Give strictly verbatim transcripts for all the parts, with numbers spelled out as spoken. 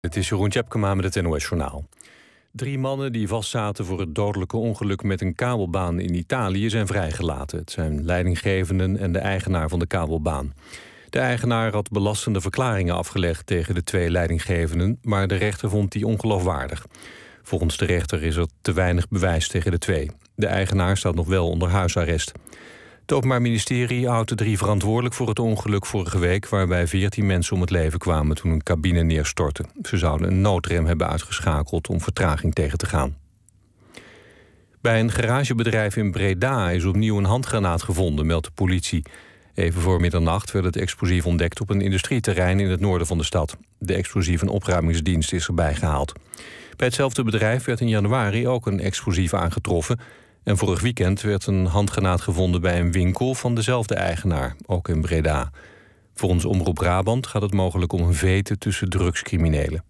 Het is Jeroen Tjepkema met het N O S-journaal. Drie mannen die vastzaten voor het dodelijke ongeluk met een kabelbaan in Italië zijn vrijgelaten. Het zijn leidinggevenden en de eigenaar van de kabelbaan. De eigenaar had belastende verklaringen afgelegd tegen de twee leidinggevenden, maar de rechter vond die ongeloofwaardig. Volgens de rechter is er te weinig bewijs tegen de twee. De eigenaar staat nog wel onder huisarrest. Het Openbaar Ministerie houdt de drie verantwoordelijk voor het ongeluk vorige week, waarbij veertien mensen om het leven kwamen toen een cabine neerstortte. Ze zouden een noodrem hebben uitgeschakeld om vertraging tegen te gaan. Bij een garagebedrijf in Breda is opnieuw een handgranaat gevonden, meldt de politie. Even voor middernacht werd het explosief ontdekt op een industrieterrein in het noorden van de stad. De explosieve opruimingsdienst is erbij gehaald. Bij hetzelfde bedrijf werd in januari ook een explosief aangetroffen. En vorig weekend werd een handgranaat gevonden bij een winkel van dezelfde eigenaar, ook in Breda. Volgens Omroep Brabant gaat het mogelijk om een vete tussen drugscriminelen.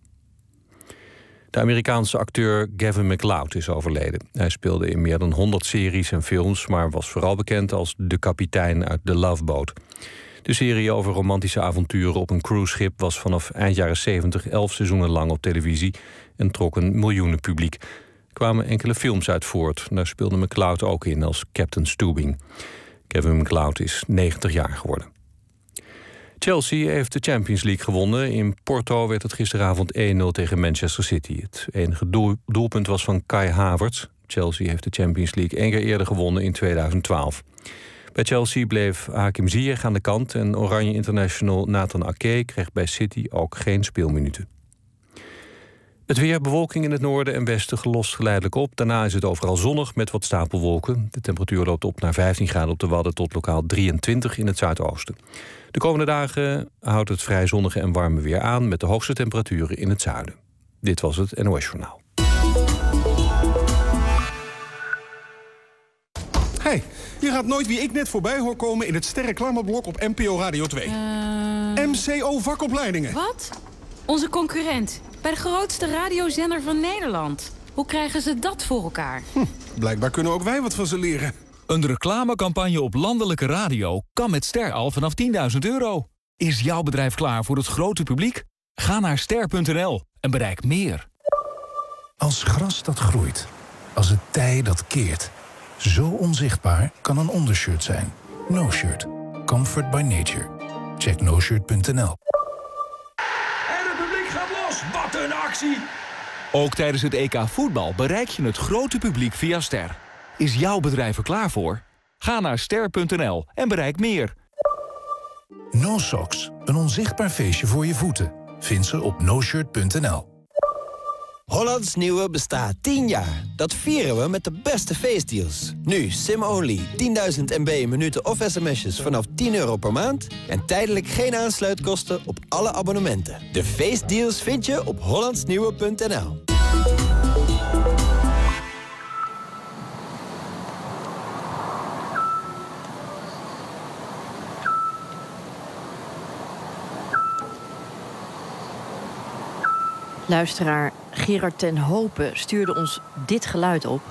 De Amerikaanse acteur Gavin MacLeod is overleden. Hij speelde in meer dan honderd series en films, maar was vooral bekend als de kapitein uit The Love Boat. De serie over romantische avonturen op een cruiseschip was vanaf eind jaren zeventig elf seizoenen lang op televisie en trok een miljoenenpubliek. Er kwamen enkele films uit voort. Daar speelde MacLeod ook in als Captain Stubing. Gavin MacLeod is negentig jaar geworden. Chelsea heeft de Champions League gewonnen. In Porto werd het gisteravond één nul tegen Manchester City. Het enige doel, doelpunt was van Kai Havertz. Chelsea heeft de Champions League één keer eerder gewonnen in tweeduizend twaalf. Bij Chelsea bleef Hakim Ziyech aan de kant en Oranje International Nathan Ake kreeg bij City ook geen speelminuten. Het weer, bewolking in het noorden en westen, gelost geleidelijk op. Daarna is het overal zonnig met wat stapelwolken. De temperatuur loopt op naar vijftien graden op de Wadden tot lokaal drieëntwintig in het zuidoosten. De komende dagen houdt het vrij zonnige en warme weer aan met de hoogste temperaturen in het zuiden. Dit was het N O S-journaal. Hey, je gaat nooit wie ik net voorbij hoor komen in het sterreclameblok op N P O Radio twee. Uh... M C O vakopleidingen. Wat? Onze concurrent. Bij de grootste radiozender van Nederland. Hoe krijgen ze dat voor elkaar? Hm, blijkbaar kunnen ook wij wat van ze leren. Een reclamecampagne op landelijke radio kan met Ster al vanaf tienduizend euro. Is jouw bedrijf klaar voor het grote publiek? Ga naar ster punt n l en bereik meer. Als gras dat groeit. Als het tij dat keert. Zo onzichtbaar kan een ondershirt zijn. No Shirt. Comfort by nature. Check no shirt punt n l. Wat een actie! Ook tijdens het E K voetbal bereik je het grote publiek via Ster. Is jouw bedrijf er klaar voor? Ga naar ster punt n l en bereik meer. No Socks, een onzichtbaar feestje voor je voeten. Vind ze op no shirt punt n l. Hollands Nieuwe bestaat tien jaar. Dat vieren we met de beste feestdeals. Nu SIM-only, tienduizend MB minuten of sms'jes vanaf tien euro per maand. En tijdelijk geen aansluitkosten op alle abonnementen. De feestdeals vind je op hollands nieuwe punt n l. Luisteraar Gerard ten Hope stuurde ons dit geluid op.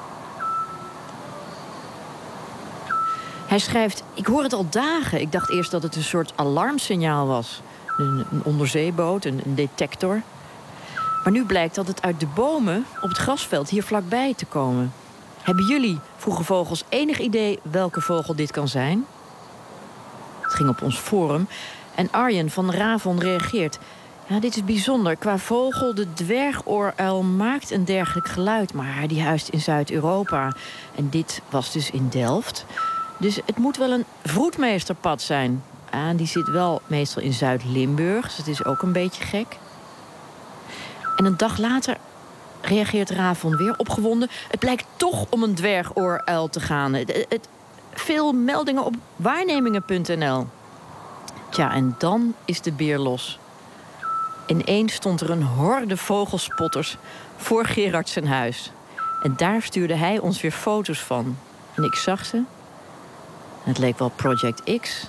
Hij schrijft: ik hoor het al dagen. Ik dacht eerst dat het een soort alarmsignaal was. Een, een onderzeeboot, een, een detector. Maar nu blijkt dat het uit de bomen op het grasveld hier vlakbij te komen. Hebben jullie, Vroege Vogels, enig idee welke vogel dit kan zijn? Het ging op ons forum en Arjen van Ravon reageert: ja, dit is bijzonder. Qua vogel, de dwergooruil maakt een dergelijk geluid, maar die huist in Zuid-Europa. En dit was dus in Delft. Dus het moet wel een vroedmeesterpad zijn. En die zit wel meestal in Zuid-Limburg, dus het is ook een beetje gek. En een dag later reageert Ravon weer opgewonden. Het blijkt toch om een dwergooruil te gaan. Het, het, veel meldingen op waarnemingen punt n l. Tja, en dan is de beer los. Ineens stond er een horde vogelspotters voor Gerard zijn huis. En daar stuurde hij ons weer foto's van. En ik zag ze. Het leek wel Project X.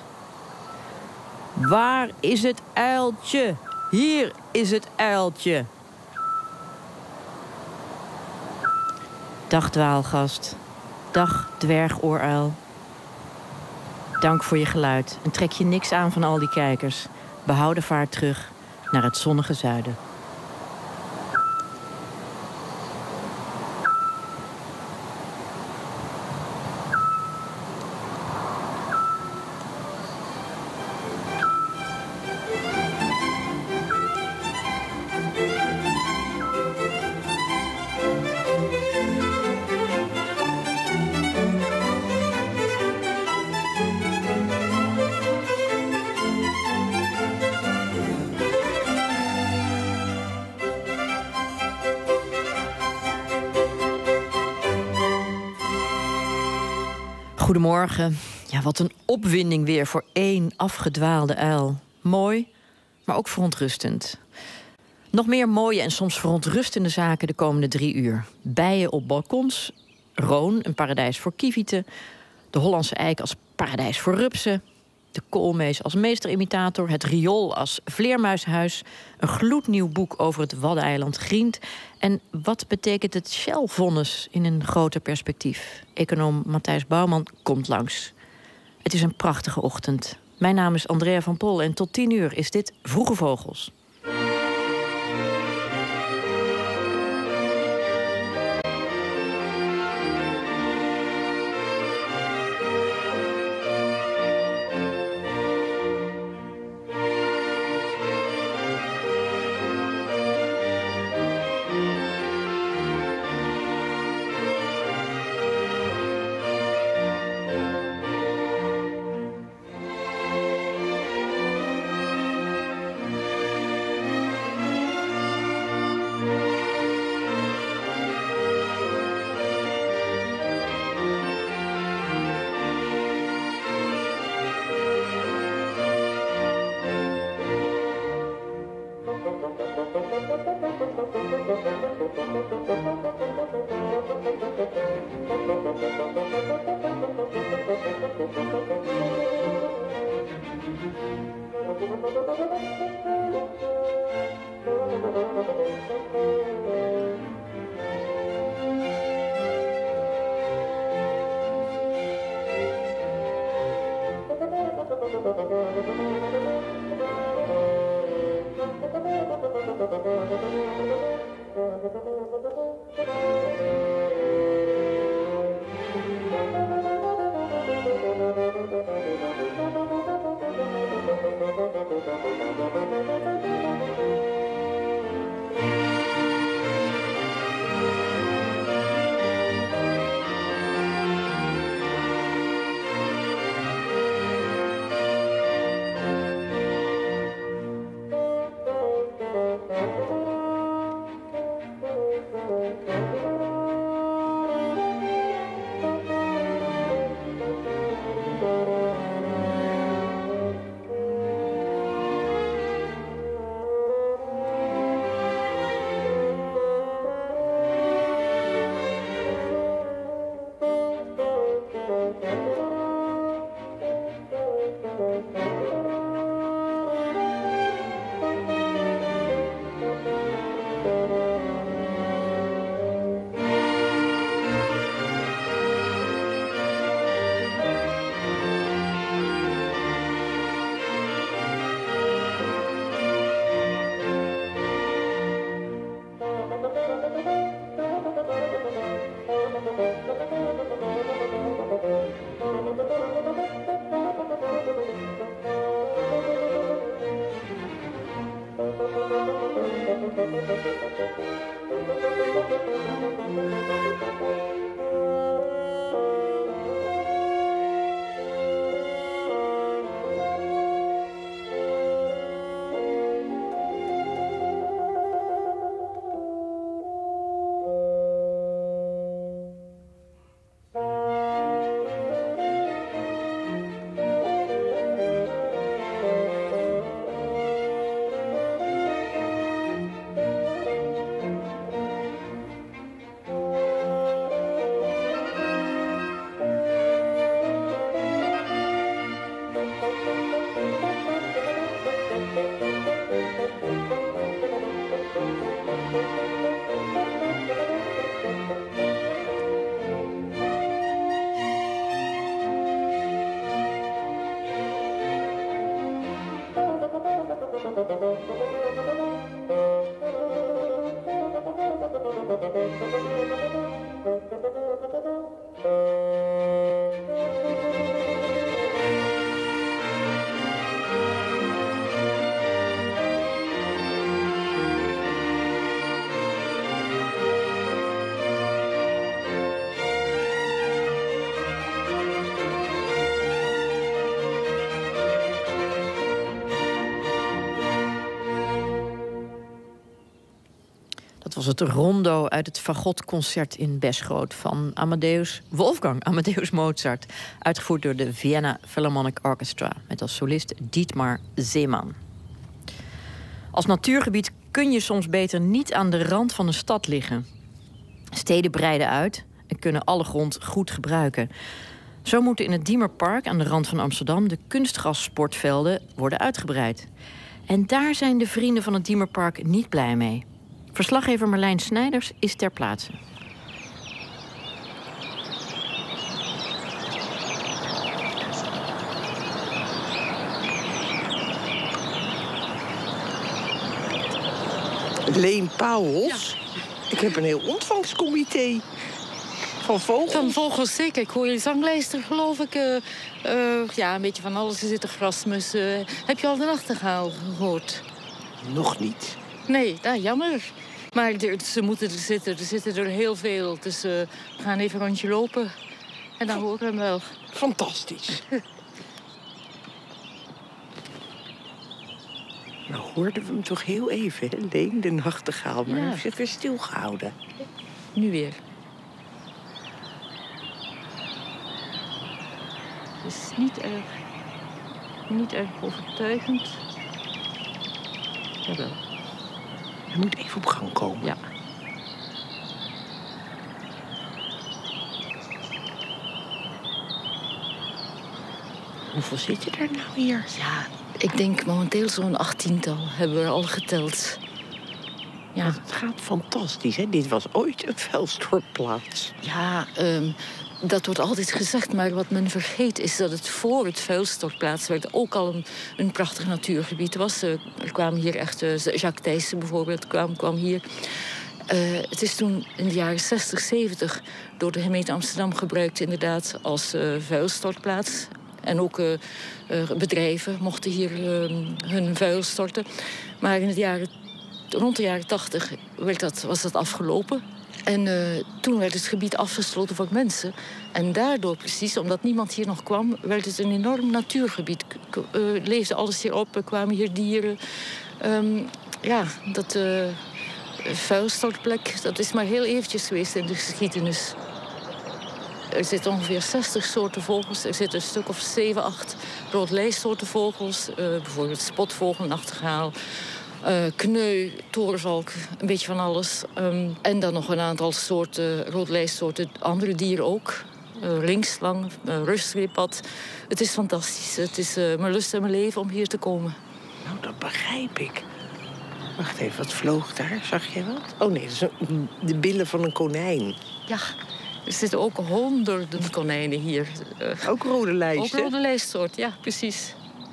Waar is het uiltje? Hier is het uiltje. Dag dwaalgast. Dag dwergooruil. Dank voor je geluid. En trek je niks aan van al die kijkers. Behoud de vaart terug naar het zonnige zuiden. Goedemorgen. Ja, wat een opwinding weer voor één afgedwaalde uil. Mooi, maar ook verontrustend. Nog meer mooie en soms verontrustende zaken de komende drie uur. Bijen op balkons, Roon, een paradijs voor kievieten, de Hollandse eik als paradijs voor rupsen, de koolmees als meesterimitator, het riool als vleermuishuis, een gloednieuw boek over het Waddeneiland Grient en wat betekent het Shell-vonnis in een groter perspectief. Econoom Matthijs Bouwman komt langs. Het is een prachtige ochtend. Mijn naam is Andrea van Pol en tot tien uur is dit Vroege Vogels. Dat was het rondo uit het fagotconcert in Beschroot van Amadeus, Wolfgang Amadeus Mozart, uitgevoerd door de Vienna Philharmonic Orchestra met als solist Dietmar Zeeman. Als natuurgebied kun je soms beter niet aan de rand van een stad liggen. Steden breiden uit en kunnen alle grond goed gebruiken. Zo moeten in het Diemerpark aan de rand van Amsterdam de kunstgrassportvelden worden uitgebreid. En daar zijn de vrienden van het Diemerpark niet blij mee. Verslaggever Marlijn Snijders is ter plaatse. Leen Pauwels? Ja. Ik heb een heel ontvangstcomité. Van vogels? Van vogels, zeker. Ik hoor je zanglijster, geloof ik. Uh, uh, ja, een beetje van alles. Er zitten grasmussen. Heb je al de nachtegaal gehoord? Nog niet. Nee, nou, jammer. Maar er, ze moeten er zitten. Er zitten er heel veel. Dus uh, we gaan even een rondje lopen. En dan horen we hem wel. Fantastisch. Nou hoorden we hem toch heel even, hè? Leen, de nachtegaal. Maar ja. Hij heeft zich weer stilgehouden. Nu weer. Het is niet erg, niet erg overtuigend. Jawel. Hij moet even op gang komen. Ja. Hoeveel zitten er nou hier? Ja, ik denk momenteel zo'n achttiental hebben we al geteld. Ja. Het gaat fantastisch, hè? Dit was ooit een vuilstortplaats. Ja, um, dat wordt altijd gezegd, maar wat men vergeet is dat het voor het vuilstortplaats werd ook al een, een prachtig natuurgebied was. Uh, er kwamen hier echt, uh, Jacques Thijssen bijvoorbeeld kwam, kwam hier. Uh, het is toen in de jaren zestig, zeventig door de gemeente Amsterdam gebruikt inderdaad als uh, vuilstortplaats. En ook uh, uh, bedrijven mochten hier uh, hun vuil storten. Maar in het jaren, rond de jaren tachtig werd dat, was dat afgelopen. En uh, toen werd het gebied afgesloten voor mensen. En daardoor precies, omdat niemand hier nog kwam, werd het een enorm natuurgebied. K- uh, leefde alles hier op, er kwamen hier dieren. Um, ja, dat uh, vuilstortplek, dat is maar heel eventjes geweest in de geschiedenis. Er zitten ongeveer zestig soorten vogels. Er zitten een stuk of zeven, acht roodlijstsoorten vogels. Uh, bijvoorbeeld spotvogel, nachtegaal, uh, kneu, torenvalk, een beetje van alles. Um, en dan nog een aantal soorten, roodlijstsoorten, andere dieren ook. Uh, ringslang, uh, rustschildpad. Het is fantastisch. Het is uh, mijn lust en mijn leven om hier te komen. Nou, dat begrijp ik. Wacht even, wat vloog daar? Zag je wat? Oh nee, dat is een, de billen van een konijn. Ja. Er zitten ook honderden konijnen hier. Uh, ook rode lijst, Ook rode lijstsoort, ja, precies.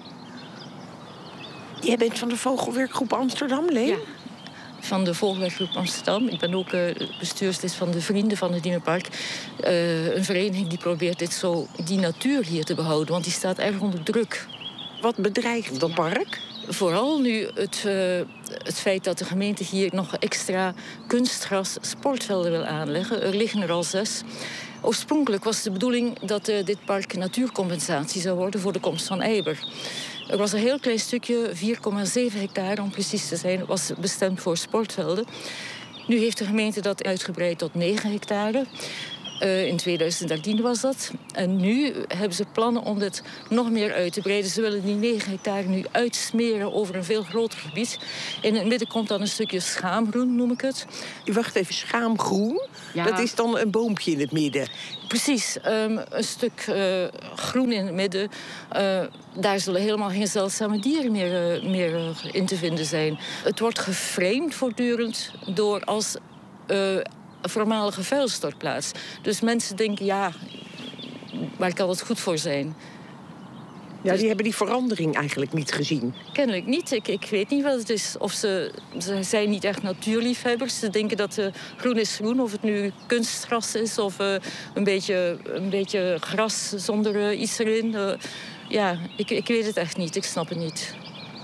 Jij bent van de Vogelwerkgroep Amsterdam, Leen? Ja, van de Vogelwerkgroep Amsterdam. Ik ben ook uh, bestuurslid van de Vrienden van het Diemerpark. Uh, een vereniging die probeert dit zo, die natuur hier te behouden. Want die staat erg onder druk. Wat bedreigt dat park? Vooral nu het, uh, het feit dat de gemeente hier nog extra kunstgras sportvelden wil aanleggen. Er liggen er al zes. Oorspronkelijk was de bedoeling dat uh, dit park natuurcompensatie zou worden voor de komst van eiber. Er was een heel klein stukje, vier komma zeven hectare om precies te zijn, was bestemd voor sportvelden. Nu heeft de gemeente dat uitgebreid tot negen hectare. Uh, in tweeduizend dertien was dat. En nu hebben ze plannen om dit nog meer uit te breiden. Ze willen die negen hectare nu uitsmeren over een veel groter gebied. In het midden komt dan een stukje schaamgroen, noem ik het. Wacht even, schaamgroen? Ja. Dat is dan een boompje in het midden? Precies, um, een stuk uh, groen in het midden. Uh, daar zullen helemaal geen zeldzame dieren meer, uh, meer uh, in te vinden zijn. Het wordt geframed voortdurend door als Uh, een voormalige vuilstortplaats. Dus mensen denken, ja, waar kan het goed voor zijn? Ja, dus die hebben die verandering eigenlijk niet gezien. Kennelijk niet. Ik, ik weet niet wat het is. Of ze, ze zijn niet echt natuurliefhebbers. Ze denken dat uh, groen is groen. Of het nu kunstgras is of uh, een, beetje, een beetje gras zonder uh, iets erin. Uh, ja, ik, ik weet het echt niet. Ik snap het niet.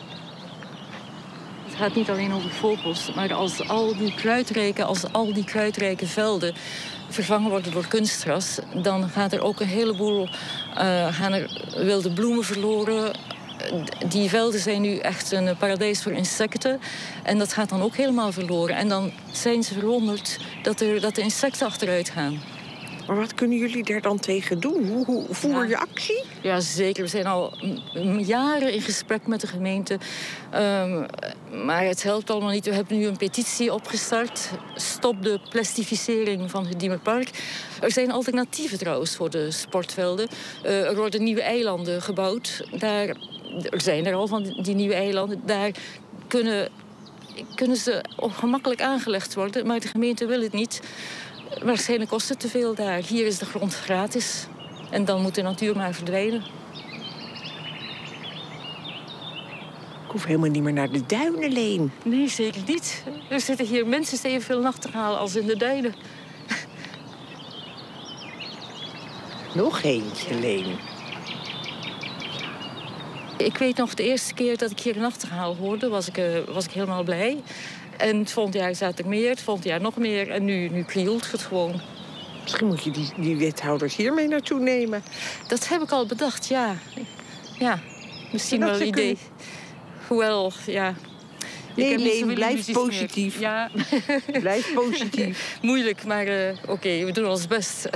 Het gaat niet alleen over vogels, maar als al die kruidrijke, als al die kruidrijke velden vervangen worden door kunstgras, dan gaat er ook een heleboel uh, gaan er wilde bloemen verloren. die velden zijn nu echt een paradijs voor insecten. En dat gaat dan ook helemaal verloren. En dan zijn ze verwonderd dat, er, dat de insecten achteruit gaan. Maar wat kunnen jullie daar dan tegen doen? Hoe, hoe voer je actie? Ja, zeker. We zijn al jaren in gesprek met de gemeente. Um, maar het helpt allemaal niet. We hebben nu een petitie opgestart. Stop de plastificering van het Diemerpark. Er zijn alternatieven trouwens voor de sportvelden. Uh, er worden nieuwe eilanden gebouwd. Daar, er zijn er al van die nieuwe eilanden. Daar kunnen, kunnen ze gemakkelijk aangelegd worden. Maar de gemeente wil het niet. Waarschijnlijk kost het te veel daar. Hier is de grond gratis. En dan moet de natuur maar verdwijnen. Ik hoef helemaal niet meer naar de duinen, Leen. Nee, zeker niet. Er zitten hier mensen evenveel nachtegalen als in de duinen. Nog eentje, Leen. Ik weet nog de eerste keer dat ik hier een nachtegaal hoorde, was ik, uh, was ik helemaal blij. En het volgende jaar zaten er meer, het volgende jaar nog meer. En nu, nu krioelt het gewoon. Misschien moet je die, die wethouders hiermee naartoe nemen. Dat heb ik al bedacht, ja. Ja, misschien wel een idee. Kunnen... Hoewel, ja... Nee, Leen, blijf positief. Ja. Blijf positief. Moeilijk, maar uh, oké, okay, we doen ons best.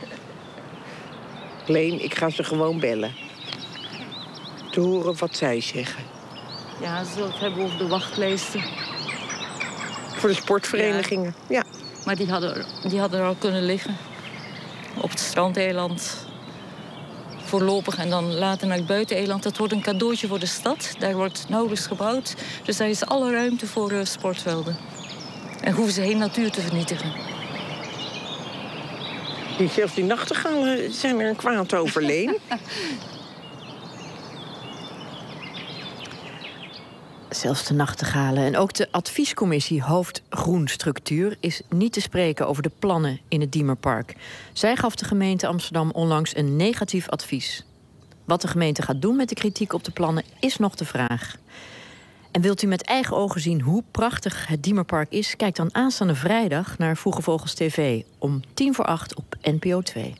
Leen, ik ga ze gewoon bellen. Te horen wat zij zeggen. Ja, ze zullen het hebben over de wachtlijsten. Voor de sportverenigingen, ja. ja. Maar die hadden, die hadden er al kunnen liggen. Op het strandeiland. Voorlopig en dan later naar het buiteneiland. Dat wordt een cadeautje voor de stad. Daar wordt nauwelijks gebouwd. Dus daar is alle ruimte voor uh, sportvelden. En hoeven ze geen natuur te vernietigen. Die, zelfs die nachtegalen zijn er een kwaad over, Leen. Zelfs de nachtegalen en ook de adviescommissie Hoofdgroenstructuur is niet te spreken over de plannen in het Diemerpark. Zij gaf de gemeente Amsterdam onlangs een negatief advies. Wat de gemeente gaat doen met de kritiek op de plannen is nog de vraag. En wilt u met eigen ogen zien hoe prachtig het Diemerpark is? Kijk dan aanstaande vrijdag naar Vroege Vogels T V om tien voor acht op N P O twee.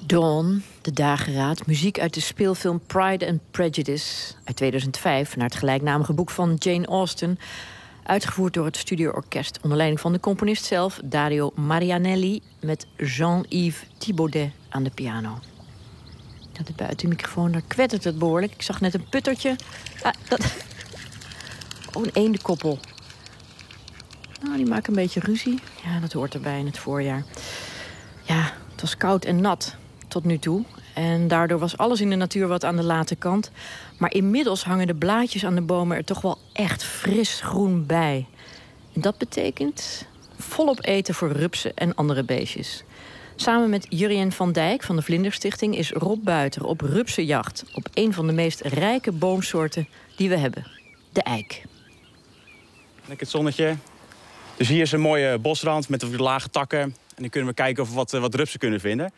Dawn, de dageraad, muziek uit de speelfilm Pride and Prejudice uit tweeduizend vijf... naar het gelijknamige boek van Jane Austen, uitgevoerd door het Studioorkest onder leiding van de componist zelf, Dario Marianelli, met Jean-Yves Thibaudet aan de piano. Ja, de buitenmicrofoon, daar kwettert het behoorlijk. Ik zag net een puttertje. Ah, dat... Oh, een eendenkoppel. Nou, die maken een beetje ruzie. Ja, dat hoort erbij in het voorjaar. Ja, het was koud en nat tot nu toe. En daardoor was alles in de natuur wat aan de late kant. Maar inmiddels hangen de blaadjes aan de bomen er toch wel echt fris groen bij. En dat betekent volop eten voor rupsen en andere beestjes. Samen met Jurjen van Dijk van de Vlinderstichting is Rob Buiter op rupsenjacht op een van de meest rijke boomsoorten die we hebben. De eik. Lekker het zonnetje. Dus hier is een mooie bosrand met lage takken. En dan kunnen we kijken of we wat, wat rupsen kunnen vinden.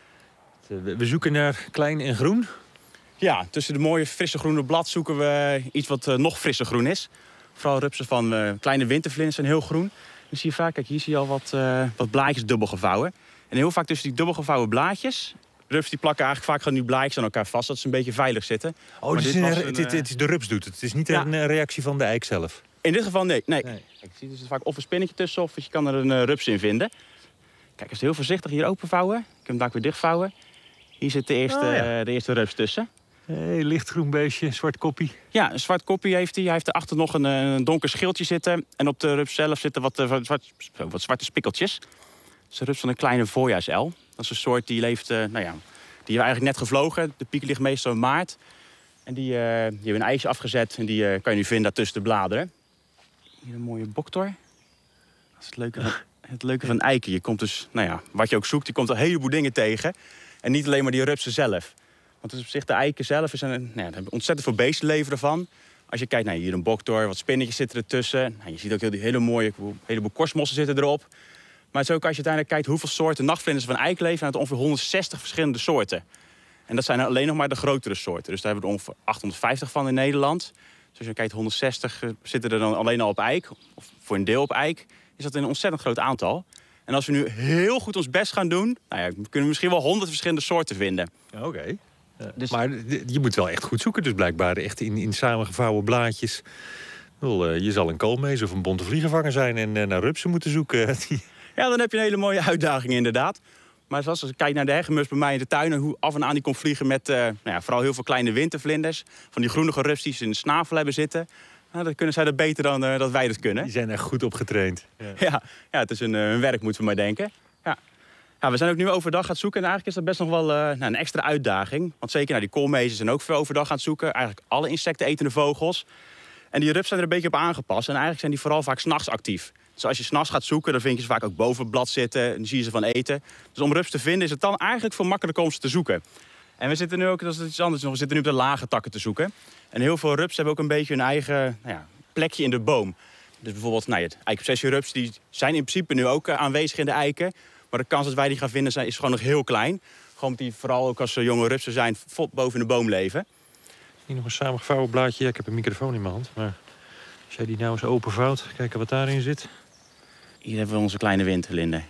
We zoeken naar klein en groen? Ja, tussen de mooie frisse groene blad zoeken we iets wat uh, nog frisser groen is. Vooral rupsen van uh, kleine wintervlinders zijn heel groen. Dan zie je vaak, kijk, hier zie je al wat, uh, wat blaadjes dubbel gevouwen. En heel vaak tussen die dubbel gevouwen blaadjes... Rupsen die plakken eigenlijk vaak gewoon die blaadjes aan elkaar vast... dat ze een beetje veilig zitten. Oh, dus een, een, het, het is de rups doet het. Het is niet ja. een reactie van de eik zelf? In dit geval nee. nee. nee. Kijk, je ziet er vaak of een spinnetje tussen of je kan er een uh, rups in vinden. Kijk, als heel voorzichtig hier openvouwen. Ik heb hem daar weer dichtvouwen. Hier zit de eerste, oh, ja. uh, de eerste rups tussen. Hey, lichtgroen beestje, zwart koppie. Ja, een zwart koppie heeft hij. Hij heeft erachter nog een, een donker schildje zitten. En op de rups zelf zitten wat, uh, wat, wat zwarte spikkeltjes. Dat is een rups van een kleine voorjaarsuil. Dat is een soort die leeft, uh, nou ja, die hebben eigenlijk net gevlogen. De piek ligt meestal in maart. En die, uh, die hebben een ijsje afgezet en die uh, kan je nu vinden tussen de bladeren. Hier een mooie boktor. Dat is het leuke van, het leuke van eiken. Je komt dus, nou ja, wat je ook zoekt, je komt een heleboel dingen tegen. En niet alleen maar die rupsen zelf. Want dus op zich, de eiken zelf is een, nou ja, hebben ontzettend veel beesten leven ervan. Als je kijkt, nou, hier een boktor, wat spinnetjes zitten ertussen. Nou, je ziet ook heel, die hele mooie, een heleboel korstmossen zitten erop. Maar het is ook als je uiteindelijk kijkt hoeveel soorten nachtvlinders van eik leven, uit ongeveer honderdzestig verschillende soorten. En dat zijn alleen nog maar de grotere soorten. Dus daar hebben we er ongeveer achthonderdvijftig van in Nederland. Dus als je kijkt, honderdzestig zitten er dan alleen al op eik, of voor een deel op eik, is dat een ontzettend groot aantal. En als we nu heel goed ons best gaan doen, nou ja, kunnen we misschien wel honderd verschillende soorten vinden. Oké. Okay. Uh, dus... Maar je moet wel echt goed zoeken, dus blijkbaar echt in, in samengevouwen blaadjes. Wel, uh, je zal een koolmees of een bonte vliegenvanger zijn en uh, naar rupsen moeten zoeken. Ja, dan heb je een hele mooie uitdaging inderdaad. Maar zoals als ik kijk naar de hegemus bij mij in de tuin, en hoe af en aan die komt vliegen met uh, nou ja, vooral heel veel kleine wintervlinders. Van die groenige rups die ze in de snavel hebben zitten. Nou, dan kunnen zij dat beter dan uh, dat wij dat kunnen. Die zijn er goed op getraind. Ja, ja, ja, het is een, uh, een werk, moeten we maar denken. Ja. Ja, we zijn ook nu overdag gaan zoeken. En eigenlijk is dat best nog wel uh, nou, een extra uitdaging. Want zeker nou, die koolmezen zijn ook veel overdag gaan zoeken. Eigenlijk alle insectenetende vogels. En die rups zijn er een beetje op aangepast. En eigenlijk zijn die vooral vaak 's nachts actief. Dus als je 's nachts gaat zoeken, dan vind je ze vaak ook boven het blad zitten. En dan zie je ze van eten. Dus om rups te vinden is het dan eigenlijk veel makkelijker om ze te zoeken. En we zitten nu ook, dat is iets anders nog, we zitten nu op de lage takken te zoeken. En heel veel rups hebben ook een beetje hun eigen nou ja, plekje in de boom. Dus bijvoorbeeld nou, het eikenobsessierups, die zijn in principe nu ook aanwezig in de eiken. Maar de kans dat wij die gaan vinden is gewoon nog heel klein. Gewoon die vooral ook als ze jonge rupsen zijn, vol boven in de boom leven. Hier nog een samengevouwen blaadje. Ja, ik heb een microfoon in mijn hand. Maar als jij die nou eens openvouwt, kijken wat daarin zit. Hier hebben we onze kleine winterlinden.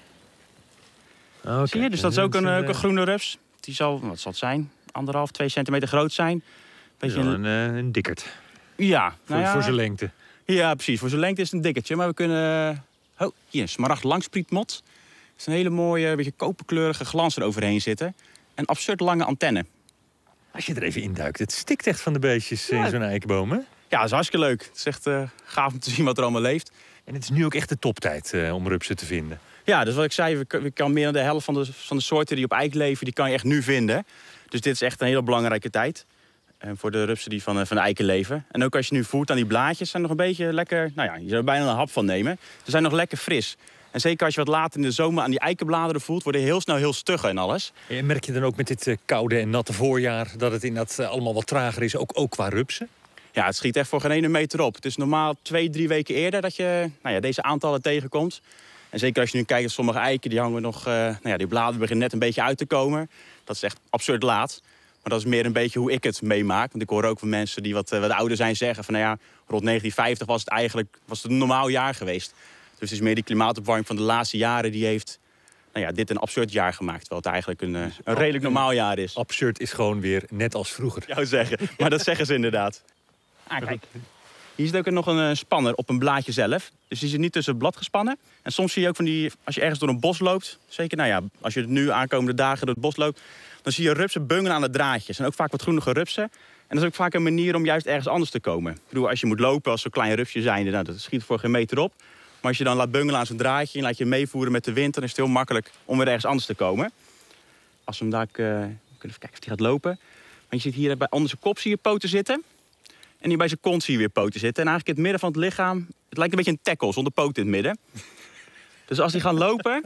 Okay. Zie je? Dus dat is ook een, ook een groene rups. Die zal, wat zal het zijn? Anderhalf, twee centimeter groot zijn. Beetje een, een, een dikkerd. Ja. Voor, nou ja. voor zijn lengte. Ja, precies. Voor zijn lengte is het een dikkertje. Maar we kunnen... Oh, hier, een smaragd langsprietmot. Het is een hele mooie, beetje koperkleurige glans eroverheen zitten. En absurd lange antenne. Als je er even induikt, het stikt echt van de beestjes ja. in zo'n eikenboom, hè? Ja, dat is hartstikke leuk. Het is echt uh, gaaf om te zien wat er allemaal leeft. En het is nu ook echt de toptijd uh, om rupsen te vinden. Ja, dus wat ik zei, we kan meer dan de helft van de, van de soorten die op eik leven, die kan je echt nu vinden. Dus dit is echt een hele belangrijke tijd. Uh, voor de rupsen die van, uh, van de eiken leven. En ook als je nu voert aan die blaadjes, zijn nog een beetje lekker... Nou ja, je zou er bijna een hap van nemen. Ze zijn nog lekker fris. En zeker als je wat later in de zomer aan die eikenbladeren voelt, worden heel snel heel stuggen en alles. En merk je dan ook met dit uh, koude en natte voorjaar dat het inderdaad uh, allemaal wat trager is, ook, ook qua rupsen? Ja, het schiet echt voor geen ene meter op. Het is normaal twee, drie weken eerder dat je nou ja, deze aantallen tegenkomt. En zeker als je nu kijkt naar sommige eiken, die hangen nog... Uh, nou ja, die bladeren beginnen net een beetje uit te komen. Dat is echt absurd laat. Maar dat is meer een beetje hoe ik het meemaak. Want ik hoor ook van mensen die wat, uh, wat ouder zijn zeggen van... nou ja, rond negentien vijftig was het eigenlijk was het een normaal jaar geweest. Dus het is meer die klimaatopwarming van de laatste jaren... die heeft nou ja, dit een absurd jaar gemaakt. Terwijl het eigenlijk een, uh, een redelijk normaal jaar is. Absurd is gewoon weer net als vroeger. Zou zeggen, maar dat zeggen ze inderdaad. Ah, kijk. Hier zit ook nog een spanner op een blaadje zelf. Dus die zit niet tussen het blad gespannen. En soms zie je ook van die, als je ergens door een bos loopt... zeker, nou ja, als je nu aankomende dagen door het bos loopt... dan zie je rupsen bungelen aan de draadjes. En ook vaak wat groenige rupsen. En dat is ook vaak een manier om juist ergens anders te komen. Ik bedoel, als je moet lopen als zo'n klein rupsje zijnde... Nou, dat schiet voor geen meter op. Maar als je dan laat bungelen aan zo'n draadje... en laat je meevoeren met de wind... dan is het heel makkelijk om weer ergens anders te komen. Als we hem daar... Uh, kunnen even kijken of hij gaat lopen. Want je ziet hier bij onder zijn kop zie je poten zitten... En hier bij zijn kont zie je weer poten zitten. En eigenlijk in het midden van het lichaam... het lijkt een beetje een tackle zonder poten in het midden. Dus als die gaan lopen...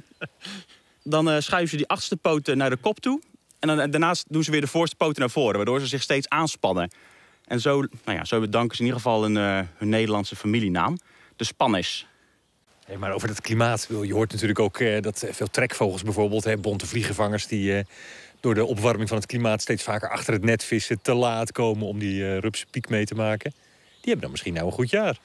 dan uh, schuiven ze die achterste poten naar de kop toe. En dan, daarnaast doen ze weer de voorste poten naar voren. Waardoor ze zich steeds aanspannen. En zo, nou ja, zo bedanken ze in ieder geval een, uh, hun Nederlandse familienaam. De Spanners. Hey, maar over het klimaat... je hoort natuurlijk ook uh, dat veel trekvogels bijvoorbeeld... Hè, bonte vliegenvangers die... Uh, door de opwarming van het klimaat steeds vaker achter het net vissen... te laat komen om die uh, rupsenpiek mee te maken. Die hebben dan misschien nou een goed jaar.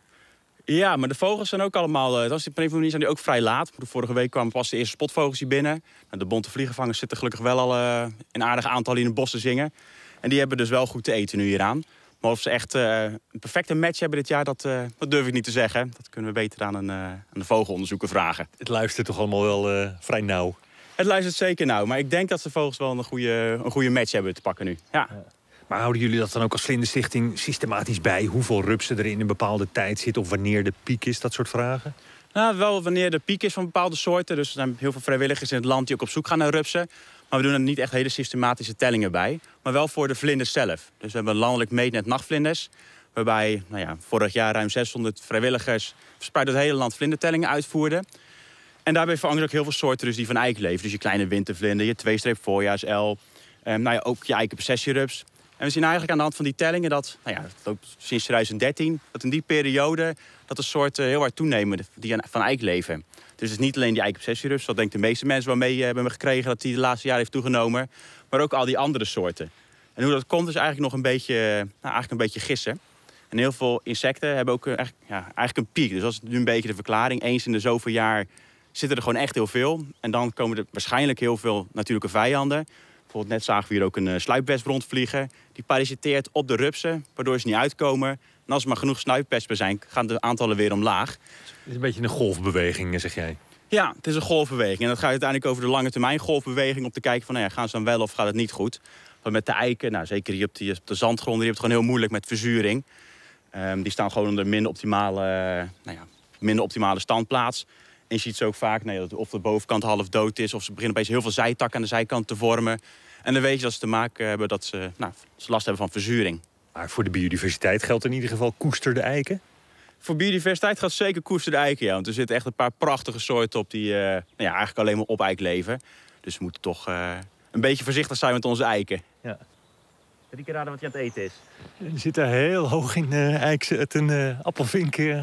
Ja, maar de vogels zijn ook allemaal... Uh, dat is op een of andere manier zijn die ook vrij laat. Vorige week kwamen pas de eerste spotvogels hier binnen. Nou, de bonte vliegenvangers zitten gelukkig wel al uh, een aardig aantal in het bos te zingen. En die hebben dus wel goed te eten nu hieraan. Maar of ze echt uh, een perfecte match hebben dit jaar, dat, uh, dat durf ik niet te zeggen. Dat kunnen we beter aan een, uh, aan de vogelonderzoeker vragen. Het luistert toch allemaal wel uh, vrij nauw? Het luistert zeker nauw, maar ik denk dat de vogels wel een goede, een goede match hebben te pakken nu. Ja. Ja. Maar houden jullie dat dan ook als Vlinderstichting systematisch bij? Hoeveel rupsen er in een bepaalde tijd zitten of wanneer de piek is, dat soort vragen? Nou, wel wanneer de piek is van bepaalde soorten. Dus er zijn heel veel vrijwilligers in het land die ook op zoek gaan naar rupsen. Maar we doen er niet echt hele systematische tellingen bij. Maar wel voor de vlinders zelf. Dus we hebben een landelijk meetnet nachtvlinders. Waarbij nou ja, vorig jaar ruim zeshonderd vrijwilligers verspreid door het hele land vlindertellingen uitvoerden. En daarbij vangen ze ook heel veel soorten dus die van eik leven. Dus je kleine wintervlinder, je tweestreep voorjaarsuil. Um, nou ja, ook je eikenprocessierups. En we zien eigenlijk aan de hand van die tellingen dat, nou ja, dat sinds twintig dertien... dat in die periode dat de soorten heel hard toenemen die van eik leven. Dus het is niet alleen die eikenprocessierups, dat denken de meeste mensen wel mee hebben gekregen... dat die de laatste jaren heeft toegenomen, maar ook al die andere soorten. En hoe dat komt is eigenlijk nog een beetje, nou, eigenlijk een beetje gissen. En heel veel insecten hebben ook eigenlijk, ja, eigenlijk een piek. Dus dat is nu een beetje de verklaring. Eens in de zoveel jaar zitten er gewoon echt heel veel. En dan komen er waarschijnlijk heel veel natuurlijke vijanden. Bijvoorbeeld net zagen we hier ook een uh, sluipwesp rondvliegen. Die parasiteert op de rupsen, waardoor ze niet uitkomen. En als er maar genoeg sluipwespen zijn, gaan de aantallen weer omlaag. Het is een beetje een golfbeweging, zeg jij? Ja, het is een golfbeweging. En dat gaat uiteindelijk over de lange termijn golfbeweging... om te kijken van, nou ja, gaan ze dan wel of gaat het niet goed. Want met de eiken, nou, zeker hier op, die, op de zandgronden... die hebben het gewoon heel moeilijk met verzuring. Um, die staan gewoon onder minder optimale, uh, nou ja, minder optimale standplaats. En je ziet ze ook vaak, nou ja, of de bovenkant half dood is... of ze beginnen opeens heel veel zijtakken aan de zijkant te vormen. En dan weet je dat ze te maken hebben dat ze, nou, ze last hebben van verzuring. Maar voor de biodiversiteit geldt in ieder geval koester de eiken? Voor biodiversiteit gaat zeker koester de eiken, ja. Want er zitten echt een paar prachtige soorten op die uh, nou ja, eigenlijk alleen maar op eik leven. Dus we moeten toch uh, een beetje voorzichtig zijn met onze eiken. Ja. Drie keer raden wat hij aan het eten is. Die zit daar heel hoog in uh, eik, het een uh, appelvink. Uh,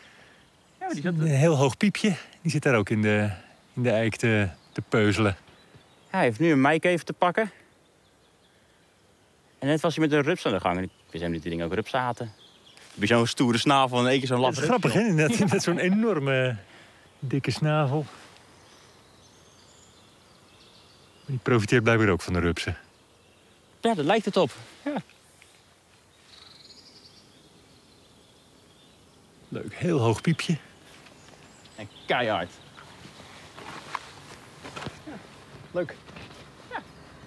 ja, die zat... Een heel hoog piepje. Die zit daar ook in de, in de eik te, te peuzelen. Ja, hij heeft nu een meik even te pakken. En net was hij met een rups aan de gang. Ik wist helemaal niet die dingen ook rups aten. Heb je zo'n stoere snavel en één keer zo'n lap. Dat is grappig, hè? Net, ja. Net zo'n enorme, dikke snavel. Die profiteert blijkbaar ook van de rupsen. Ja, dat lijkt het op. Ja. Leuk, heel hoog piepje. En keihard. Ja, leuk. Ja.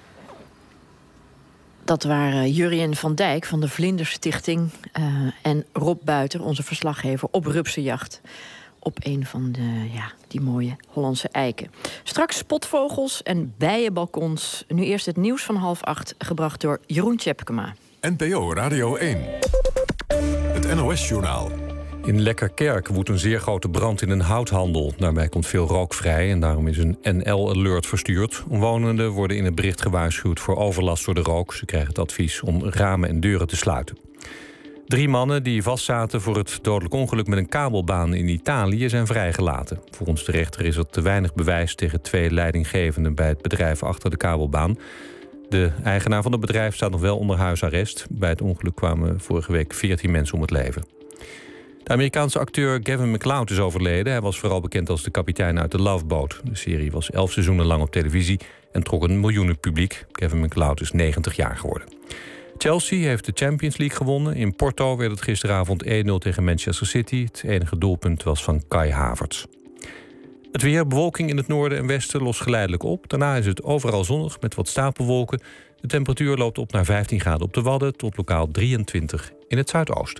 Dat waren Jurjen van Dijk van de Vlinderstichting... Uh, en Rob Buiter, onze verslaggever, op rupsenjacht... op een van de, ja, die mooie Hollandse eiken. Straks spotvogels en bijenbalkons. Nu eerst het nieuws van half acht, gebracht door Jeroen Tjepkema. N P O Radio één. Het N O S-journaal. In Lekkerkerk woedt een zeer grote brand in een houthandel. Daarbij komt veel rook vrij en daarom is een N L-alert verstuurd. Omwonenden worden in het bericht gewaarschuwd voor overlast door de rook. Ze krijgen het advies om ramen en deuren te sluiten. Drie mannen die vastzaten voor het dodelijk ongeluk met een kabelbaan in Italië zijn vrijgelaten. Volgens de rechter is er te weinig bewijs tegen twee leidinggevenden bij het bedrijf achter de kabelbaan. De eigenaar van het bedrijf staat nog wel onder huisarrest. Bij het ongeluk kwamen vorige week veertien mensen om het leven. De Amerikaanse acteur Gavin MacLeod is overleden. Hij was vooral bekend als de kapitein uit The Love Boat. De serie was elf seizoenen lang op televisie en trok een miljoenenpubliek. Gavin MacLeod is negentig jaar geworden. Chelsea heeft de Champions League gewonnen. In Porto werd het gisteravond één nul tegen Manchester City. Het enige doelpunt was van Kai Havertz. Het weer, bewolking in het noorden en westen, lost geleidelijk op. Daarna is het overal zonnig met wat stapelwolken. De temperatuur loopt op naar vijftien graden op de Wadden tot lokaal drieëntwintig in het zuidoosten.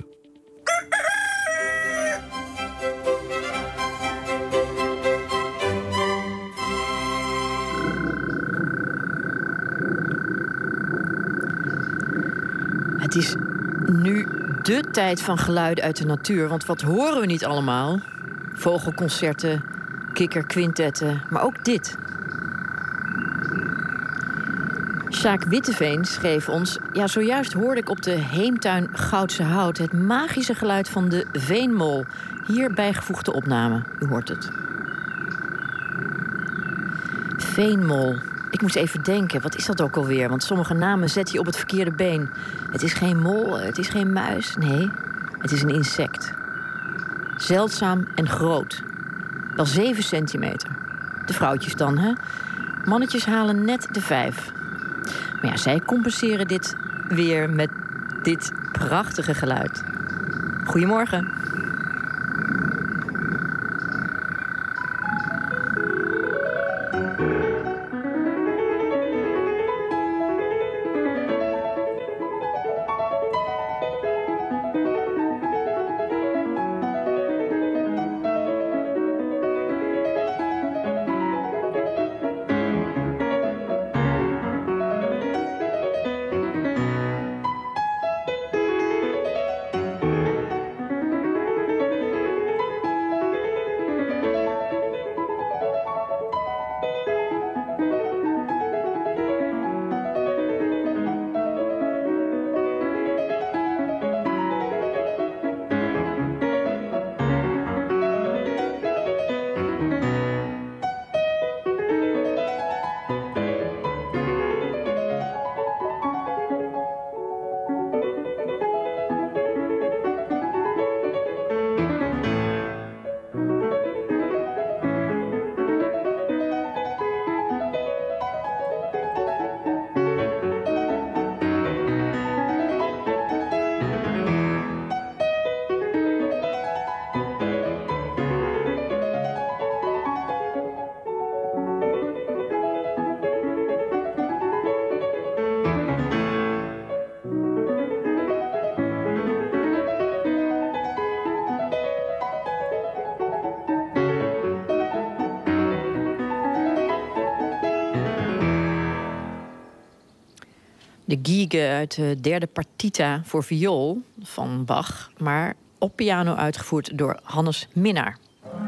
Het is nu de tijd van geluiden uit de natuur. Want wat horen we niet allemaal? Vogelconcerten, kikkerquintetten, maar ook dit. Sjaak Witteveen schreef ons... Ja, zojuist hoorde ik op de heemtuin Goudse Hout... het magische geluid van de veenmol. Hier bijgevoegde opname. U hoort het. Veenmol. Ik moest even denken, wat is dat ook alweer? Want sommige namen zet je op het verkeerde been. Het is geen mol, het is geen muis. Nee, het is een insect. Zeldzaam en groot. Wel zeven centimeter. De vrouwtjes dan, hè? Mannetjes halen net de vijf. Maar ja, zij compenseren dit weer met dit prachtige geluid. Goedemorgen. De Gigue uit de derde partita voor viool van Bach, maar op piano uitgevoerd door Hannes Minnaar.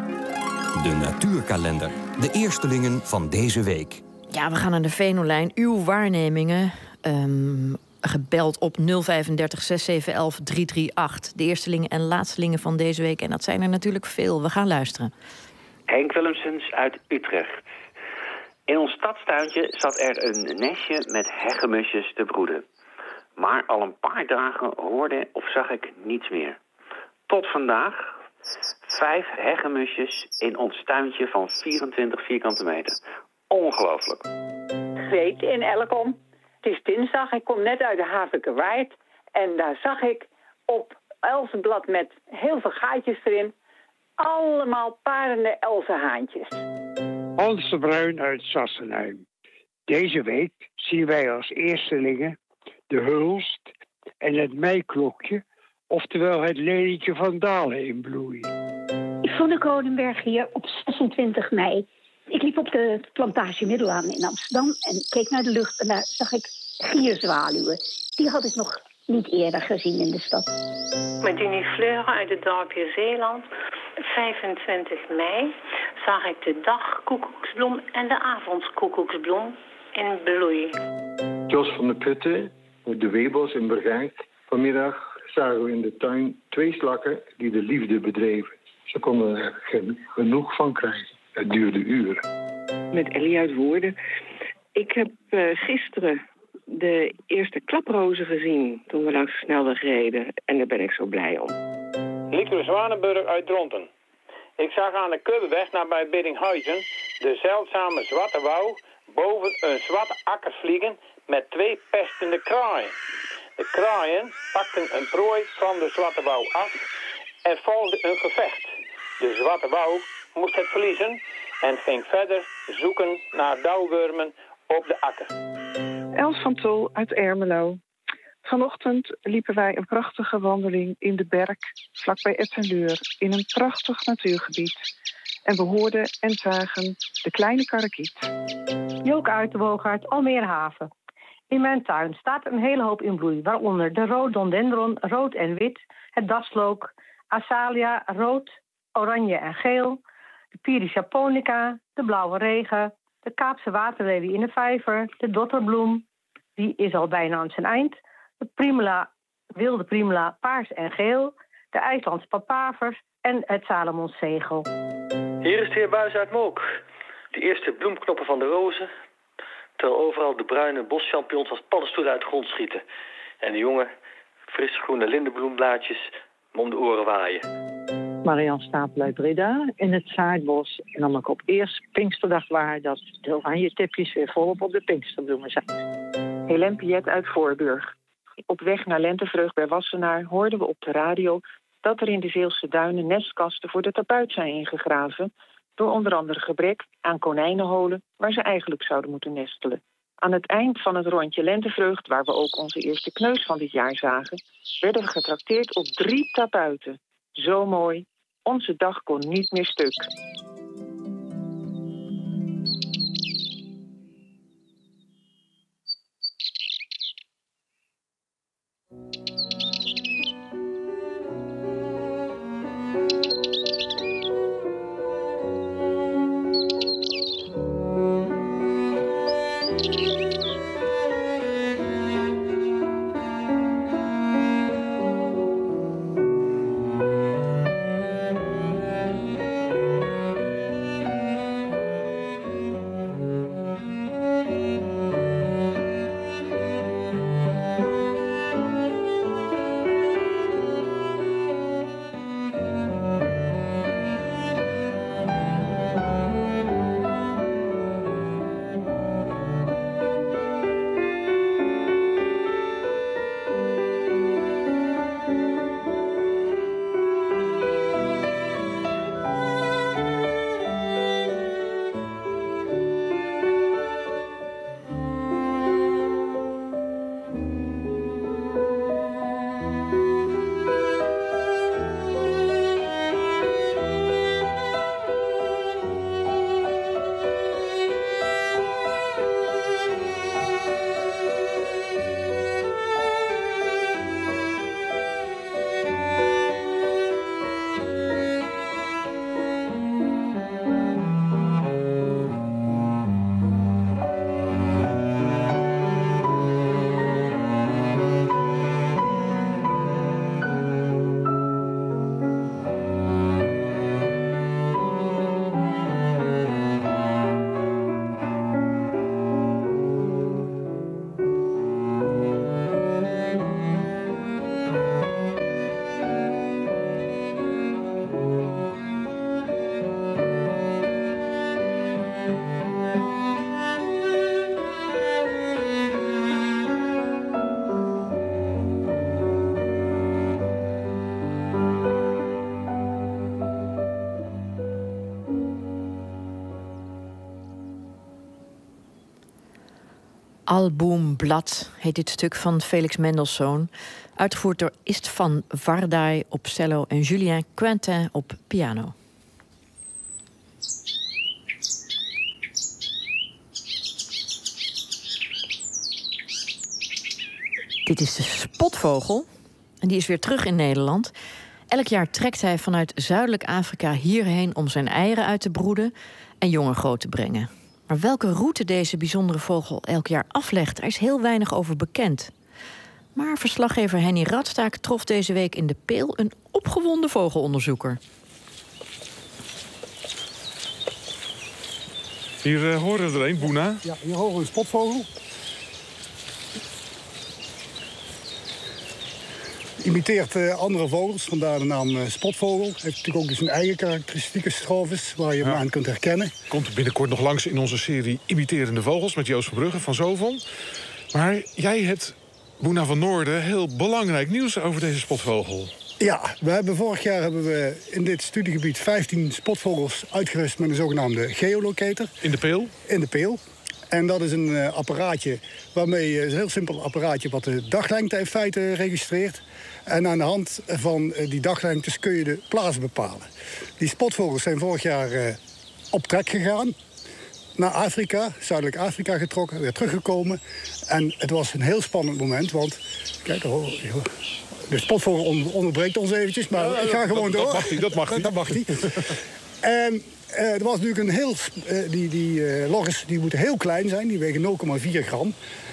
De natuurkalender. De eerstelingen van deze week. Ja, we gaan naar de Venolijn. Uw waarnemingen. Um, gebeld op nul vijfendertig zes zeven een een drie drie acht. De eerstelingen en laatstelingen van deze week. En dat zijn er natuurlijk veel. We gaan luisteren. Henk Willemsens uit Utrecht. In ons stadstuintje zat er een nestje met hegemusjes te broeden. Maar al een paar dagen hoorde of zag ik niets meer. Tot vandaag vijf hegemusjes in ons tuintje van vierentwintig vierkante meter. Ongelooflijk. Greet in Elkom. Het is dinsdag, ik kom net uit de Havikerwaard. En daar zag ik op elzenblad met heel veel gaatjes erin... allemaal parende elzenhaantjes. Hans de Bruin uit Sassenheim. Deze week zien wij als eerstelingen de hulst en het meiklokje, oftewel het lelietje van Dalen in bloei. Yvonne Kronenberg hier op zesentwintig mei. Ik liep op de plantage Middelaan in Amsterdam en keek naar de lucht en daar zag ik gierzwaluwen. Die had ik nog niet eerder gezien in de stad. Met Jenny Fleuren uit het dorpje Zeeland. vijfentwintig mei zag ik de dagkoekoeksbloem en de avondkoekoeksbloem in bloei. Jos van de Putten, de Webels in Bergijk. Vanmiddag zagen we in de tuin twee slakken die de liefde bedreven. Ze konden er geen genoeg van krijgen. Het duurde uren. Met Ellie uit Woerden. Ik heb uh, gisteren de eerste klaprozen gezien toen we langs de snelweg reden. En daar ben ik zo blij om. Lieke Zwanenburg uit Dronten. Ik zag aan de Kubbeweg nabij Biddinghuizen de zeldzame zwarte wouw boven een zwarte akker vliegen met twee pestende kraaien. De kraaien pakten een prooi van de zwarte wouw af en volgde een gevecht. De zwarte wouw moest het verliezen en ging verder zoeken naar dauwwormen op de akker. Els van Tol uit Ermelo. Vanochtend liepen wij een prachtige wandeling in de berg, vlakbij Etten-Leur, in een prachtig natuurgebied. En we hoorden en zagen de kleine karakiet. Joke uit de Woogaard, Almeerhaven. In mijn tuin staat een hele hoop in bloei, waaronder de rhododendron, rood en wit, het daslook, azalea, rood, oranje en geel, de Pyrrhus japonica, de blauwe regen, de Kaapse waterlelie in de vijver, de dotterbloem, die is al bijna aan zijn eind, de primula, wilde primula, paars en geel, de IJslandse papavers en het Salomonszegel. Hier is de heer Buijs uit Mook. De eerste bloemknoppen van de rozen, terwijl overal de bruine boschampignons als paddenstoelen uit de grond schieten. En de jonge, frisse groene lindenbloemblaadjes me om de oren waaien. Marian Stapel uit Breda in het Zaadbos. En dan ik op eerst Pinksterdag waar dat de oranje tipjes weer volop op de Pinksterbloemen zijn. Helene Piet uit Voorburg. Op weg naar Lentevreugd bij Wassenaar hoorden we op de radio dat er in de Zeelse duinen nestkasten voor de tapuit zijn ingegraven, door onder andere gebrek aan konijnenholen waar ze eigenlijk zouden moeten nestelen. Aan het eind van het rondje Lentevreugd, waar we ook onze eerste kneus van dit jaar zagen, werden we getrakteerd op drie tapuiten. Zo mooi, onze dag kon niet meer stuk. Albumblad heet dit stuk van Felix Mendelssohn. Uitgevoerd door Istvan Vardai op cello en Julien Quentin op piano. Dit is de spotvogel en die is weer terug in Nederland. Elk jaar trekt hij vanuit Zuidelijk Afrika hierheen om zijn eieren uit te broeden en jongen groot te brengen. Maar welke route deze bijzondere vogel elk jaar aflegt, er is heel weinig over bekend. Maar verslaggever Henny Radstaak trof deze week in de Peel een opgewonden vogelonderzoeker. Hier uh, horen we er een, Boena. Ja, hier horen we een spotvogel. imiteert uh, andere vogels, vandaar de naam uh, spotvogel. Heeft natuurlijk ook zijn eigen karakteristieke strofes waar je hem ja. aan kunt herkennen. Komt binnenkort nog langs in onze serie Imiterende Vogels met Joost van Brugge van Zovon. Maar jij hebt, Boena van Noorden, heel belangrijk nieuws over deze spotvogel. Ja, we hebben vorig jaar hebben we in dit studiegebied vijftien spotvogels uitgerust met een zogenaamde geolocator. In de peel? In de peel. En dat is een uh, apparaatje waarmee je, een heel simpel apparaatje wat de daglengte in feite registreert. En aan de hand van uh, die daglengtes kun je de plaats bepalen. Die spotvogels zijn vorig jaar uh, op trek gegaan. Naar Afrika, zuidelijk Afrika getrokken, weer teruggekomen. En het was een heel spannend moment, want kijk, oh, de spotvogel onderbreekt ons eventjes, maar ja, ik ga gewoon dat, door. Dat mag hij, dat mag hij. Dat mag hij. En uh, er was natuurlijk een heel... Uh, die die uh, loggers die moeten heel klein zijn, die wegen nul komma vier gram.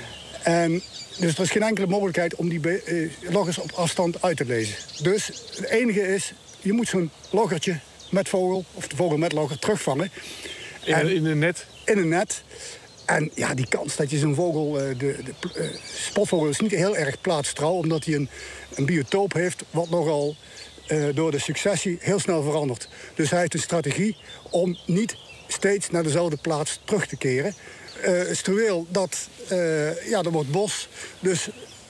En dus er is geen enkele mogelijkheid om die uh, loggers op afstand uit te lezen. Dus het enige is, je moet zo'n loggertje met vogel, of de vogel met logger, terugvangen. In, en, in een net? In een net. En ja, die kans dat je zo'n vogel... Uh, de, de uh, spotvogel is niet heel erg plaatstrouw, omdat hij een, een biotoop heeft wat nogal uh, door de successie heel snel verandert. Dus hij heeft een strategie om niet steeds naar dezelfde plaats terug te keren. Uh, struweel, dat, uh, ja, dat wordt bos. Dus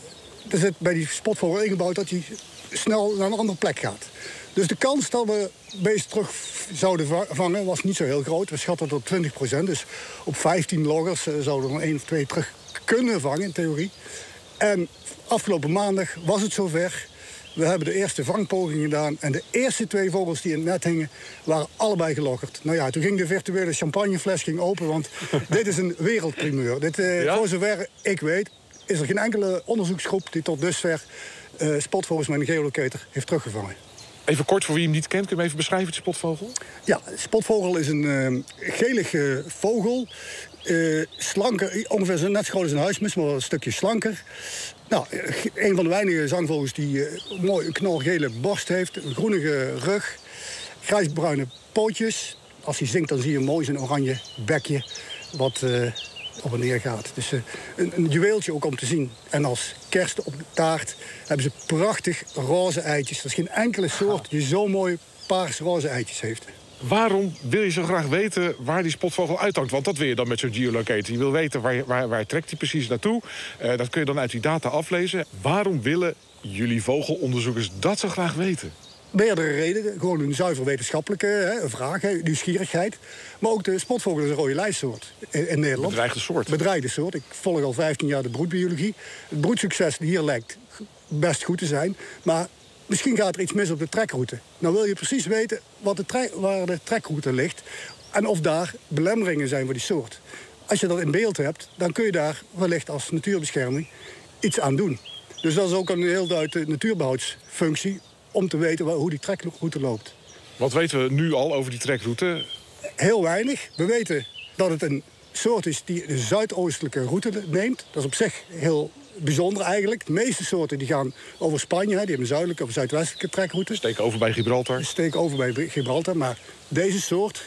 er zit bij die spotvogel ingebouwd dat hij snel naar een andere plek gaat. Dus de kans dat we beest terug zouden vangen was niet zo heel groot. We schatten tot twintig procent. Dus op vijftien loggers uh, zouden we er één of twee terug kunnen vangen, in theorie. En afgelopen maandag was het zover. We hebben de eerste vangpoging gedaan. En de eerste twee vogels die in het net hingen, waren allebei geloggerd. Nou ja, toen ging de virtuele champagnefles ging open, want dit is een wereldprimeur. Dit, uh, ja? Voor zover ik weet, is er geen enkele onderzoeksgroep die tot dusver uh, spotvogels met een geolocator heeft teruggevangen. Even kort, voor wie hem niet kent, kun je hem even beschrijven, de spotvogel? Ja, spotvogel is een uh, gelige vogel. Uh, slanker, ongeveer zo net zo groot als een huismus, maar wel een stukje slanker. Nou, een van de weinige zangvogels die uh, mooi een knalgele borst heeft. Een groenige rug. Grijsbruine pootjes. Als hij zingt, dan zie je mooi zijn oranje bekje. Wat uh, op en neer gaat. Dus uh, een, een juweeltje ook om te zien. En als kerst op de taart hebben ze prachtig roze eitjes. Er is geen enkele soort die zo mooi paars-roze eitjes heeft. Waarom wil je zo graag weten waar die spotvogel uithangt? Want dat wil je dan met zo'n geolocator. Je wil weten waar, waar, waar trekt hij precies naartoe. Uh, dat kun je dan uit die data aflezen. Waarom willen jullie vogelonderzoekers dat zo graag weten? Meerdere redenen. Gewoon een zuiver wetenschappelijke hè, een vraag, hè, nieuwsgierigheid. Maar ook de spotvogel is een rode lijstsoort in, in Nederland. Bedreigde soort. Bedreigde soort. Ik volg al vijftien jaar de broedbiologie. Het broedsucces hier lijkt best goed te zijn. Maar misschien gaat er iets mis op de trekroute. Nou wil je precies weten wat de tre- waar de trekroute ligt. En of daar belemmeringen zijn voor die soort. Als je dat in beeld hebt, dan kun je daar wellicht als natuurbescherming iets aan doen. Dus dat is ook een heel duidelijke natuurbehoudsfunctie om te weten hoe die trekroute loopt. Wat weten we nu al over die trekroute? Heel weinig. We weten dat het een soort is die de zuidoostelijke route neemt. Dat is op zich heel bijzonder eigenlijk. De meeste soorten die gaan over Spanje. Die hebben een zuidelijke of zuidwestelijke trekroute. Steken over bij Gibraltar. Steken over bij Gibraltar. Maar deze soort,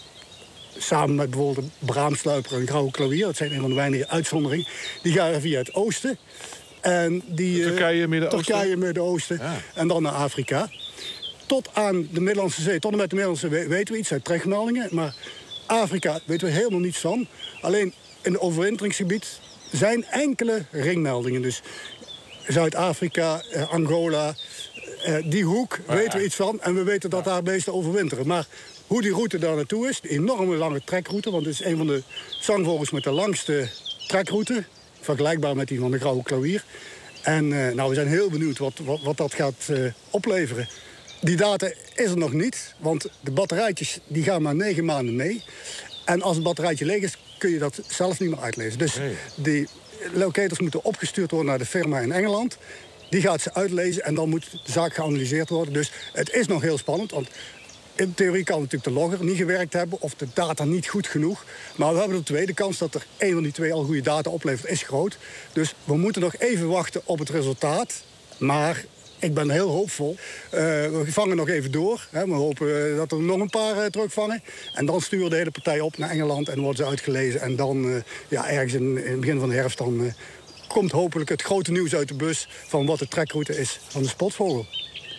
samen met bijvoorbeeld de braamsluiper en grauwe klauwier, dat zijn een van de weinige uitzonderingen, die gaan via het oosten. En die, Turkije, Midden-Oosten. Turkije, Midden-Oosten. Ja. En dan naar Afrika. Tot aan de Middellandse Zee. Tot en met de Middellandse Zee weten we iets uit trekmeldingen. Maar Afrika weten we helemaal niets van. Alleen in het overwinteringsgebied zijn enkele ringmeldingen. Dus Zuid-Afrika, eh, Angola, eh, die hoek ah, weten we ja. iets van. En we weten dat ja. daar beesten overwinteren. Maar hoe die route daar naartoe is, de enorme lange trekroute, want het is een van de zangvogels met de langste trekroute, vergelijkbaar met die van de grauwe klauwier. En uh, nou, we zijn heel benieuwd wat, wat, wat dat gaat uh, opleveren. Die data is er nog niet, want de batterijtjes die gaan maar negen maanden mee. En als het batterijtje leeg is, kun je dat zelf niet meer uitlezen. Dus hey. die locators moeten opgestuurd worden naar de firma in Engeland. Die gaat ze uitlezen en dan moet de zaak geanalyseerd worden. Dus het is nog heel spannend, want in theorie kan natuurlijk de logger niet gewerkt hebben of de data niet goed genoeg. Maar we hebben de tweede kans dat er één van die twee al goede data oplevert, is groot. Dus we moeten nog even wachten op het resultaat. Maar ik ben heel hoopvol. Uh, we vangen nog even door. Hè. We hopen dat er nog een paar uh, terugvangen. En dan sturen we de hele partij op naar Engeland en worden ze uitgelezen. En dan, uh, ja, ergens in, in het begin van de herfst, dan uh, komt hopelijk het grote nieuws uit de bus van wat de trekroute is van de spotvogel.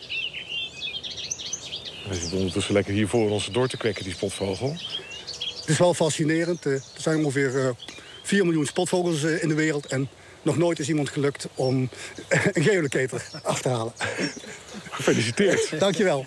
Hij zit ondertussen lekker hier voor ons door te kwekken, die spotvogel. Het is wel fascinerend. Er zijn ongeveer vier miljoen spotvogels in de wereld. En nog nooit is iemand gelukt om een geolocator af te halen. Gefeliciteerd. Dank je wel.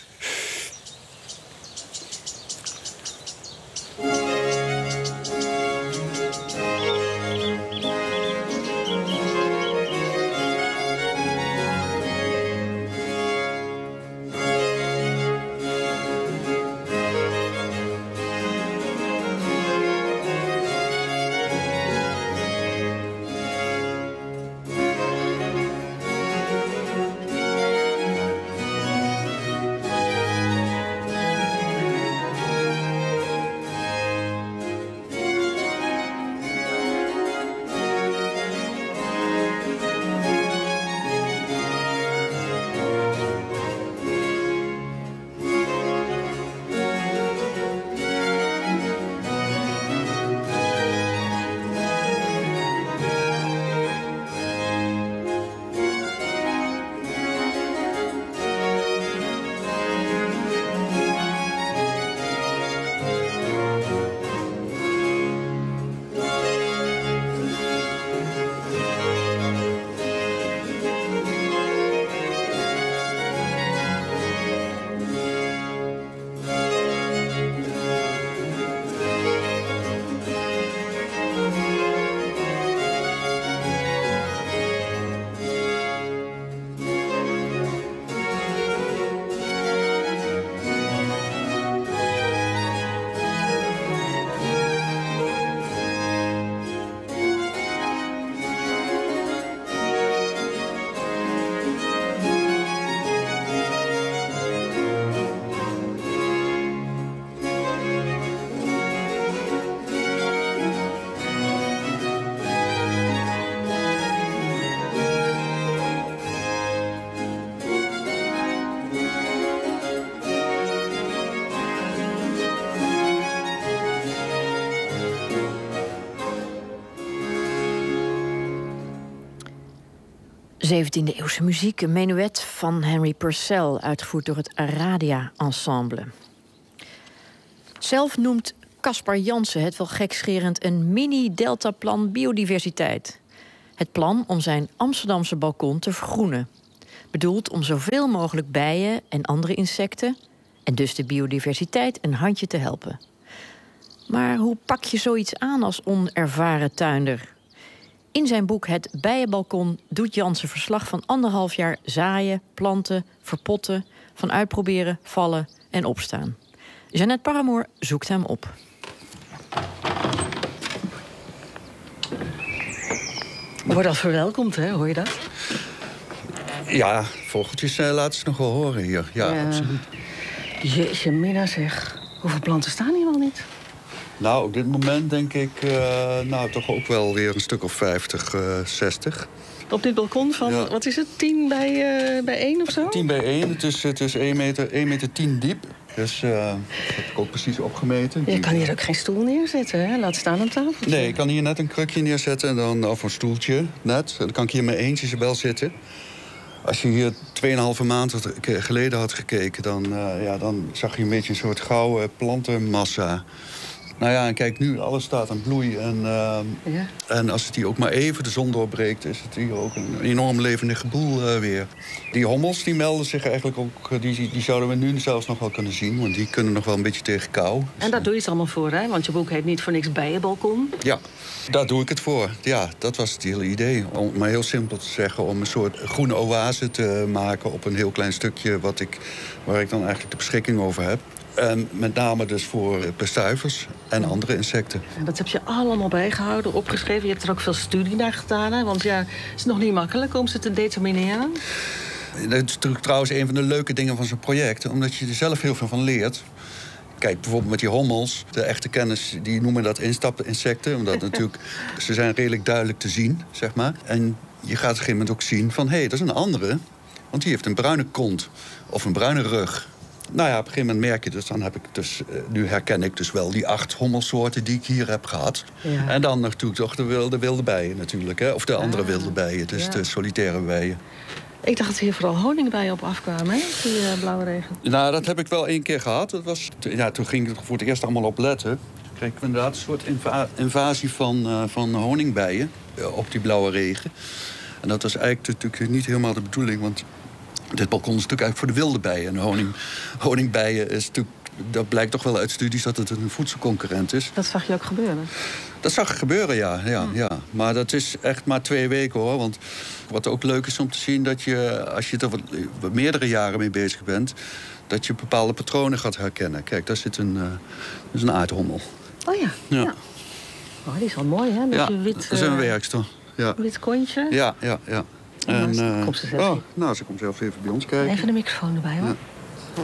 zeventiende-eeuwse muziek, een menuet van Henry Purcell, uitgevoerd door het Aradia Ensemble. Zelf noemt Caspar Jansen het wel gekscherend een mini-deltaplan biodiversiteit. Het plan om zijn Amsterdamse balkon te vergroenen. Bedoeld om zoveel mogelijk bijen en andere insecten, en dus de biodiversiteit, een handje te helpen. Maar hoe pak je zoiets aan als onervaren tuinder? In zijn boek Het Bijenbalkon doet Jansen verslag van anderhalf jaar zaaien, planten, verpotten, van uitproberen, vallen en opstaan. Jeannette Paramoor zoekt hem op. Wordt als verwelkomd, hè? Hoor je dat? Ja, vogeltjes uh, laten ze nog wel horen hier. Ja, ja. absoluut. Jeetje, Mina zeg. Hoeveel planten staan hier al niet? Nou, op dit moment denk ik, uh, nou, toch ook wel weer een stuk of vijftig, uh, zestig. Op dit balkon van, ja. Wat is het, tien bij, uh, bij één of zo? tien bij één, het is, het is één meter, één meter tien diep. Dus uh, dat heb ik ook precies opgemeten. Je kan hier ook geen stoel neerzetten, hè? Laat staan een tafel. Nee, ik kan hier net een krukje neerzetten, en dan, of een stoeltje, net. Dan kan ik hier met eentje wel zitten. Als je hier tweeënhalve maand geleden had gekeken, dan, uh, ja, dan zag je een beetje een soort gouden plantenmassa. Nou ja, en kijk nu, alles staat aan bloei. En, uh, ja. en als het hier ook maar even de zon doorbreekt, is het hier ook een enorm levendige boel uh, weer. Die hommels die melden zich eigenlijk ook, die, die zouden we nu zelfs nog wel kunnen zien. Want die kunnen nog wel een beetje tegen kou. En daar doe je het allemaal voor, hè? Want je boek heet niet voor niks Bijenbalkon. Ja, daar doe ik het voor. Ja, dat was het hele idee. Om maar heel simpel te zeggen, om een soort groene oase te maken op een heel klein stukje wat ik, waar ik dan eigenlijk de beschikking over heb. En met name dus voor bestuivers en andere insecten. En dat heb je allemaal bijgehouden, opgeschreven. Je hebt er ook veel studie naar gedaan, hè? Want ja, het is nog niet makkelijk om ze te determineren. Dat is natuurlijk trouwens een van de leuke dingen van zo'n project, omdat je er zelf heel veel van leert. Kijk, bijvoorbeeld met die hommels, de echte kennis, die noemen dat instapinsecten. Omdat natuurlijk, ze zijn redelijk duidelijk te zien, zeg maar. En je gaat op een gegeven moment ook zien van, hé, hey, dat is een andere. Want die heeft een bruine kont of een bruine rug. Nou ja, op een gegeven moment merk je dus, dan heb ik dus, uh, nu herken ik dus wel die acht hommelsoorten die ik hier heb gehad. Ja. En dan natuurlijk toch de wilde, wilde bijen natuurlijk, hè? Of de andere ah, wilde bijen, dus ja. de solitaire bijen. Ik dacht dat hier vooral honingbijen op afkwamen, hè? Die uh, blauwe regen. Nou, dat heb ik wel één keer gehad. Dat was, ja, toen ging ik er voor het eerst allemaal op letten. Kreeg ik inderdaad een soort inva- invasie van, uh, van honingbijen uh, op die blauwe regen. En dat was eigenlijk natuurlijk niet helemaal de bedoeling, want dit balkon is natuurlijk eigenlijk voor de wilde bijen. En honing, honingbijen is natuurlijk, dat blijkt toch wel uit studies dat het een voedselconcurrent is. Dat zag je ook gebeuren? Dat zag ik gebeuren, ja. ja, hmm. ja. Maar dat is echt maar twee weken, hoor. Want wat ook leuk is om te zien, dat je, als je er wat, wat meerdere jaren mee bezig bent, dat je bepaalde patronen gaat herkennen. Kijk, daar zit een, uh, dat is een aardhommel. Oh ja. ja. ja. Oh, die is wel mooi, hè? Met ja, je wit, dat is een werkster. Ja. Wit kontje. Ja, ja, ja. En, en uh, komt ze zelf. Oh, nou, ze komt zelf even bij ons kijken. Even de microfoon erbij, hoor. Ja.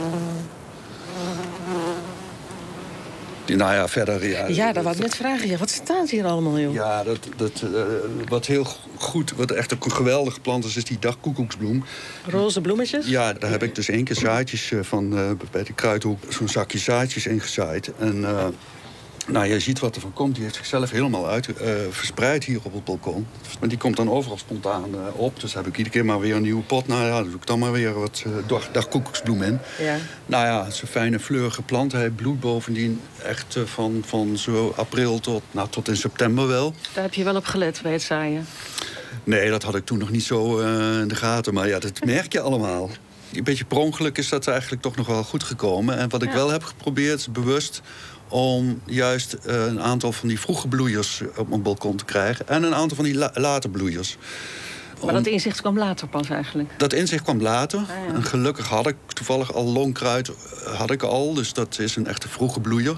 Nou ja, verder... Ja, ja dat wou ik net vragen. Ja, wat staat hier allemaal, joh? Ja, dat, dat, uh, wat heel goed, wat echt ook een geweldige plant is, is die dagkoekoeksbloem. Roze bloemetjes? Ja, daar heb ik dus één keer zaadjes van uh, bij de Kruidhoek, zo'n zakje zaadjes ingezaaid. En uh, nou, je ziet wat er van komt. Die heeft zichzelf helemaal uit, uh, verspreid hier op het balkon. Maar die komt dan overal spontaan uh, op. Dus heb ik iedere keer maar weer een nieuwe pot. Nou ja, dan doe ik dan maar weer wat uh, dag, dagkoekoeksbloem in. Ja. Nou ja, het is een fijne fleurige plant. Hij bloeit bovendien echt uh, van, van zo april tot, nou, tot in september wel. Daar heb je wel op gelet bij het zaaien? Nee, dat had ik toen nog niet zo uh, in de gaten. Maar ja, dat merk je allemaal. Een beetje per ongeluk is dat eigenlijk toch nog wel goed gekomen. En wat ik ja. wel heb geprobeerd, bewust, om juist uh, een aantal van die vroege bloeiers op mijn balkon te krijgen. En een aantal van die la- late bloeiers. Maar dat inzicht kwam later pas eigenlijk? Dat inzicht kwam later. Ah, ja. En gelukkig had ik toevallig al longkruid had ik al. Dus dat is een echte vroege bloeier.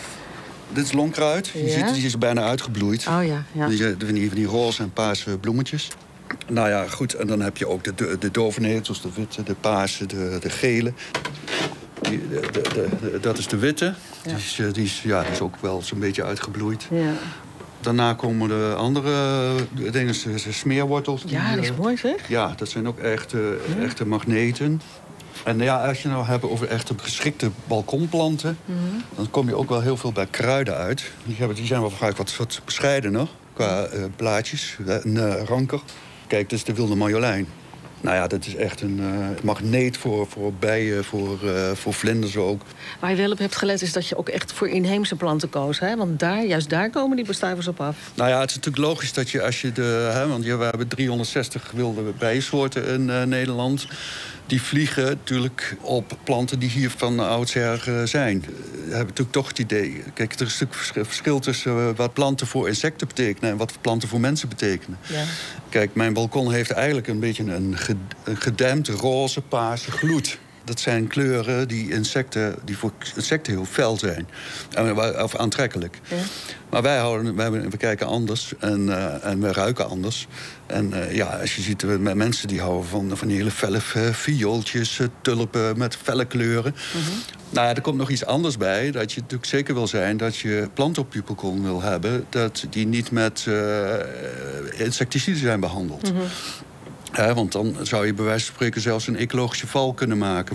Dit is longkruid. Je ja? ziet, die is bijna uitgebloeid. Oh ja, ja. Die, die, die roze en paarse bloemetjes. Nou ja, goed. En dan heb je ook de, de, de dovenetels, de witte, de paarse, de, de gele. Die, de, de, de, dat is de witte. Ja. Die, is, die, is, ja, die is ook wel zo'n beetje uitgebloeid. Ja. Daarna komen de andere dingen, de smeerwortels. Die, ja, die is mooi, zeg. Ja, dat zijn ook echte, ja. echte magneten. En ja, als je nou hebt over echte geschikte balkonplanten, mm-hmm. dan kom je ook wel heel veel bij kruiden uit. Die, hebben, die zijn wel vaak wat, wat bescheidener qua uh, blaadjes, een uh, ranker. Kijk, dat is de wilde marjolein. Nou ja, dat is echt een uh, magneet voor, voor bijen, voor, uh, voor vlinders ook. Waar je wel op hebt gelet is dat je ook echt voor inheemse planten koos, hè? Want daar, juist daar komen die bestuivers op af. Nou ja, het is natuurlijk logisch dat je als je de... Hè, want we hebben driehonderdzestig wilde bijensoorten in uh, Nederland. Die vliegen natuurlijk op planten die hier van oudsher uh, zijn. We hebben natuurlijk toch het idee... Kijk, er is natuurlijk verschil tussen uh, wat planten voor insecten betekenen en wat planten voor mensen betekenen. Ja. Kijk, mijn balkon heeft eigenlijk een beetje een, ge, een gedempte roze, paarse gloed. Dat zijn kleuren die, insecten, die voor insecten heel fel zijn. Of aantrekkelijk. Ja. Maar wij, houden, wij we kijken anders en, uh, en we ruiken anders. En uh, ja, als je ziet met mensen die houden van, van die hele felle viooltjes, tulpen met felle kleuren. Mm-hmm. Nou ja, er komt nog iets anders bij. Dat je natuurlijk zeker wil zijn dat je planten op je balkon wil hebben, dat die niet met uh, insecticiden zijn behandeld. Mm-hmm. He, want dan zou je bij wijze van spreken zelfs een ecologische val kunnen maken.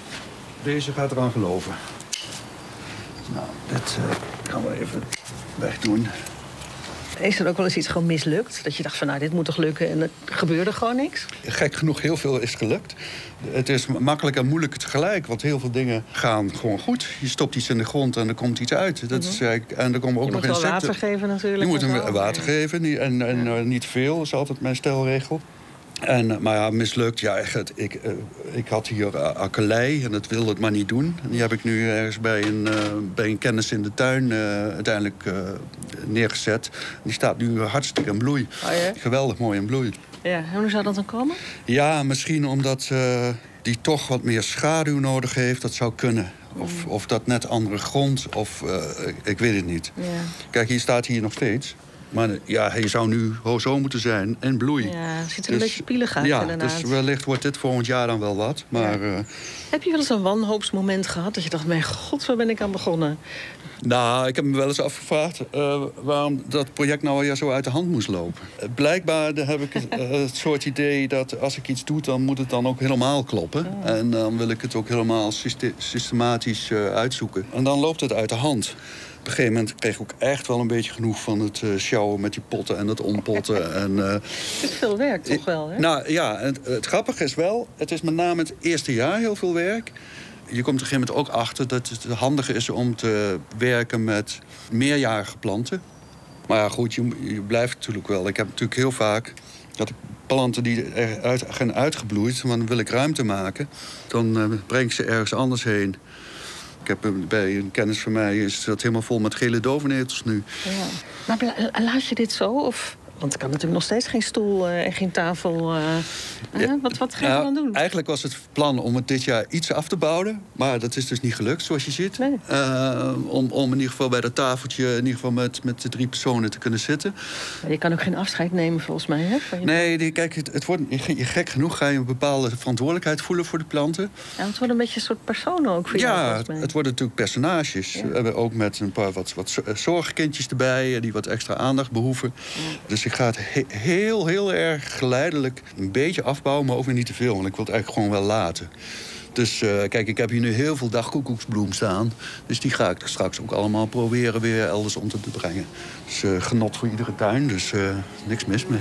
Deze gaat eraan geloven. Nou, dit uh, gaan we even wegdoen. Is er ook wel eens iets gewoon mislukt? Dat je dacht van, nou, dit moet toch lukken en er gebeurde gewoon niks? Gek genoeg, heel veel is gelukt. Het is makkelijk en moeilijk tegelijk, want heel veel dingen gaan gewoon goed. Je stopt iets in de grond en er komt iets uit. Dat is eigenlijk, en er komen ook je nog moet insecten. Je moet wel water geven natuurlijk. Je moet hem water geven en, en ja. uh, niet veel, dat is altijd mijn stelregel. En, maar ja, mislukt. Ja, echt, ik, uh, ik had hier uh, akkelei en dat wilde het maar niet doen. En die heb ik nu ergens bij een, uh, bij een kennis in de tuin uh, uiteindelijk uh, neergezet. Die staat nu hartstikke in bloei. Oh, ja? Geweldig mooi in bloei. Ja, en hoe zou dat dan komen? Ja, misschien omdat uh, die toch wat meer schaduw nodig heeft. Dat zou kunnen. Of, of dat net andere grond, of uh, ik weet het niet. Ja. Kijk, hier staat hier nog steeds. Maar ja, hij zou nu zo moeten zijn en bloei. Ja, het ziet er dus, een beetje pielig uit ja, inderdaad. dus wellicht wordt dit volgend jaar dan wel wat. Maar, ja. uh, Heb je wel eens een wanhoopsmoment gehad dat je dacht, mijn god, waar ben ik aan begonnen? Nou, ik heb me wel eens afgevraagd uh, waarom dat project nou ja zo uit de hand moest lopen. Uh, blijkbaar heb ik het, uh, het soort idee dat als ik iets doe, dan moet het dan ook helemaal kloppen. Oh. En dan wil ik het ook helemaal syste- systematisch uh, uitzoeken. En dan loopt het uit de hand. Op een gegeven moment kreeg ik ook echt wel een beetje genoeg van het uh, sjouwen met die potten en het ompotten. En, uh, het is veel werk toch wel, hè? Nou ja, het, het grappige is wel, het is met name het eerste jaar heel veel werk. Je komt op een gegeven moment ook achter dat het handig is om te werken met meerjarige planten. Maar ja, goed, je, je blijft natuurlijk wel. Ik heb natuurlijk heel vaak dat ik planten die eruit gaan uitgebloeid, maar dan wil ik ruimte maken. Dan uh, breng ik ze ergens anders heen. Ik heb bij een kennis van mij is dat helemaal vol met gele dovenetels nu. Ja. Maar laat je dit zo? Of? Want er kan natuurlijk nog steeds geen stoel uh, en geen tafel. Uh, ja. Wat, wat ga je nou, dan doen? Eigenlijk was het plan om het dit jaar iets af te bouwen. Maar dat is dus niet gelukt, zoals je ziet. Nee. Uh, om, om in ieder geval bij dat tafeltje in ieder geval met, met de drie personen te kunnen zitten. Maar je kan ook geen afscheid nemen, volgens mij, hè? Van je... Nee, die, kijk, het, het wordt, je, gek genoeg ga je een bepaalde verantwoordelijkheid voelen voor de planten. Ja, het wordt een beetje een soort personen ook voor ja, jou, volgens mij. Het, het worden natuurlijk personages. Ja. We hebben ook met een paar wat, wat zorgkindjes erbij, die wat extra aandacht behoeven. Ja. Dus ik ga het he- heel, heel erg geleidelijk een beetje afbouwen, maar ook weer niet te veel. Want ik wil het eigenlijk gewoon wel laten. Dus uh, kijk, ik heb hier nu heel veel dagkoekoeksbloem staan. Dus die ga ik straks ook allemaal proberen weer elders onder te brengen. Dus uh, genot voor iedere tuin, dus uh, niks mis mee.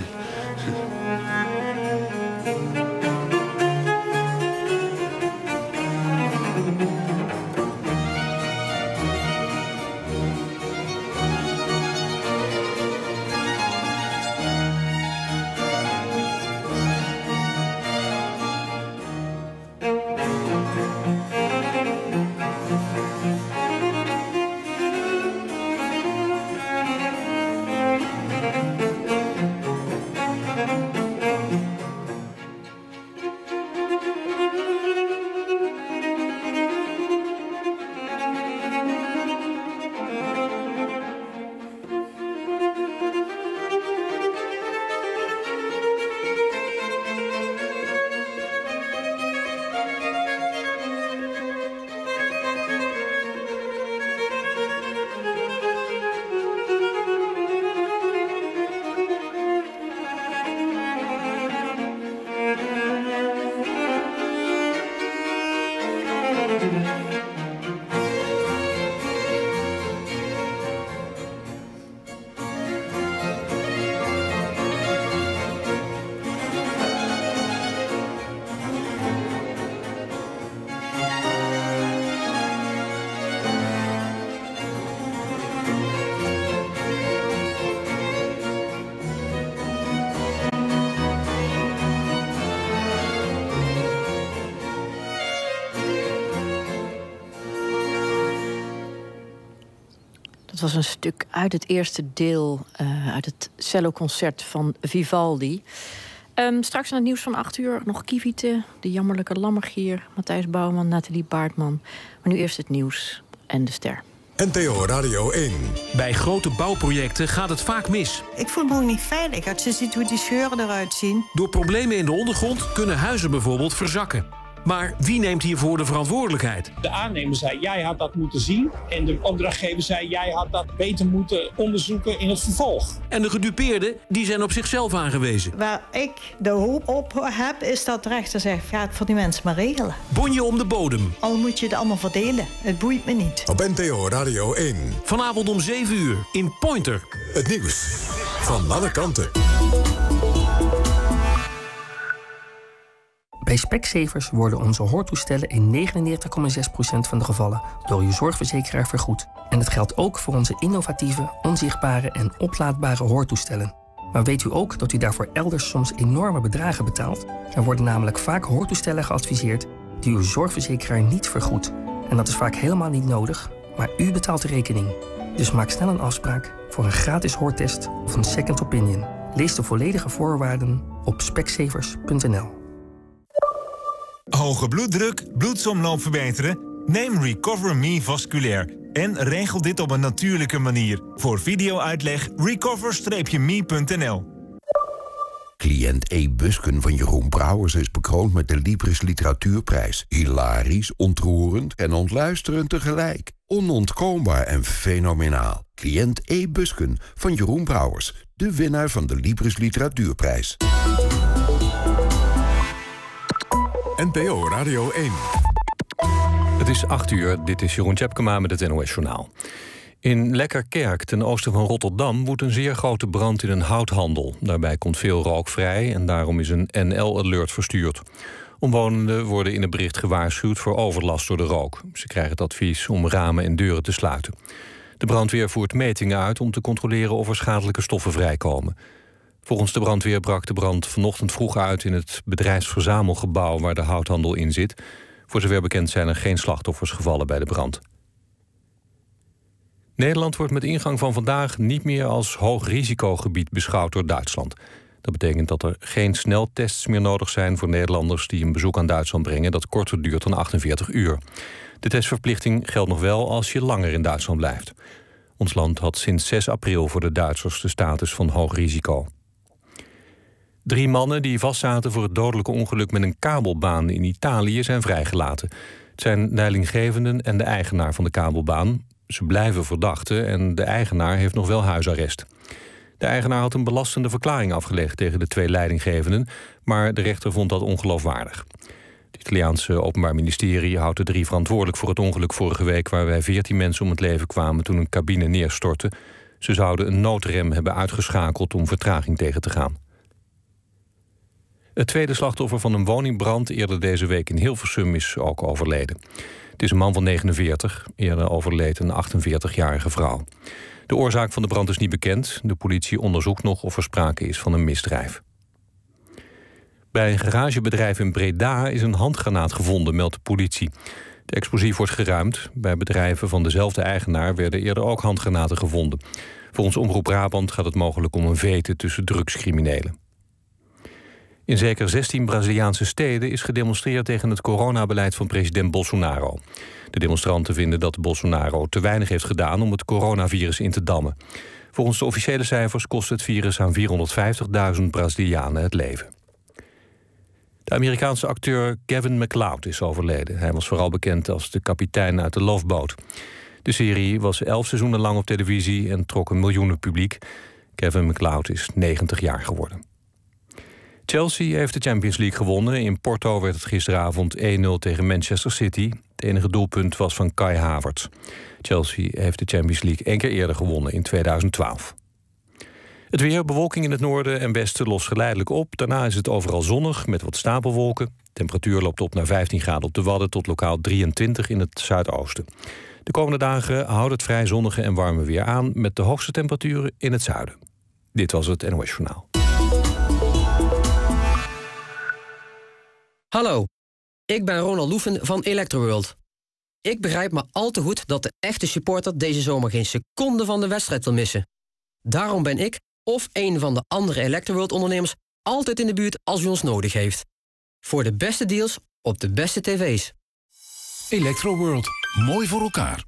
Het was een stuk uit het eerste deel, uh, uit het celloconcert van Vivaldi. Um, straks aan het nieuws van acht uur nog Kieviete, de jammerlijke lammergier, Matthijs Bouwman, Nathalie Baartman. Maar nu eerst het nieuws en de ster. N T O Radio één. Bij grote bouwprojecten gaat het vaak mis. Ik voel me ook niet veilig als je ziet hoe die scheuren eruit zien. Door problemen in de ondergrond kunnen huizen bijvoorbeeld verzakken. Maar wie neemt hiervoor de verantwoordelijkheid? De aannemer zei, jij had dat moeten zien. En de opdrachtgever zei, jij had dat beter moeten onderzoeken in het vervolg. En de gedupeerden, die zijn op zichzelf aangewezen. Waar ik de hoop op heb, is dat de rechter zegt, ga het voor die mensen maar regelen. Bonje om de bodem. Al moet je het allemaal verdelen. Het boeit me niet. Op N T O Radio één. Vanavond om zeven uur in Pointer. Het nieuws van alle kanten. Bij Specsavers worden onze hoortoestellen in negenennegentig komma zes procent van de gevallen door uw zorgverzekeraar vergoed. En dat geldt ook voor onze innovatieve, onzichtbare en oplaadbare hoortoestellen. Maar weet u ook dat u daarvoor elders soms enorme bedragen betaalt? Er worden namelijk vaak hoortoestellen geadviseerd die uw zorgverzekeraar niet vergoedt. En dat is vaak helemaal niet nodig, maar u betaalt de rekening. Dus maak snel een afspraak voor een gratis hoortest of een second opinion. Lees de volledige voorwaarden op specsavers punt n l. Hoge bloeddruk, bloedsomloop verbeteren? Neem Recover Me Vasculair. En regel dit op een natuurlijke manier. Voor video-uitleg recover me punt n l. Cliënt E. Busken van Jeroen Brouwers is bekroond met de Libris Literatuurprijs. Hilarisch, ontroerend en ontluisterend tegelijk. Onontkoombaar en fenomenaal. Cliënt E. Busken van Jeroen Brouwers. De winnaar van de Libris Literatuurprijs. N P O Radio één. Het is acht uur, dit is Jeroen Tjepkema met het N O S-journaal. In Lekkerkerk, ten oosten van Rotterdam, woedt een zeer grote brand in een houthandel. Daarbij komt veel rook vrij en daarom is een N L-alert verstuurd. Omwonenden worden in het bericht gewaarschuwd voor overlast door de rook. Ze krijgen het advies om ramen en deuren te sluiten. De brandweer voert metingen uit om te controleren of er schadelijke stoffen vrijkomen. Volgens de brandweer brak de brand vanochtend vroeg uit in het bedrijfsverzamelgebouw waar de houthandel in zit. Voor zover bekend zijn er geen slachtoffers gevallen bij de brand. Nederland wordt met ingang van vandaag niet meer als hoog risicogebied beschouwd door Duitsland. Dat betekent dat er geen sneltests meer nodig zijn voor Nederlanders die een bezoek aan Duitsland brengen dat korter duurt dan achtenveertig uur. De testverplichting geldt nog wel als je langer in Duitsland blijft. Ons land had sinds zes april voor de Duitsers de status van hoog risico. Drie mannen die vastzaten voor het dodelijke ongeluk met een kabelbaan in Italië zijn vrijgelaten. Het zijn leidinggevenden en de eigenaar van de kabelbaan. Ze blijven verdachten en de eigenaar heeft nog wel huisarrest. De eigenaar had een belastende verklaring afgelegd tegen de twee leidinggevenden, maar de rechter vond dat ongeloofwaardig. Het Italiaanse Openbaar Ministerie houdt de drie verantwoordelijk voor het ongeluk vorige week waarbij veertien mensen om het leven kwamen toen een cabine neerstortte. Ze zouden een noodrem hebben uitgeschakeld om vertraging tegen te gaan. Het tweede slachtoffer van een woningbrand eerder deze week in Hilversum is ook overleden. Het is een man van negenenveertig, eerder overleed een achtenveertigjarige vrouw. De oorzaak van de brand is niet bekend. De politie onderzoekt nog of er sprake is van een misdrijf. Bij een garagebedrijf in Breda is een handgranaat gevonden, meldt de politie. De explosief wordt geruimd. Bij bedrijven van dezelfde eigenaar werden eerder ook handgranaten gevonden. Volgens Omroep Brabant gaat het mogelijk om een vete tussen drugscriminelen. In zeker zestien Braziliaanse steden is gedemonstreerd tegen het coronabeleid van president Bolsonaro. De demonstranten vinden dat Bolsonaro te weinig heeft gedaan om het coronavirus in te dammen. Volgens de officiële cijfers kost het virus aan vierhonderdvijftigduizend Brazilianen het leven. De Amerikaanse acteur Kevin MacLeod is overleden. Hij was vooral bekend als de kapitein uit de Love Boat. De serie was elf seizoenen lang op televisie en trok een miljoenen publiek. Kevin MacLeod is negentig jaar geworden. Chelsea heeft de Champions League gewonnen. In Porto werd het gisteravond één nul tegen Manchester City. Het enige doelpunt was van Kai Havertz. Chelsea heeft de Champions League één keer eerder gewonnen in tweeduizend twaalf. Het weer, bewolking in het noorden en westen lost geleidelijk op. Daarna is het overal zonnig met wat stapelwolken. Temperatuur loopt op naar vijftien graden op de Wadden tot lokaal drieëntwintig in het zuidoosten. De komende dagen houdt het vrij zonnige en warme weer aan met de hoogste temperaturen in het zuiden. Dit was het N O S-journaal. Hallo, ik ben Ronald Loeven van Electroworld. Ik begrijp maar al te goed dat de echte supporter deze zomer geen seconde van de wedstrijd wil missen. Daarom ben ik, of een van de andere Electroworld-ondernemers, altijd in de buurt als u ons nodig heeft. Voor de beste deals op de beste tv's. Electroworld, mooi voor elkaar.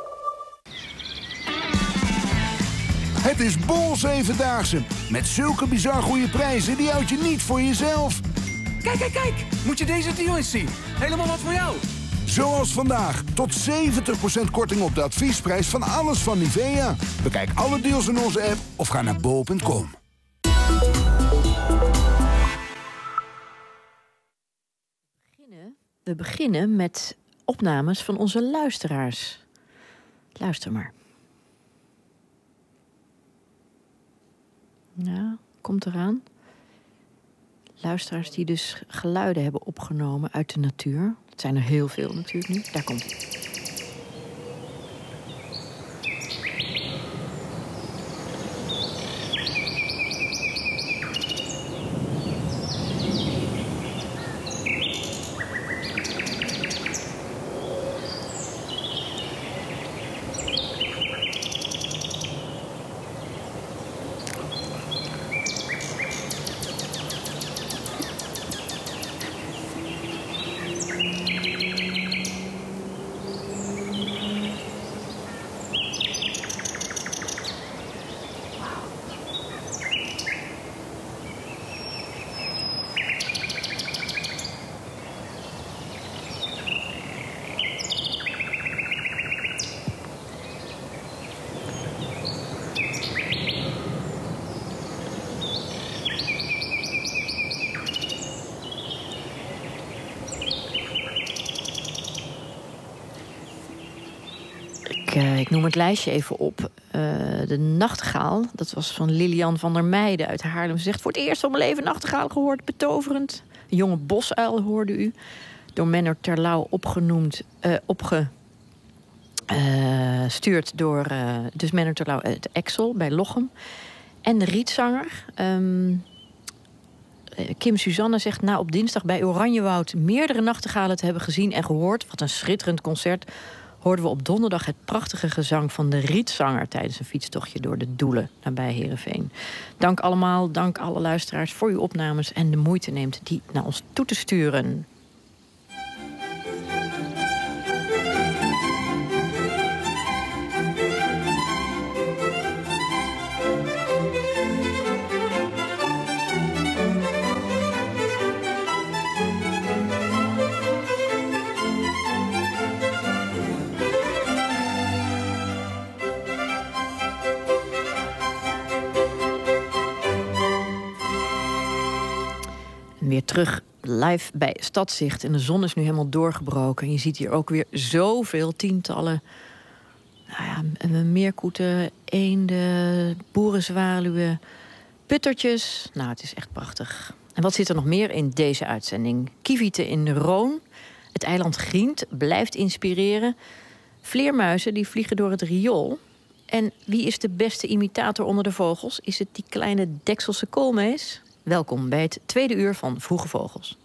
Het is Bol Zevendaagse, met zulke bizar goede prijzen, die houd je niet voor jezelf. Kijk, kijk, kijk! Moet je deze deal eens zien? Helemaal wat voor jou! Zoals vandaag, tot zeventig procent korting op de adviesprijs van alles van Nivea. Bekijk alle deals in onze app of ga naar bol punt com. We beginnen met opnames van onze luisteraars. Luister maar. Ja, komt eraan. Luisteraars die dus geluiden hebben opgenomen uit de natuur. Het zijn er heel veel natuurlijk nu. Daar komt het. Ik, uh, ik noem het lijstje even op. Uh, de nachtegaal, dat was van Lilian van der Meijden uit Haarlem. Ze zegt, voor het eerst van mijn leven nachtegaal gehoord, betoverend. Een jonge bosuil hoorde u. Door Menno Terlouw opgenoemd, uh, opge... Uh, stuurt door uh, dus Menno Terlouw uit Exel bij Lochem. En de rietzanger... Um, Kim Suzanne zegt, na op dinsdag bij Oranjewoud meerdere nachtegalen te hebben gezien en gehoord, wat een schitterend concert, hoorden we op donderdag het prachtige gezang van de rietzanger tijdens een fietstochtje door de Doelen nabij Heerenveen. Dank allemaal, dank alle luisteraars voor uw opnames en de moeite neemt die naar ons toe te sturen. Weer terug live bij Stadzicht. En de zon is nu helemaal doorgebroken. En je ziet hier ook weer zoveel tientallen nou ja, meerkoeten, eenden, boerenzwaluwen, puttertjes. Nou, het is echt prachtig. En wat zit er nog meer in deze uitzending? Kievieten in de Roon. Het eiland Grient blijft inspireren. Vleermuizen die vliegen door het riool. En wie is de beste imitator onder de vogels? Is het die kleine Dekselse koolmees? Welkom bij het tweede uur van Vroege Vogels.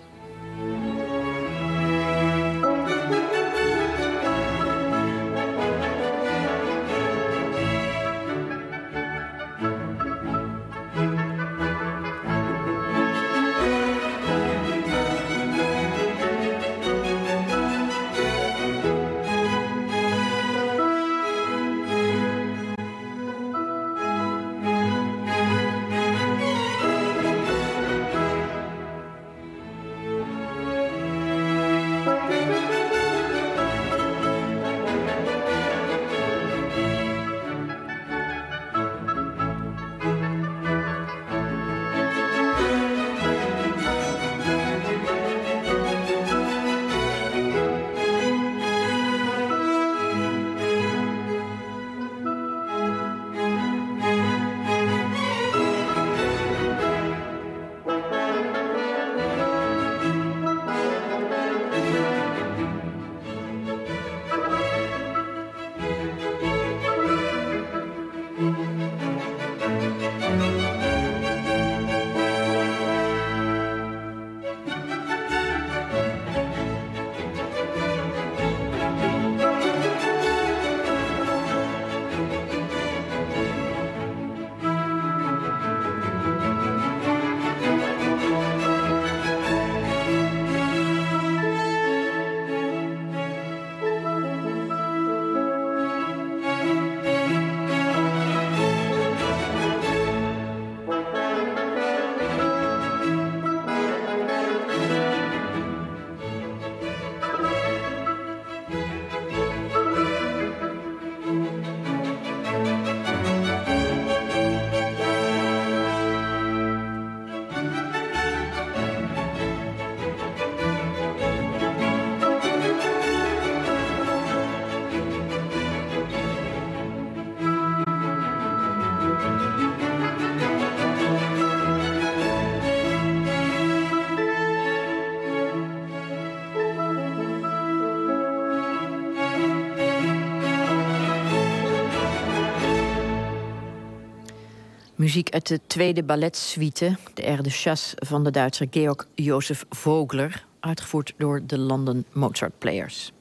Muziek uit de tweede balletsuite, de Air de Chasse van de Duitser Georg Joseph Vogler, uitgevoerd door de London Mozart Players.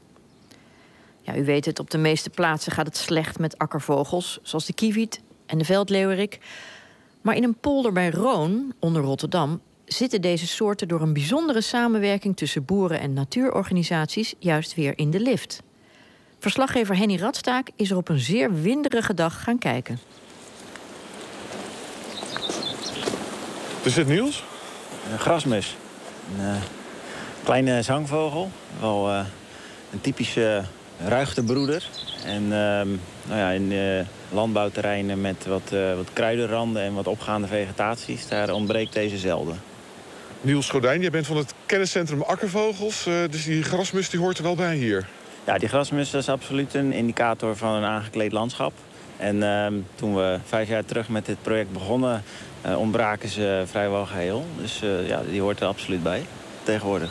Ja, u weet het, op de meeste plaatsen gaat het slecht met akkervogels, zoals de kieviet en de veldleeuwerik. Maar in een polder bij Roon, onder Rotterdam, zitten deze soorten door een bijzondere samenwerking tussen boeren en natuurorganisaties juist weer in de lift. Verslaggever Henny Radstaak is er op een zeer winderige dag gaan kijken. Is dit Niels? Een grasmus. Een uh, kleine zangvogel. Wel uh, een typische ruigtebroeder. En uh, nou ja, in uh, landbouwterreinen met wat, uh, wat kruidenranden en wat opgaande vegetaties, daar ontbreekt deze zelden. Niels Godijn, jij bent van het kenniscentrum Akkervogels. Uh, dus die grasmus die hoort er wel bij hier. Ja, die grasmus is absoluut een indicator van een aangekleed landschap. En uh, toen we vijf jaar terug met dit project begonnen, uh, ontbraken ze vrijwel geheel. Dus uh, ja, die hoort er absoluut bij, tegenwoordig.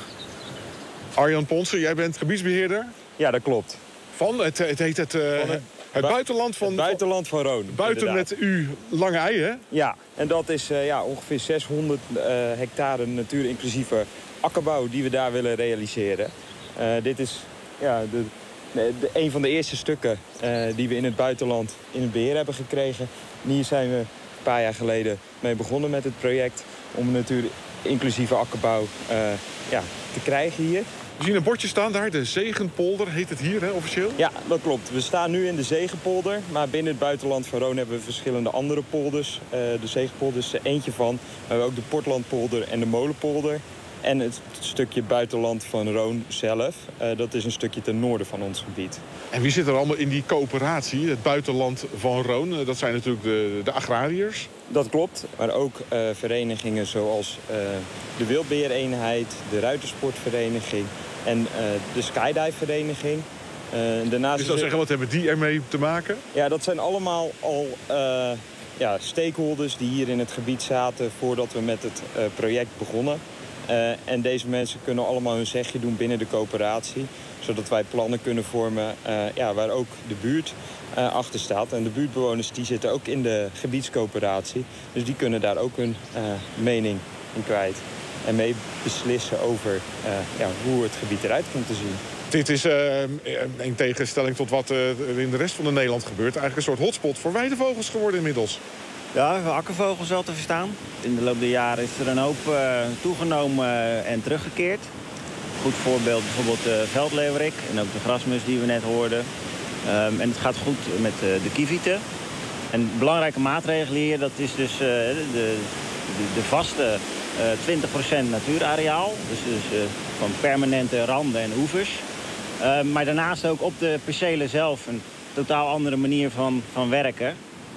Arjan Ponsen, jij bent gebiedsbeheerder? Ja, dat klopt. Van, het, het heet het, uh, van het, het bu buitenland van... Het buitenland van Roon. Buiten inderdaad. met uw lange ei, hè? Ja, en dat is uh, ja, ongeveer zeshonderd uh, hectare natuur inclusieve akkerbouw die we daar willen realiseren. Uh, dit is ja, de, de, de, een van de eerste stukken uh, die we in het buitenland in het beheer hebben gekregen. En hier zijn we een paar jaar geleden mee begonnen met het project om natuur inclusieve akkerbouw uh, ja, te krijgen hier. We zien een bordje staan daar, de Zegenpolder heet het hier, hè, officieel? Ja, dat klopt. We staan nu in de Zegenpolder, maar binnen het buitenland van Roon hebben we verschillende andere polders. Uh, de Zegenpolder is er eentje van. We hebben ook de Portlandpolder en de Molenpolder. En het stukje buitenland van Roon zelf, uh, dat is een stukje ten noorden van ons gebied. En wie zit er allemaal in die coöperatie, het buitenland van Roon? Uh, dat zijn natuurlijk de, de agrariërs. Dat klopt, maar ook uh, verenigingen zoals uh, de Wildbeereenheid, de Ruitersportvereniging en uh, de Skydive-vereniging. Uh, daarnaast dus dat zeggen, wat hebben die ermee te maken? Ja, dat zijn allemaal al uh, ja, stakeholders die hier in het gebied zaten voordat we met het uh, project begonnen. Uh, en deze mensen kunnen allemaal hun zegje doen binnen de coöperatie, zodat wij plannen kunnen vormen uh, ja, waar ook de buurt uh, achter staat. En de buurtbewoners die zitten ook in de gebiedscoöperatie, dus die kunnen daar ook hun uh, mening in kwijt. En mee beslissen over uh, ja, hoe het gebied eruit komt te zien. Dit is uh, in tegenstelling tot wat uh, er in de rest van Nederland gebeurt, eigenlijk een soort hotspot voor weidevogels geworden inmiddels. Ja, akkervogels wel te verstaan. In de loop der jaren is er een hoop uh, toegenomen en teruggekeerd. Goed voorbeeld bijvoorbeeld de veldleeuwerik en ook de grasmus die we net hoorden. Um, en het gaat goed met uh, de kievieten. En belangrijke maatregelen hier, dat is dus uh, de, de, de vaste uh, twintig procent natuurareaal. Dus, dus uh, van permanente randen en oevers. Uh, maar daarnaast ook op de percelen zelf een totaal andere manier van, van werken.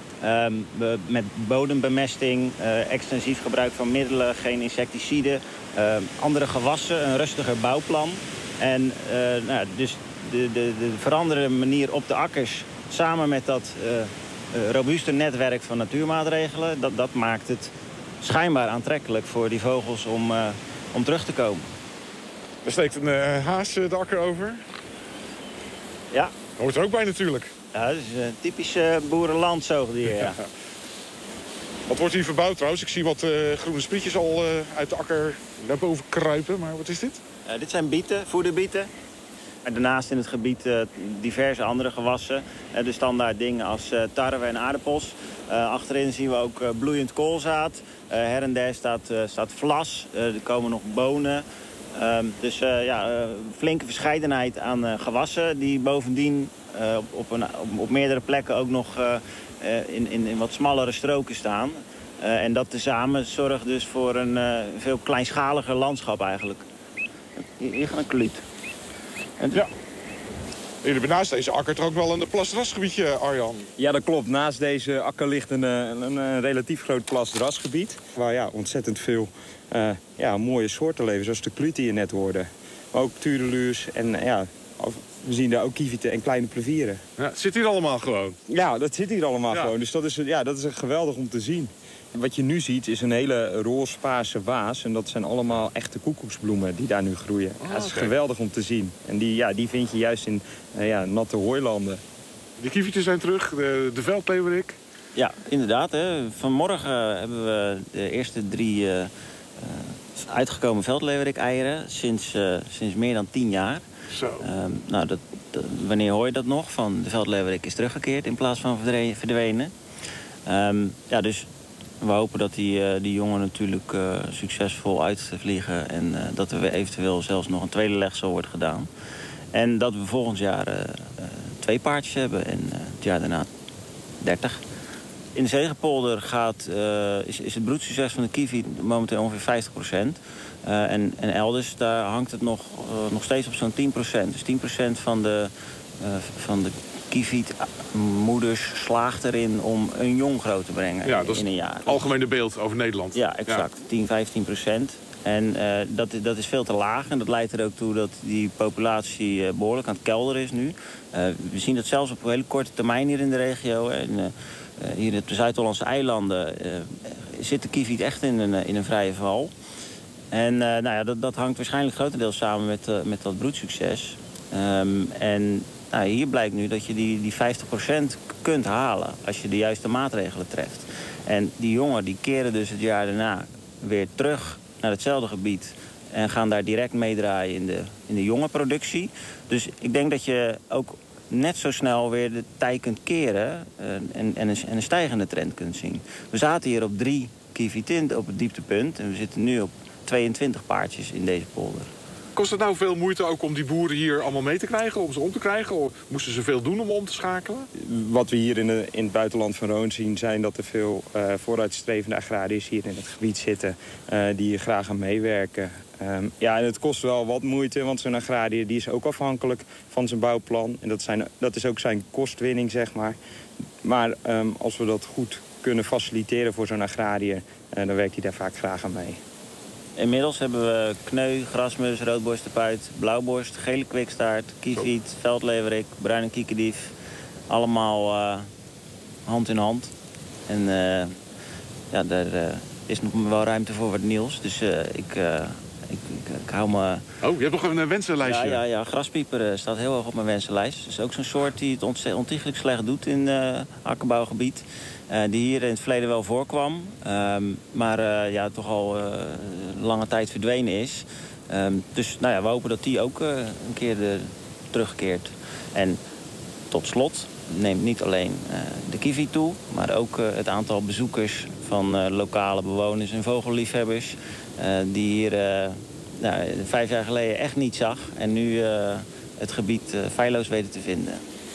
Um, met bodembemesting, uh, extensief gebruik van middelen, geen insecticiden, uh, andere gewassen, een rustiger bouwplan. En uh, nou, dus de, de, de veranderde manier op de akkers, samen met dat uh, uh, robuuste netwerk van natuurmaatregelen, dat, dat maakt het schijnbaar aantrekkelijk voor die vogels om, uh, om terug te komen. Er steekt een uh, haas de akker over. Ja. Hoort er ook bij natuurlijk. Ja, dat is een typisch uh, boerenlandzoogdier, ja. Wat wordt hier verbouwd trouwens? Ik zie wat uh, groene sprietjes al uh, uit de akker naar boven kruipen. Maar wat is dit? Uh, dit zijn bieten, voederbieten. En daarnaast in het gebied uh, diverse andere gewassen. Uh, de standaard dingen als uh, tarwe en aardappels. Uh, achterin zien we ook uh, bloeiend koolzaad. Uh, her en der staat, uh, staat vlas. Uh, er komen nog bonen. Uh, dus uh, ja, uh, flinke verscheidenheid aan uh, gewassen die bovendien uh, op, op, een, op, op meerdere plekken ook nog uh, uh, in, in, in wat smallere stroken staan. Uh, en dat tezamen zorgt dus voor een uh, veel kleinschaliger landschap eigenlijk. Hier, hier gaat een kluut. En... Ja. Hier naast deze akker er ook wel een plasdrasgebiedje, Arjan. Ja, dat klopt. Naast deze akker ligt een, een, een relatief groot plasdrasgebied. Waar ja, ontzettend veel uh, ja, mooie soorten leven, zoals de kluut die je net hoorde. Maar ook tureluurs en ja, we zien daar ook kievieten en kleine plevieren. Ja, het zit hier allemaal gewoon? Ja, dat zit hier allemaal ja. gewoon. Dus dat is, ja, dat is geweldig om te zien. Wat je nu ziet is een hele roze-paarse waas. En dat zijn allemaal echte koekoeksbloemen die daar nu groeien. Oh, ja, dat is okay. geweldig om te zien. En die, ja, die vind je juist in uh, ja, natte hooilanden. De kievieten zijn terug, de, de veldleeuwerik. Ja, inderdaad. Hè. Vanmorgen hebben we de eerste drie uh, uh, uitgekomen veldleeuwerik-eieren sinds, uh, sinds meer dan tien jaar. Zo. Uh, nou, dat, dat, wanneer hoor je dat nog? Van de veldleeuwerik is teruggekeerd in plaats van verdwenen. Um, ja, dus we hopen dat die, uh, die jongen natuurlijk uh, succesvol uitvliegen. En uh, dat er eventueel zelfs nog een tweede legsel wordt gedaan. En dat we volgend jaar uh, uh, twee paardjes hebben en uh, het jaar daarna dertig. In de Zegenpolder gaat, uh, is, is het broedsucces van de kieviet momenteel ongeveer vijftig procent. Uh, en, en elders daar hangt het nog, uh, nog steeds op zo'n tien procent. Dus tien procent van de, uh, van de kievietmoeders slaagt erin om een jong groot te brengen ja, dat is in een jaar. Het algemene beeld over Nederland. Ja, exact. Ja. tien, vijftien procent. En uh, dat, dat is veel te laag. En dat leidt er ook toe dat die populatie uh, behoorlijk aan het kelderen is nu. Uh, we zien dat zelfs op een hele korte termijn hier in de regio. En, uh, uh, hier op de Zuid-Hollandse eilanden uh, zit de kieviet echt in een, in een vrije val. En uh, nou ja, dat, dat hangt waarschijnlijk grotendeels samen met, uh, met dat broedsucces. Um, en nou, hier blijkt nu dat je die, die vijftig procent kunt halen als je de juiste maatregelen treft. En die jongen die keren dus het jaar daarna weer terug naar hetzelfde gebied en gaan daar direct meedraaien in de, in de jonge productie. Dus ik denk dat je ook net zo snel weer de tij kunt keren uh, en, en, een, en een stijgende trend kunt zien. We zaten hier op drie kievitint op het dieptepunt en we zitten nu op tweeëntwintig paardjes in deze polder. Kost het nou veel moeite ook om die boeren hier allemaal mee te krijgen, om ze om te krijgen? Of moesten ze veel doen om om te schakelen? Wat we hier in, de, in het buitenland van Roon zien, zijn dat er veel uh, vooruitstrevende agrariërs hier in het gebied zitten uh, die hier graag aan meewerken. Um, ja, en het kost wel wat moeite, want zo'n agrariër die is ook afhankelijk van zijn bouwplan. En dat, zijn, dat is ook zijn kostwinning, zeg maar. Maar um, als we dat goed kunnen faciliteren voor zo'n agrariër, uh, dan werkt hij daar vaak graag aan mee. Inmiddels hebben we kneu, grasmus, roodborstenpuit, blauwborst, gele kwikstaart, kieviet, veldleverik, bruine kiekendief. Allemaal uh, hand in hand. En uh, ja, daar uh, is nog wel ruimte voor wat nieuws. Dus uh, ik, uh, ik, ik, ik hou me... Oh, je hebt nog een wensenlijstje? Ja, ja, ja. Graspieper uh, staat heel hoog op mijn wensenlijst. Dat is ook zo'n soort die het ont ontiegelijk slecht doet in uh, akkerbouwgebied. Uh, die hier in het verleden wel voorkwam, um, maar uh, ja, toch al uh, lange tijd verdwenen is. Um, dus nou ja, we hopen dat die ook uh, een keer de, terugkeert. En tot slot neemt niet alleen uh, de kievit toe, maar ook uh, het aantal bezoekers van uh, lokale bewoners en vogelliefhebbers. Uh, die hier uh, nou, vijf jaar geleden echt niet zag en nu uh, het gebied uh, feilloos weten te vinden.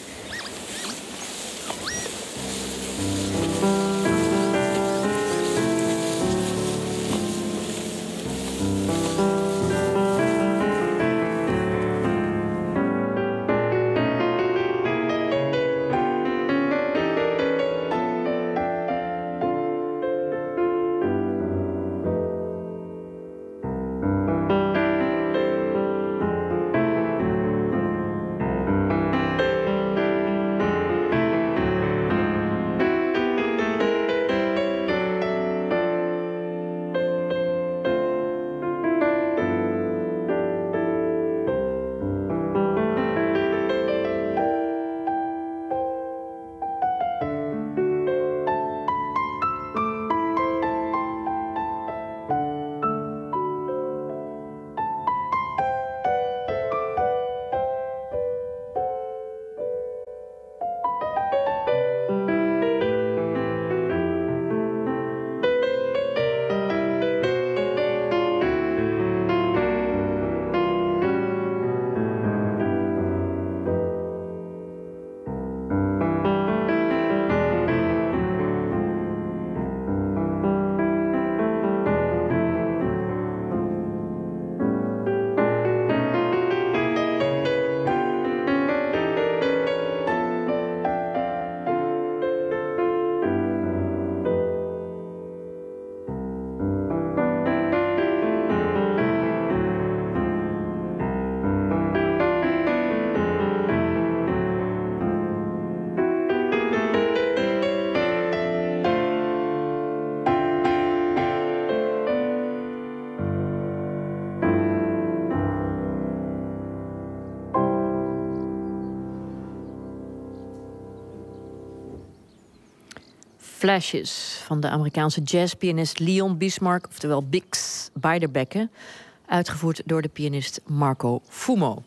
Flashes van de Amerikaanse jazzpianist Leon Bismarck, oftewel Bix Beiderbecke, uitgevoerd door de pianist Marco Fumo.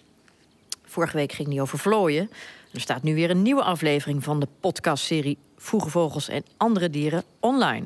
Vorige week ging die over vlooien. Er staat nu weer een nieuwe aflevering van de podcastserie Vroege Vogels en Andere Dieren online.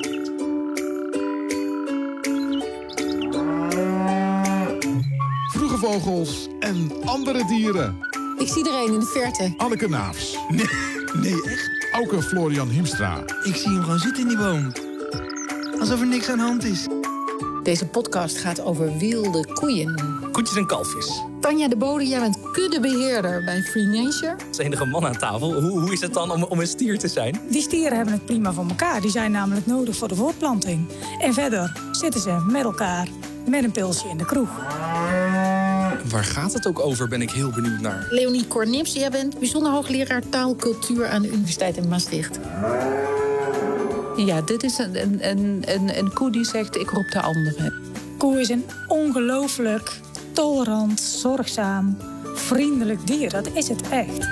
Vroege Vogels en Andere Dieren. Ik zie er een in de verte. Anneke Naafs. Nee, nee echt? Auke Florian Hiemstra. Ik zie hem gewoon zitten in die boom. Alsof er niks aan de hand is. Deze podcast gaat over wilde koeien. Koetjes en kalfjes. Tanja de Bode, jij bent kuddebeheerder bij Free Nature. Als enige man aan tafel, hoe, hoe is het dan om, om een stier te zijn? Die stieren hebben het prima voor elkaar. Die zijn namelijk nodig voor de voortplanting. En verder zitten ze met elkaar met een pilsje in de kroeg. Waar gaat het ook over, ben ik heel benieuwd naar. Leonie Kornips, jij bent bijzonder hoogleraar taalcultuur aan de Universiteit in Maastricht. Ja, dit is een, een, een, een koe die zegt, ik roep de anderen. Koe is een ongelooflijk tolerant, zorgzaam, vriendelijk dier. Dat is het echt.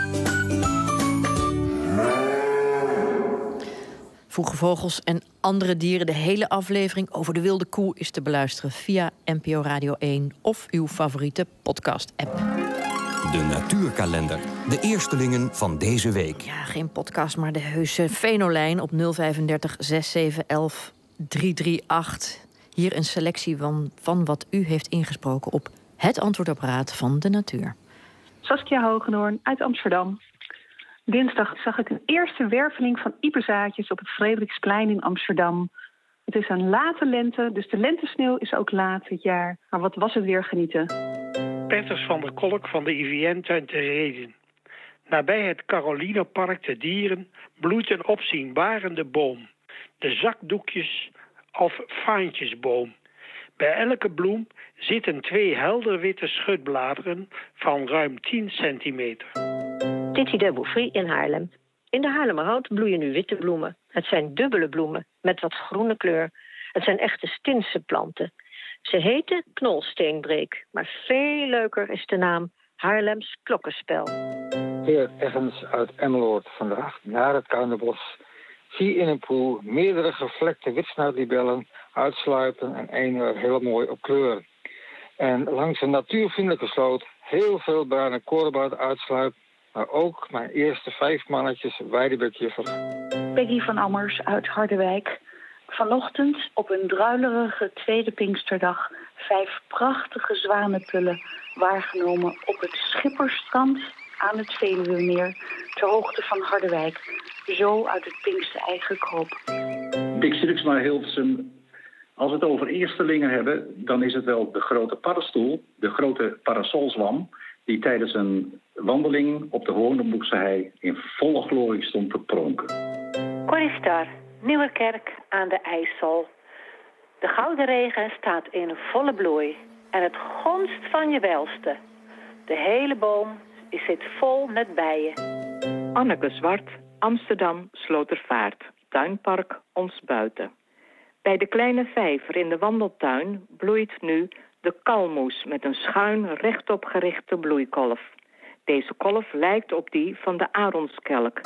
Vroege Vogels en andere dieren. De hele aflevering over de wilde koe is te beluisteren via N P O Radio één of uw favoriete podcast-app. De natuurkalender. De eerstelingen van deze week. Ja, geen podcast, maar de heuse Venolijn op nul drie vijf zes zeven een een drie drie acht. Hier een selectie van, van wat u heeft ingesproken op het antwoordapparaat van de natuur. Saskia Hogendoorn uit Amsterdam. Dinsdag zag ik een eerste werveling van ieperzaadjes op het Frederiksplein in Amsterdam. Het is een late lente, dus de lentesneeuw is ook laat dit jaar. Maar wat was het weer genieten. Petters van der Kolk van de I V N-tuin te Reden. Nabij het Carolinepark te Dieren bloeit een opzienbarende boom. De zakdoekjes of faantjesboom. Bij elke bloem zitten twee helderwitte schutbladeren van ruim tien centimeter. Titi de Bouffry in Haarlem. In de Haarlemmerhout bloeien nu witte bloemen. Het zijn dubbele bloemen met wat groene kleur. Het zijn echte Stinse planten. Ze heten knolsteenbreek, maar veel leuker is de naam Haarlems klokkenspel. Heer Evans uit Emmeloord vandaag naar het Kuinderbos. Zie in een poel meerdere gevlekte witsnuitlibellen uitsluipen en één er heel mooi op kleur. En langs een natuurvriendelijke sloot heel veel bruine korenbout uitsluipen, maar ook mijn eerste vijf mannetjes weidebekjuffer. Peggy van Ammers uit Harderwijk. Vanochtend op een druilerige tweede Pinksterdag vijf prachtige zwanenpullen waargenomen op het Schipperstrand aan het Veluwemeer ter hoogte van Harderwijk. Zo uit het Pinksterei gekropen. Dick Striksma Hilversum. Als we het over eerstelingen hebben, dan is het wel de grote paddenstoel, de grote parasolzwam, die tijdens een wandeling op de Hoornenboekse hei in volle glorie stond te pronken. Corrie Star, Nieuwerkerk aan de IJssel. De gouden regen staat in volle bloei en het gonst van je welste. De hele boom zit vol met bijen. Anneke Zwart, Amsterdam, Slotervaart, tuinpark Ons Buiten. Bij de kleine vijver in de wandeltuin bloeit nu de kalmoes met een schuin rechtop gerichte bloeikolf. Deze kolf lijkt op die van de aronskelk.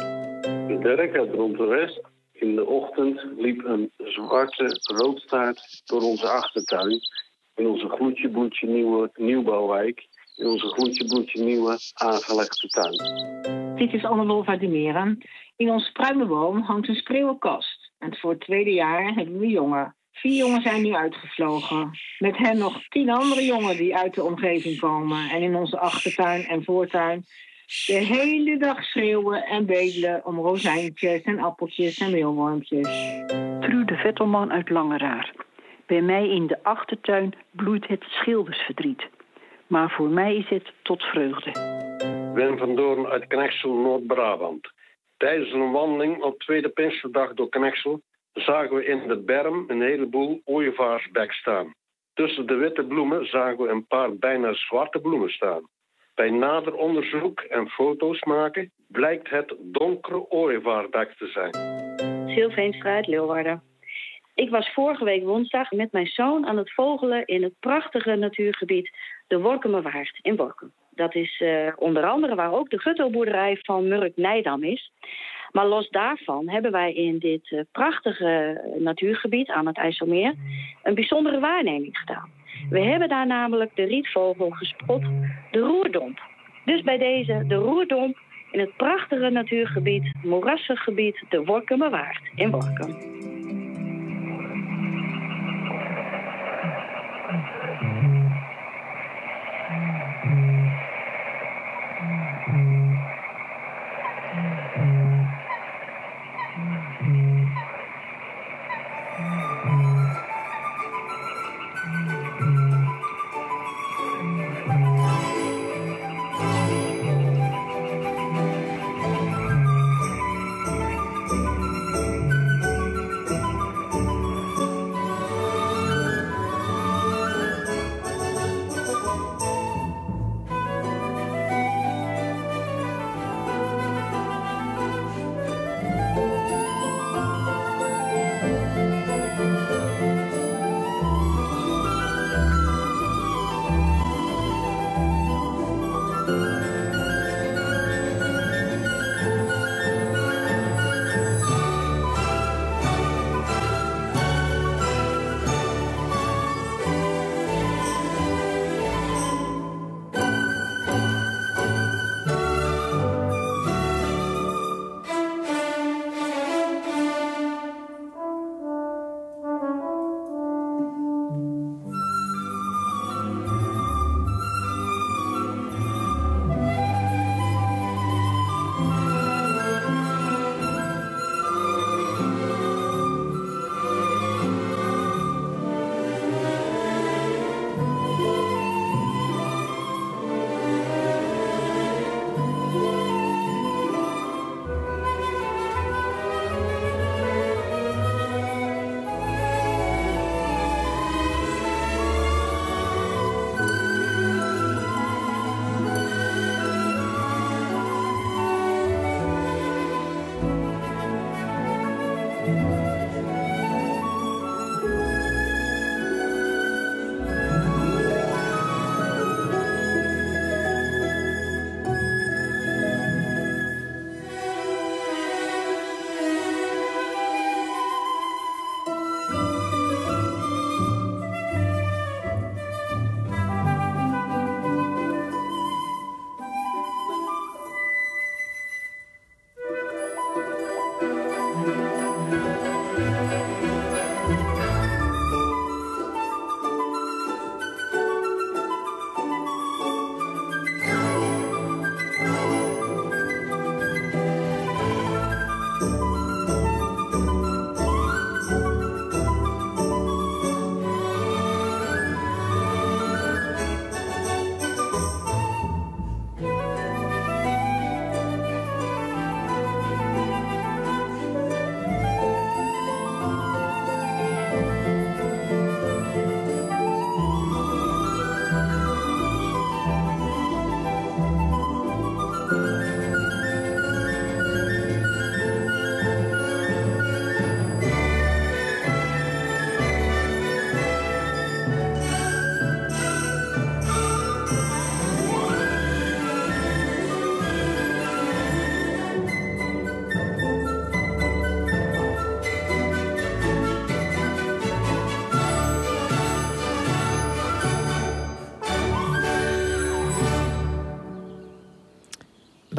Dirk uit Rondewest. In de ochtend liep een zwarte roodstaart door onze achtertuin. In onze gloedje bloedje nieuwe nieuwbouwwijk. In onze gloedje bloedje nieuwe aangelegde tuin. Dit is Anneloof uit de Meren. In ons pruimenboom hangt een spreeuwenkast. En voor het tweede jaar hebben we jongen. Vier jongen zijn nu uitgevlogen. Met hen nog tien andere jongen die uit de omgeving komen. En in onze achtertuin en voortuin de hele dag schreeuwen en bedelen om rozijntjes en appeltjes en meelwormpjes. Trude Vettelman uit Langeraar. Bij mij in de achtertuin bloeit het schildersverdriet. Maar voor mij is het tot vreugde. Wim van Doorn uit Knechtsel, Noord-Brabant. Tijdens een wandeling op tweede Pinksterdag door Knechtsel zagen we in de berm een heleboel ooievaarsbek staan. Tussen de witte bloemen zagen we een paar bijna zwarte bloemen staan. Bij nader onderzoek en foto's maken blijkt het donkere ooievaarbek te zijn. Sil Veenstra uit Leeuwarden. Ik was vorige week woensdag met mijn zoon aan het vogelen in het prachtige natuurgebied de Workumerwaard in Workum. Dat is uh, onder andere waar ook de guttoboerderij van Murk Nijdam is. Maar los daarvan hebben wij in dit uh, prachtige natuurgebied aan het IJsselmeer een bijzondere waarneming gedaan. We hebben daar namelijk de rietvogel gespot, de roerdomp. Dus bij deze de roerdomp in het prachtige natuurgebied, moerassig gebied, de Workumerwaard in Workum.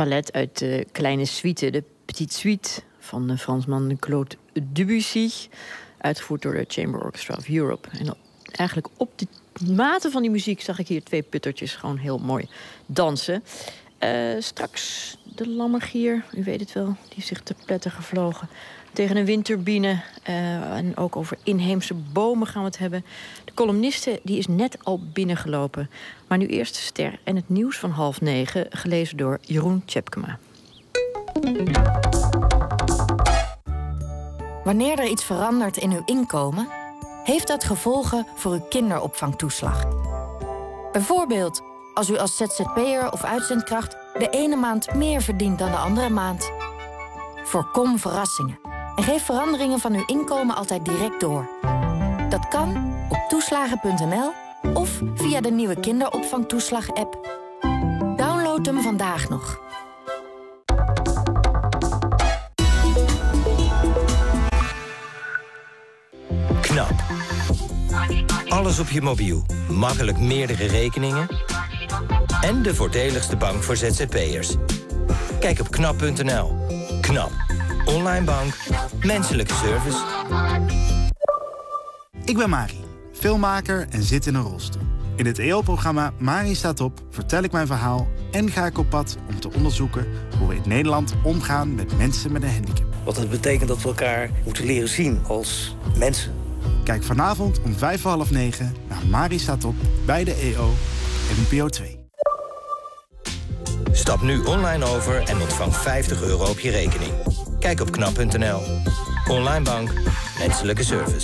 ballet uit de kleine suite, de Petite Suite van de Fransman Claude Debussy, uitgevoerd door de Chamber Orchestra of Europe. En dan eigenlijk op de mate van die muziek zag ik hier twee puttertjes gewoon heel mooi dansen. Uh, straks de lammergier, u weet het wel, die heeft zich te pletter gevlogen tegen een windturbine. Uh, en ook over inheemse bomen gaan we het hebben. De columniste die is net al binnengelopen. Maar nu eerst de ster en het nieuws van half negen, gelezen door Jeroen Tjepkema. Wanneer er iets verandert in uw inkomen, heeft dat gevolgen voor uw kinderopvangtoeslag. Bijvoorbeeld als u als Z Z P'er of uitzendkracht de ene maand meer verdient dan de andere maand. Voorkom verrassingen en geef veranderingen van uw inkomen altijd direct door. Dat kan op toeslagen punt n l of via de nieuwe kinderopvangtoeslag-app. Download hem vandaag nog. Knap. Alles op je mobiel. Makkelijk meerdere rekeningen. En de voordeligste bank voor Z Z P'ers. Kijk op knap punt n l. Knap. Online bank. Menselijke service. Ik ben Mari, filmmaker en zit in een rolstoel. In het E O-programma Mari staat op vertel ik mijn verhaal en ga ik op pad om te onderzoeken hoe we in Nederland omgaan met mensen met een handicap. Wat het betekent dat we elkaar moeten leren zien als mensen. Kijk vanavond om vijf voor half negen naar Mari staat op bij de E O N P O twee. Stap nu online over en ontvang vijftig euro op je rekening. Kijk op knap punt n l. Online bank. Menselijke service.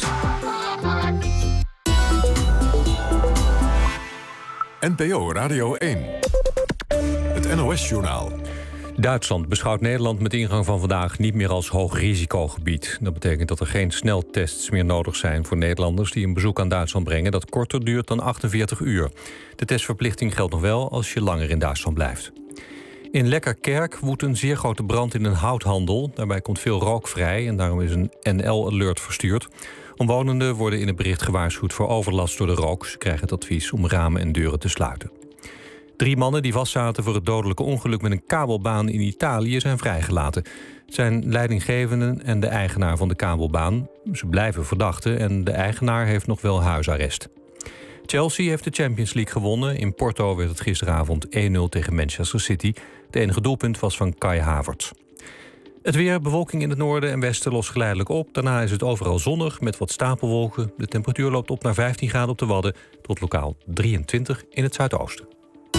N P O Radio één. Het N O S-journaal. Duitsland beschouwt Nederland met ingang van vandaag niet meer als hoog risicogebied. Dat betekent dat er geen sneltests meer nodig zijn voor Nederlanders die een bezoek aan Duitsland brengen dat korter duurt dan achtenveertig uur. De testverplichting geldt nog wel als je langer in Duitsland blijft. In Lekkerkerk woedt een zeer grote brand in een houthandel. Daarbij komt veel rook vrij en daarom is een N L-alert verstuurd. Omwonenden worden in het bericht gewaarschuwd voor overlast door de rook. Ze krijgen het advies om ramen en deuren te sluiten. Drie mannen die vastzaten voor het dodelijke ongeluk met een kabelbaan in Italië zijn vrijgelaten. Het zijn leidinggevenden en de eigenaar van de kabelbaan. Ze blijven verdachten en de eigenaar heeft nog wel huisarrest. Chelsea heeft de Champions League gewonnen. In Porto werd het gisteravond één nul tegen Manchester City. Het enige doelpunt was van Kai Havertz. Het weer, bewolking in het noorden en westen lost geleidelijk op. Daarna is het overal zonnig met wat stapelwolken. De temperatuur loopt op naar vijftien graden op de Wadden tot lokaal drieëntwintig in het zuidoosten.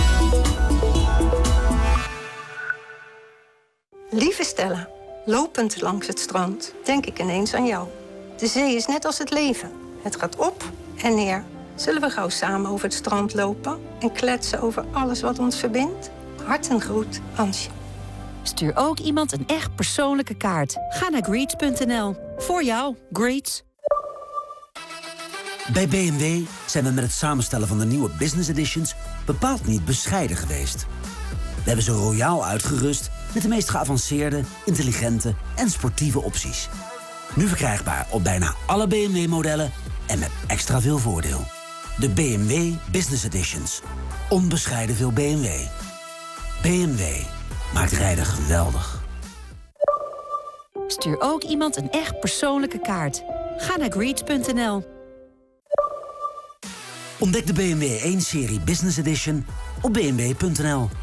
Lieve Stella, lopend langs het strand denk ik ineens aan jou. De zee is net als het leven. Het gaat op en neer. Zullen we gauw samen over het strand lopen en kletsen over alles wat ons verbindt? Hartengroet, Ansje. Stuur ook iemand een echt persoonlijke kaart. Ga naar greets punt n l. Voor jou, Greets. Bij B M W zijn we met het samenstellen van de nieuwe Business Editions bepaald niet bescheiden geweest. We hebben ze royaal uitgerust met de meest geavanceerde, intelligente en sportieve opties. Nu verkrijgbaar op bijna alle B M W-modellen en met extra veel voordeel. De B M W Business Editions. Onbescheiden veel B M W. B M W maakt rijden geweldig. Stuur ook iemand een echt persoonlijke kaart. Ga naar greets punt n l. Ontdek de B M W één-serie Business Edition op b m w punt n l.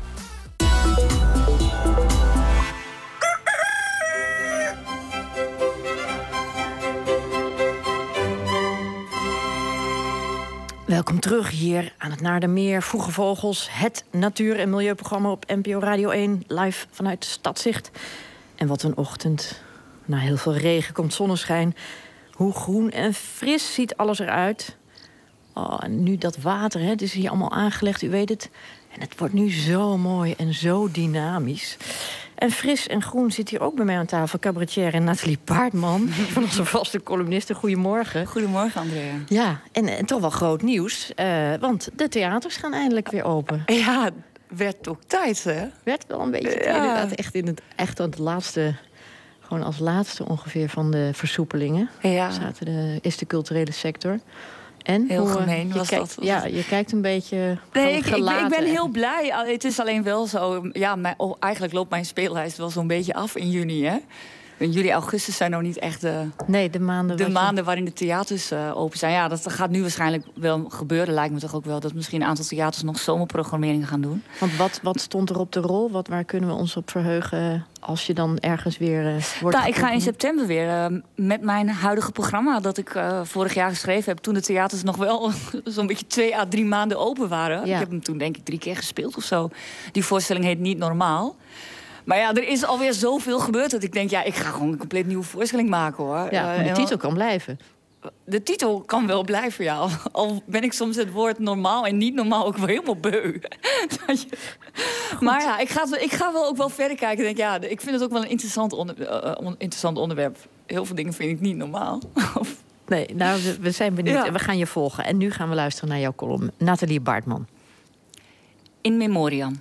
Welkom terug hier aan het Naardermeer. Vroege Vogels, het natuur- en milieuprogramma op N P O Radio één. Live vanuit Stadzicht. En wat een ochtend. Na heel veel regen komt zonneschijn. Hoe groen en fris ziet alles eruit. Oh, en nu dat water, hè, het is hier allemaal aangelegd, u weet het. En het wordt nu zo mooi en zo dynamisch. En fris en groen zit hier ook bij mij aan tafel. Cabaretier Nathalie Paardman, van onze vaste columniste. Goedemorgen. Goedemorgen, Andrea. Ja, en, en toch wel groot nieuws. Uh, want de theaters gaan eindelijk weer open. Ja, werd ook tijd, hè? Werd wel een beetje, ja. Inderdaad, echt, in het, echt aan het laatste... Gewoon als laatste ongeveer van de versoepelingen. Ja. Zaten de, is de culturele sector. En? Heel Hoe, gemeen je was kijkt, dat. Ja, je kijkt een beetje Nee, ik, ik, ben, gelaten. ik ben heel blij. Het is alleen wel zo... Ja, mijn, oh, eigenlijk loopt mijn speellijst wel zo'n beetje af in juni, hè? In juli, augustus zijn nog niet echt de, nee, de maanden, de maanden je... waarin de theaters uh, open zijn. Ja, dat gaat nu waarschijnlijk wel gebeuren. Lijkt me toch ook wel dat misschien een aantal theaters nog zomerprogrammeringen gaan doen. Want wat, wat stond er op de rol? Wat, waar kunnen we ons op verheugen als je dan ergens weer uh, wordt... Nou, ik ga in september weer uh, met mijn huidige programma... dat ik uh, vorig jaar geschreven heb... toen de theaters nog wel zo'n beetje twee à drie maanden open waren. Ja. Ik heb hem toen denk ik drie keer gespeeld of zo. Die voorstelling heet Niet Normaal. Maar ja, er is alweer zoveel gebeurd dat ik denk... ja, ik ga gewoon een compleet nieuwe voorstelling maken, hoor. Ja, maar de uh, titel kan blijven. De titel kan wel blijven, ja. Al ben ik soms het woord normaal en niet normaal ook wel helemaal beu. Maar ja, ik ga, ik ga wel ook wel verder kijken. Denk, ja, ik vind het ook wel een interessant, onder, uh, on, interessant onderwerp. Heel veel dingen vind ik niet normaal. Nee, nou, we, we zijn benieuwd Ja. en we gaan je volgen. En nu gaan we luisteren naar jouw column. Nathalie Baartman. In memoriam.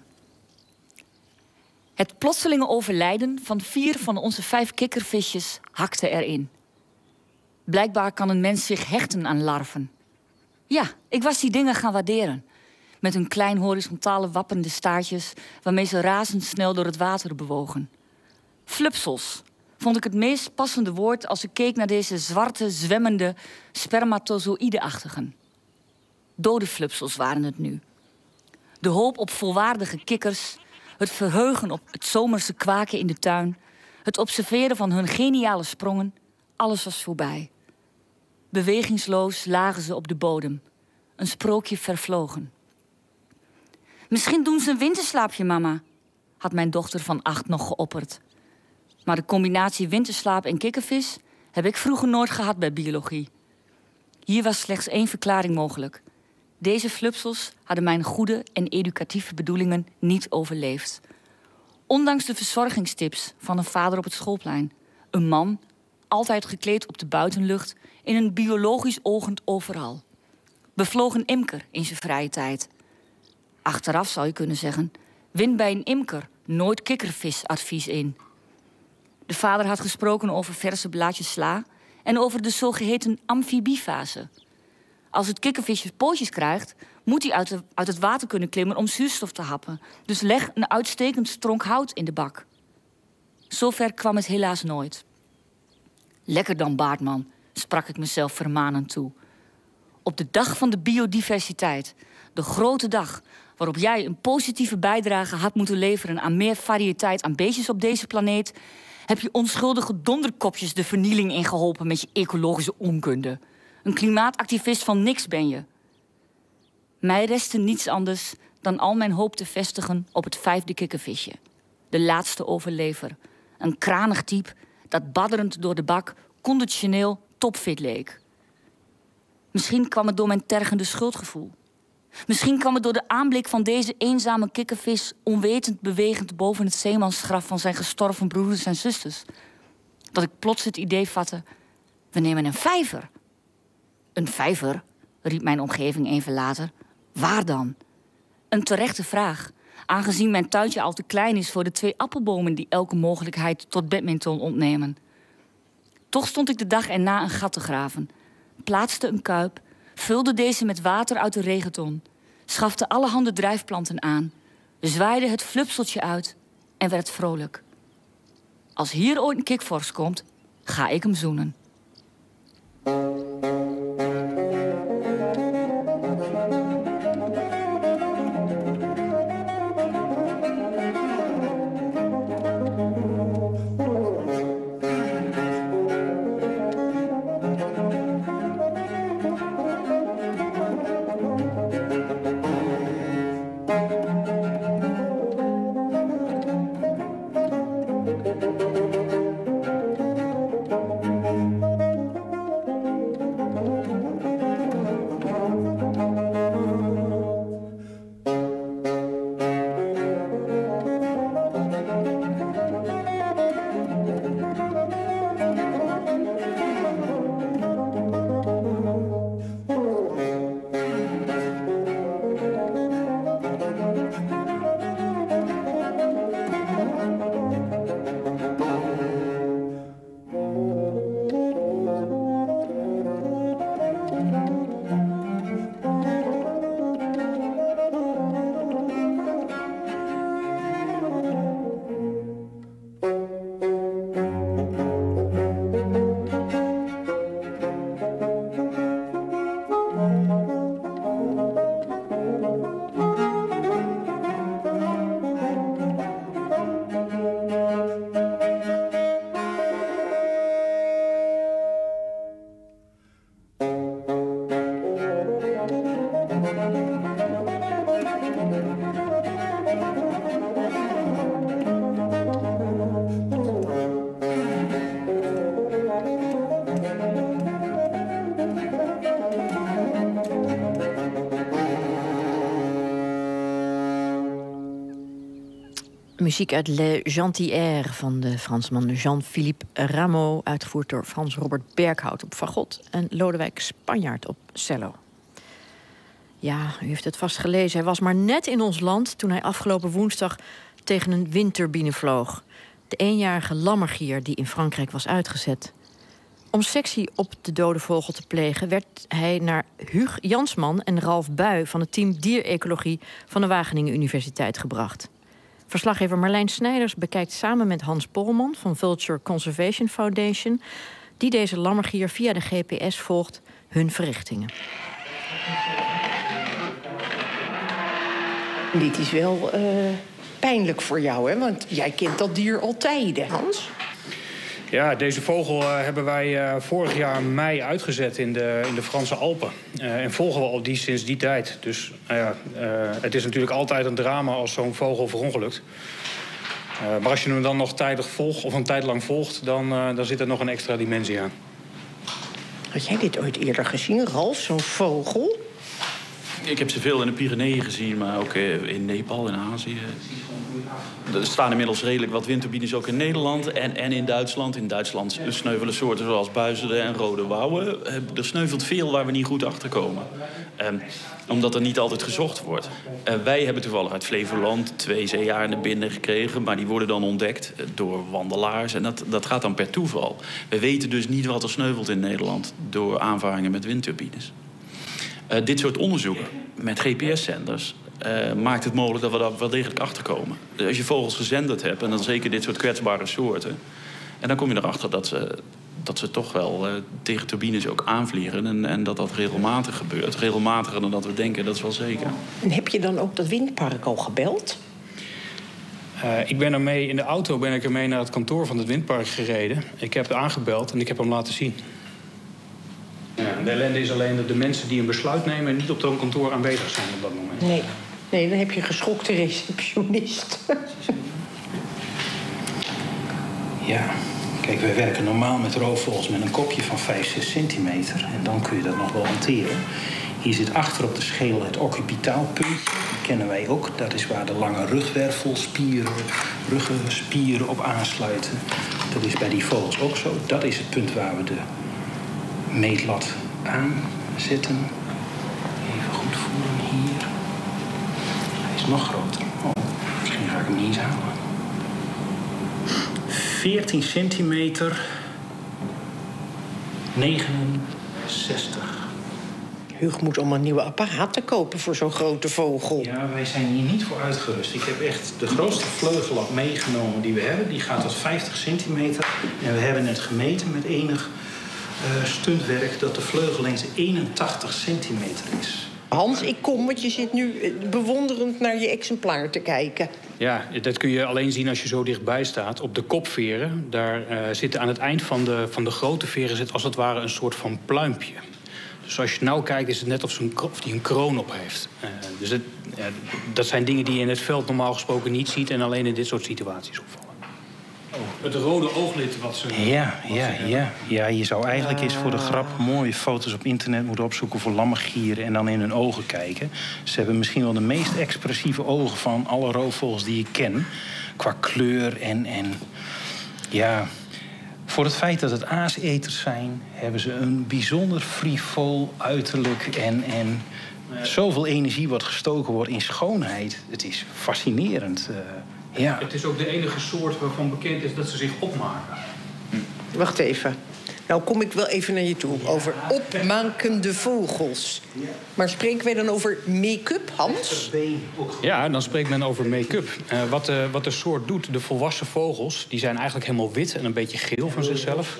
Het plotselinge overlijden van vier van onze vijf kikkervisjes hakte erin. Blijkbaar kan een mens zich hechten aan larven. Ja, ik was die dingen gaan waarderen. Met hun klein horizontale wappende staartjes... waarmee ze razendsnel door het water bewogen. Flupsels vond ik het meest passende woord... als ik keek naar deze zwarte, zwemmende, spermatozoïde-achtigen. Dode flupsels waren het nu. De hoop op volwaardige kikkers... het verheugen op het zomerse kwaken in de tuin... het observeren van hun geniale sprongen... alles was voorbij. Bewegingsloos lagen ze op de bodem. Een sprookje vervlogen. Misschien doen ze een winterslaapje, mama... had mijn dochter van acht nog geopperd. Maar de combinatie winterslaap en kikkervis... heb ik vroeger nooit gehad bij biologie. Hier was slechts één verklaring mogelijk... Deze flupsels hadden mijn goede en educatieve bedoelingen niet overleefd. Ondanks de verzorgingstips van een vader op het schoolplein. Een man, altijd gekleed op de buitenlucht... in een biologisch oogend overal. Bevlogen imker in zijn vrije tijd. Achteraf zou je kunnen zeggen... win bij een imker nooit kikkervisadvies in. De vader had gesproken over verse blaadjes sla... en over de zogeheten amfibiefase... Als het kikkervisje pootjes krijgt, moet hij uit, de, uit het water kunnen klimmen om zuurstof te happen. Dus leg een uitstekend stronk hout in de bak. Zover kwam het helaas nooit. Lekker dan, Baartman, sprak ik mezelf vermanend toe. Op de dag van de biodiversiteit, de grote dag waarop jij een positieve bijdrage had moeten leveren aan meer variëteit aan beestjes op deze planeet, heb je onschuldige donderkopjes de vernieling ingeholpen met je ecologische onkunde. Een klimaatactivist van niks ben je. Mij restte niets anders dan al mijn hoop te vestigen op het vijfde kikkervisje. De laatste overlever. Een kranig type dat badderend door de bak conditioneel topfit leek. Misschien kwam het door mijn tergende schuldgevoel. Misschien kwam het door de aanblik van deze eenzame kikkervis... onwetend bewegend boven het zeemansgraf van zijn gestorven broeders en zusters. Dat ik plots het idee vatte, we nemen een vijver. Een vijver, riep mijn omgeving even later. Waar dan? Een terechte vraag, aangezien mijn tuintje al te klein is... voor de twee appelbomen die elke mogelijkheid tot badminton ontnemen. Toch stond ik de dag erna een gat te graven. Plaatste een kuip, vulde deze met water uit de regenton... schafte allerhande drijfplanten aan... zwaaide het flupseltje uit en werd vrolijk. Als hier ooit een kikvors komt, ga ik hem zoenen. Muziek uit Le Gentilhaire van de Fransman Jean-Philippe Rameau, uitgevoerd door Frans Robert Berghout op fagot en Lodewijk Spanjaard op cello. Ja, u heeft het vast gelezen. Hij was maar net in ons land toen hij afgelopen woensdag tegen een windturbine vloog. De eenjarige lammergier die in Frankrijk was uitgezet. Om sectie op de dode vogel te plegen werd hij naar Huug Jansman en Ralf Buy van het team Dierecologie van de Wageningen Universiteit gebracht. Verslaggever Marlijn Snijders bekijkt samen met Hans Polman van Vulture Conservation Foundation, die deze lammergier via de G P S volgt, hun verrichtingen. Dit is wel uh, pijnlijk voor jou, hè? Want jij kent dat dier al tijden, Hans. Ja, deze vogel uh, hebben wij uh, vorig jaar mei uitgezet in de, in de Franse Alpen. Uh, en volgen we al die sinds die tijd. Dus uh, ja, uh, het is natuurlijk altijd een drama als zo'n vogel verongelukt. Uh, maar als je hem dan nog tijdig volgt, of een tijd lang volgt, dan, uh, dan zit er nog een extra dimensie aan. Had jij dit ooit eerder gezien, Ralf, zo'n vogel? Ik heb ze veel in de Pyreneeën gezien, maar ook in Nepal, in Azië. Er staan inmiddels redelijk wat windturbines ook in Nederland en, en in Duitsland. In Duitsland sneuvelen soorten zoals buizerden en rode wouwen. Er sneuvelt veel waar we niet goed achter komen. Um, omdat er niet altijd gezocht wordt. Uh, wij hebben toevallig uit Flevoland twee zeearenden binnen gekregen, maar die worden dan ontdekt door wandelaars. En dat, dat gaat dan per toeval. We weten dus niet wat er sneuvelt in Nederland door aanvaringen met windturbines. Uh, dit soort onderzoeken met G P S-zenders uh, maakt het mogelijk dat we daar wel degelijk achter komen. Dus als je vogels gezenderd hebt, en dan zeker dit soort kwetsbare soorten, en dan kom je erachter dat ze, dat ze toch wel uh, tegen turbines ook aanvliegen en, en dat dat regelmatig gebeurt. Regelmatiger dan dat we denken, dat is wel zeker. En heb je dan ook dat windpark al gebeld? Uh, ik ben ermee, in de auto ben ik ermee naar het kantoor van het windpark gereden. Ik heb aangebeld en ik heb hem laten zien. Ja, de ellende is alleen dat de mensen die een besluit nemen niet op zo'n kantoor aanwezig zijn op dat moment. Nee, nee, dan heb je een geschokte receptionist. Ja, kijk, wij werken normaal met roofvogels met een kopje van vijf, zes centimeter. En dan kun je dat nog wel hanteren. Hier zit achter op de schedel het occipitaalpuntje. Die kennen wij ook. Dat is waar de lange rugwervelspieren, ruggenspieren op aansluiten. Dat is bij die vogels ook zo. Dat is het punt waar we de meetlat aanzetten. Even goed voelen hier. Hij is nog groter. Oh, misschien ga ik hem niet eens halen. veertien centimeter. negenenzestig. Huug moet allemaal nieuwe apparaten kopen voor zo'n grote vogel. Ja, wij zijn hier niet voor uitgerust. Ik heb echt de grootste vleugellap meegenomen die we hebben. Die gaat tot vijftig centimeter. En we hebben het gemeten met enig uh, stuntwerk dat de vleugellengte eenentachtig centimeter is. Hans, ik kom, want je zit nu bewonderend naar je exemplaar te kijken. Ja, dat kun je alleen zien als je zo dichtbij staat. Op de kopveren, daar uh, zitten aan het eind van de, van de grote veren zit als het ware een soort van pluimpje. Dus als je nou kijkt, is het net of hij een kroon op heeft. Uh, dus het, uh, dat zijn dingen die je in het veld normaal gesproken niet ziet en alleen in dit soort situaties opvallen. Oh, het rode ooglid wat ze... Ja, wat ja, ze ja. ja, je zou eigenlijk eens voor de grap mooie foto's op internet moeten opzoeken voor lammergieren en dan in hun ogen kijken. Ze hebben misschien wel de meest expressieve ogen van alle roofvogels die ik ken. Qua kleur en, en ja... Voor het feit dat het aaseters zijn, hebben ze een bijzonder frivol uiterlijk en, en zoveel energie wat gestoken wordt in schoonheid. Het is fascinerend. Uh, ja. Het is ook de enige soort waarvan bekend is dat ze zich opmaken. Wacht even. Nou kom ik wel even naar je toe over opmakende vogels. Maar spreken wij dan over make-up, Hans? Ja, dan spreekt men over make-up. Uh, wat, uh, wat de soort doet, de volwassen vogels, die zijn eigenlijk helemaal wit en een beetje geel van zichzelf.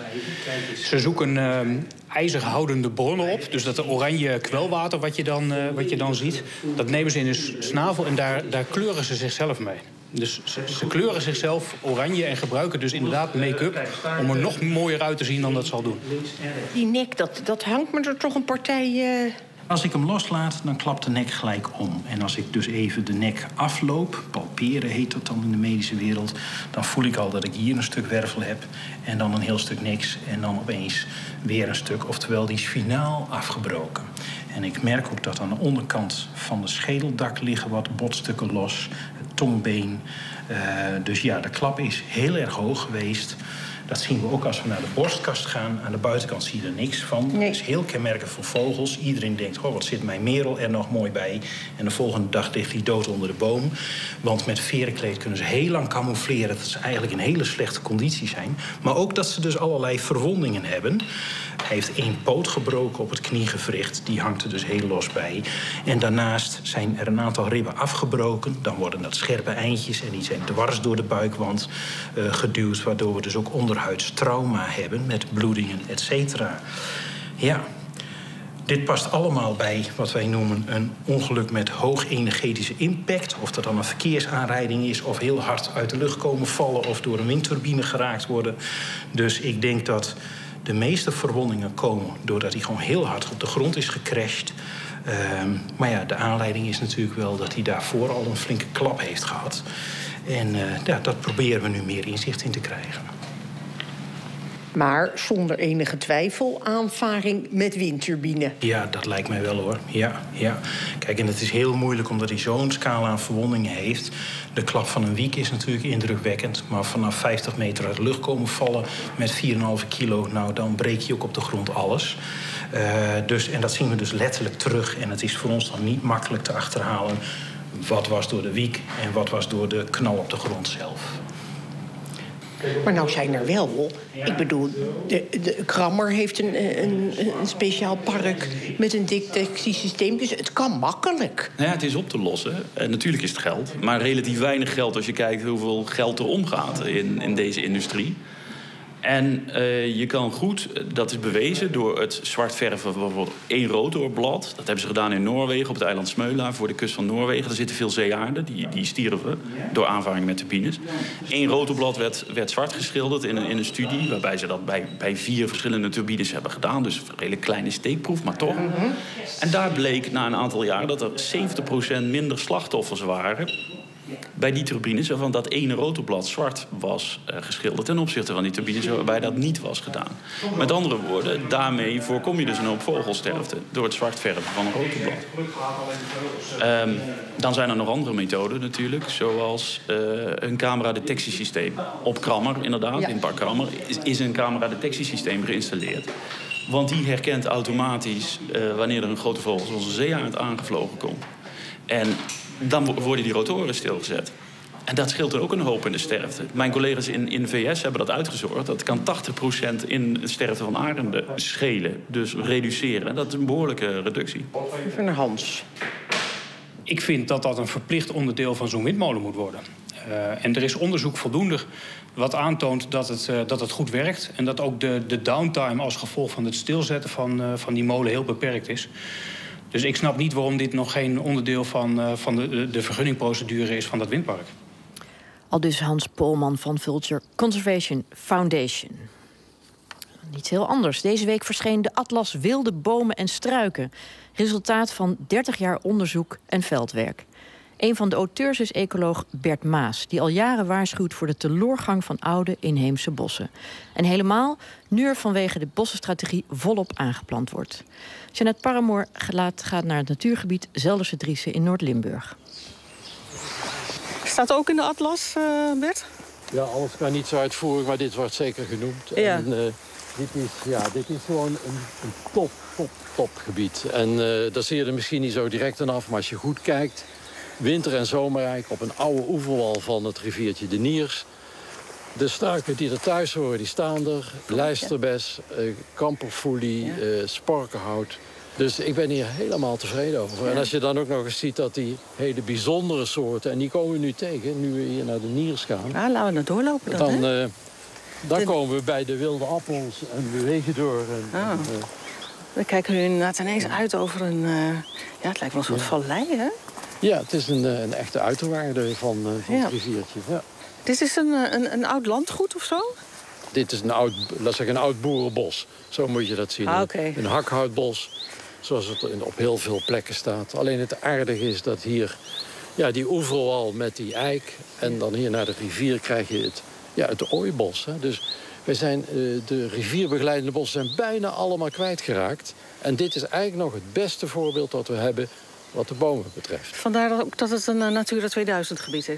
Ze zoeken uh, ijzerhoudende bronnen op. Dus dat oranje kwelwater wat je dan, uh, wat je dan ziet, dat nemen ze in hun snavel en daar, daar kleuren ze zichzelf mee. Dus ze, ze kleuren zichzelf oranje en gebruiken dus inderdaad make-up om er nog mooier uit te zien dan dat zal doen. Die nek, dat, dat hangt me er toch een partij... Uh... Als ik hem loslaat, dan klapt de nek gelijk om. En als ik dus even de nek afloop, palperen heet dat dan in de medische wereld, dan voel ik al dat ik hier een stuk wervel heb en dan een heel stuk niks en dan opeens weer een stuk. Oftewel, die is finaal afgebroken. En ik merk ook dat aan de onderkant van de schedeldak liggen wat botstukken los. Het tongbeen, Uh, dus ja, de klap is heel erg hoog geweest. Dat zien we ook als we naar de borstkast gaan. Aan de buitenkant zie je er niks van. Nee. Dat is heel kenmerkend voor vogels. Iedereen denkt, oh, wat zit mijn merel er nog mooi bij. En de volgende dag ligt hij dood onder de boom. Want met verenkleed kunnen ze heel lang camoufleren... dat ze eigenlijk in hele slechte conditie zijn. Maar ook dat ze dus allerlei verwondingen hebben. Hij heeft één poot gebroken op het kniegewricht. Die hangt er dus heel los bij. En daarnaast zijn er een aantal ribben afgebroken. Dan worden dat scherpe eindjes en die zijn dwars door de buikwand uh, geduwd... waardoor we dus ook onderhuids trauma hebben met bloedingen, et cetera. Ja, dit past allemaal bij wat wij noemen een ongeluk met hoog energetische impact. Of dat dan een verkeersaanrijding is, of heel hard uit de lucht komen vallen... of door een windturbine geraakt worden. Dus ik denk dat de meeste verwondingen komen doordat hij gewoon heel hard op de grond is gecrashed. Um, maar ja, de aanleiding is natuurlijk wel dat hij daarvoor al een flinke klap heeft gehad. En uh, ja, dat proberen we nu meer inzicht in te krijgen. Maar zonder enige twijfel aanvaring met windturbine. Ja, dat lijkt mij wel, hoor. Ja, ja. Kijk, en het is heel moeilijk omdat hij zo'n scala aan verwondingen heeft. De klap van een wiek is natuurlijk indrukwekkend. Maar vanaf vijftig meter uit de lucht komen vallen met vier komma vijf kilo... nou, dan breek je ook op de grond alles. Uh, dus, en dat zien we dus letterlijk terug. En het is voor ons dan niet makkelijk te achterhalen... wat was door de wiek en wat was door de knal op de grond zelf. Maar nou zijn er wel, ik bedoel, de, de Krammer heeft een, een, een speciaal park met een detectiesysteem, dus het kan makkelijk. Nou ja, het is op te lossen. En natuurlijk is het geld, maar relatief weinig geld als je kijkt hoeveel geld er omgaat in, in deze industrie. En uh, je kan goed, dat is bewezen door het zwart verven van bijvoorbeeld één rotorblad. Dat hebben ze gedaan in Noorwegen, op het eiland Smøla, voor de kust van Noorwegen. Daar zitten veel zeeaarden, die, die stierven door aanvaring met turbines. Eén rotorblad werd, werd zwart geschilderd in een, in een studie... waarbij ze dat bij, bij vier verschillende turbines hebben gedaan. Dus een redelijk kleine steekproef, maar toch. Mm-hmm. En daar bleek na een aantal jaar dat er zeventig procent minder slachtoffers waren... bij die turbines waarvan dat ene rotorblad zwart was uh, geschilderd... ten opzichte van die turbines waarbij dat niet was gedaan. Met andere woorden, daarmee voorkom je dus een hoop vogelsterfte... door het zwart verven van een rotorblad. Um, dan zijn er nog andere methoden natuurlijk... zoals uh, een cameradetectiesysteem. Op Krammer, inderdaad, ja. In Park Krammer... is, is een cameradetectiesysteem geïnstalleerd. Want die herkent automatisch uh, wanneer er een grote vogel zoals een zeearend aangevlogen komt. En dan worden die rotoren stilgezet. En dat scheelt er ook een hoop in de sterfte. Mijn collega's in, in de V S hebben dat uitgezocht. Dat kan tachtig procent in de sterfte van arenden schelen. Dus reduceren. Dat is een behoorlijke reductie. Even naar Hans. Ik vind dat dat een verplicht onderdeel van zo'n windmolen moet worden. Uh, en er is onderzoek voldoende wat aantoont dat het, uh, dat het goed werkt. En dat ook de, de downtime als gevolg van het stilzetten van, uh, van die molen heel beperkt is. Dus ik snap niet waarom dit nog geen onderdeel van, uh, van de, de vergunningprocedure is van dat windpark. Al dus Hans Polman van Vulture Conservation Foundation. Iets heel anders. Deze week verscheen de Atlas Wilde Bomen en Struiken. Resultaat van dertig jaar onderzoek en veldwerk. Een van de auteurs is ecoloog Bert Maas... die al jaren waarschuwt voor de teloorgang van oude inheemse bossen. En helemaal nu er vanwege de bossenstrategie volop aangeplant wordt. Jeanette Paramoor gaat naar het natuurgebied Zelderse Driessen in Noord-Limburg. Staat ook in de atlas, uh, Bert? Ja, alles kan niet zo uitvoerig, maar dit wordt zeker genoemd. Ja. En, uh, dit, is, ja, dit is gewoon een, een top, top, top gebied. En uh, daar zie je er misschien niet zo direct aan af, maar als je goed kijkt... winter- en zomerrijk op een oude oeverwal van het riviertje de Niers. De struiken die er thuis horen, die staan er. Lijsterbes, uh, kamperfoelie, uh, sporkenhout. Dus ik ben hier helemaal tevreden over. En als je dan ook nog eens ziet dat die hele bijzondere soorten... en die komen we nu tegen, nu we hier naar de Niers gaan. Ja, laten we naar doorlopen dan, dan, uh, dan de... komen we bij de wilde appels en we wegen door. En, oh. en, uh... We kijken nu inderdaad ineens uit over een... Uh, ja, het lijkt wel een soort ja. vallei, hè? Ja, het is een, een echte uiterwaarde van, uh, van ja. het riviertje. Ja. Dit is een, een, een oud landgoed of zo? Dit is een oud, laat zeggen, een oud boerenbos. Zo moet je dat zien. Ah, okay. Een hakhoutbos, zoals het op heel veel plekken staat. Alleen het aardige is dat hier ja, die oeverwal met die eik... en dan hier naar de rivier krijg je het, ja, het ooibos. Hè. Dus wij zijn, uh, de rivierbegeleidende bossen zijn bijna allemaal kwijtgeraakt. En dit is eigenlijk nog het beste voorbeeld dat we hebben... wat de bomen betreft. Vandaar ook dat het een Natura tweeduizend gebied is?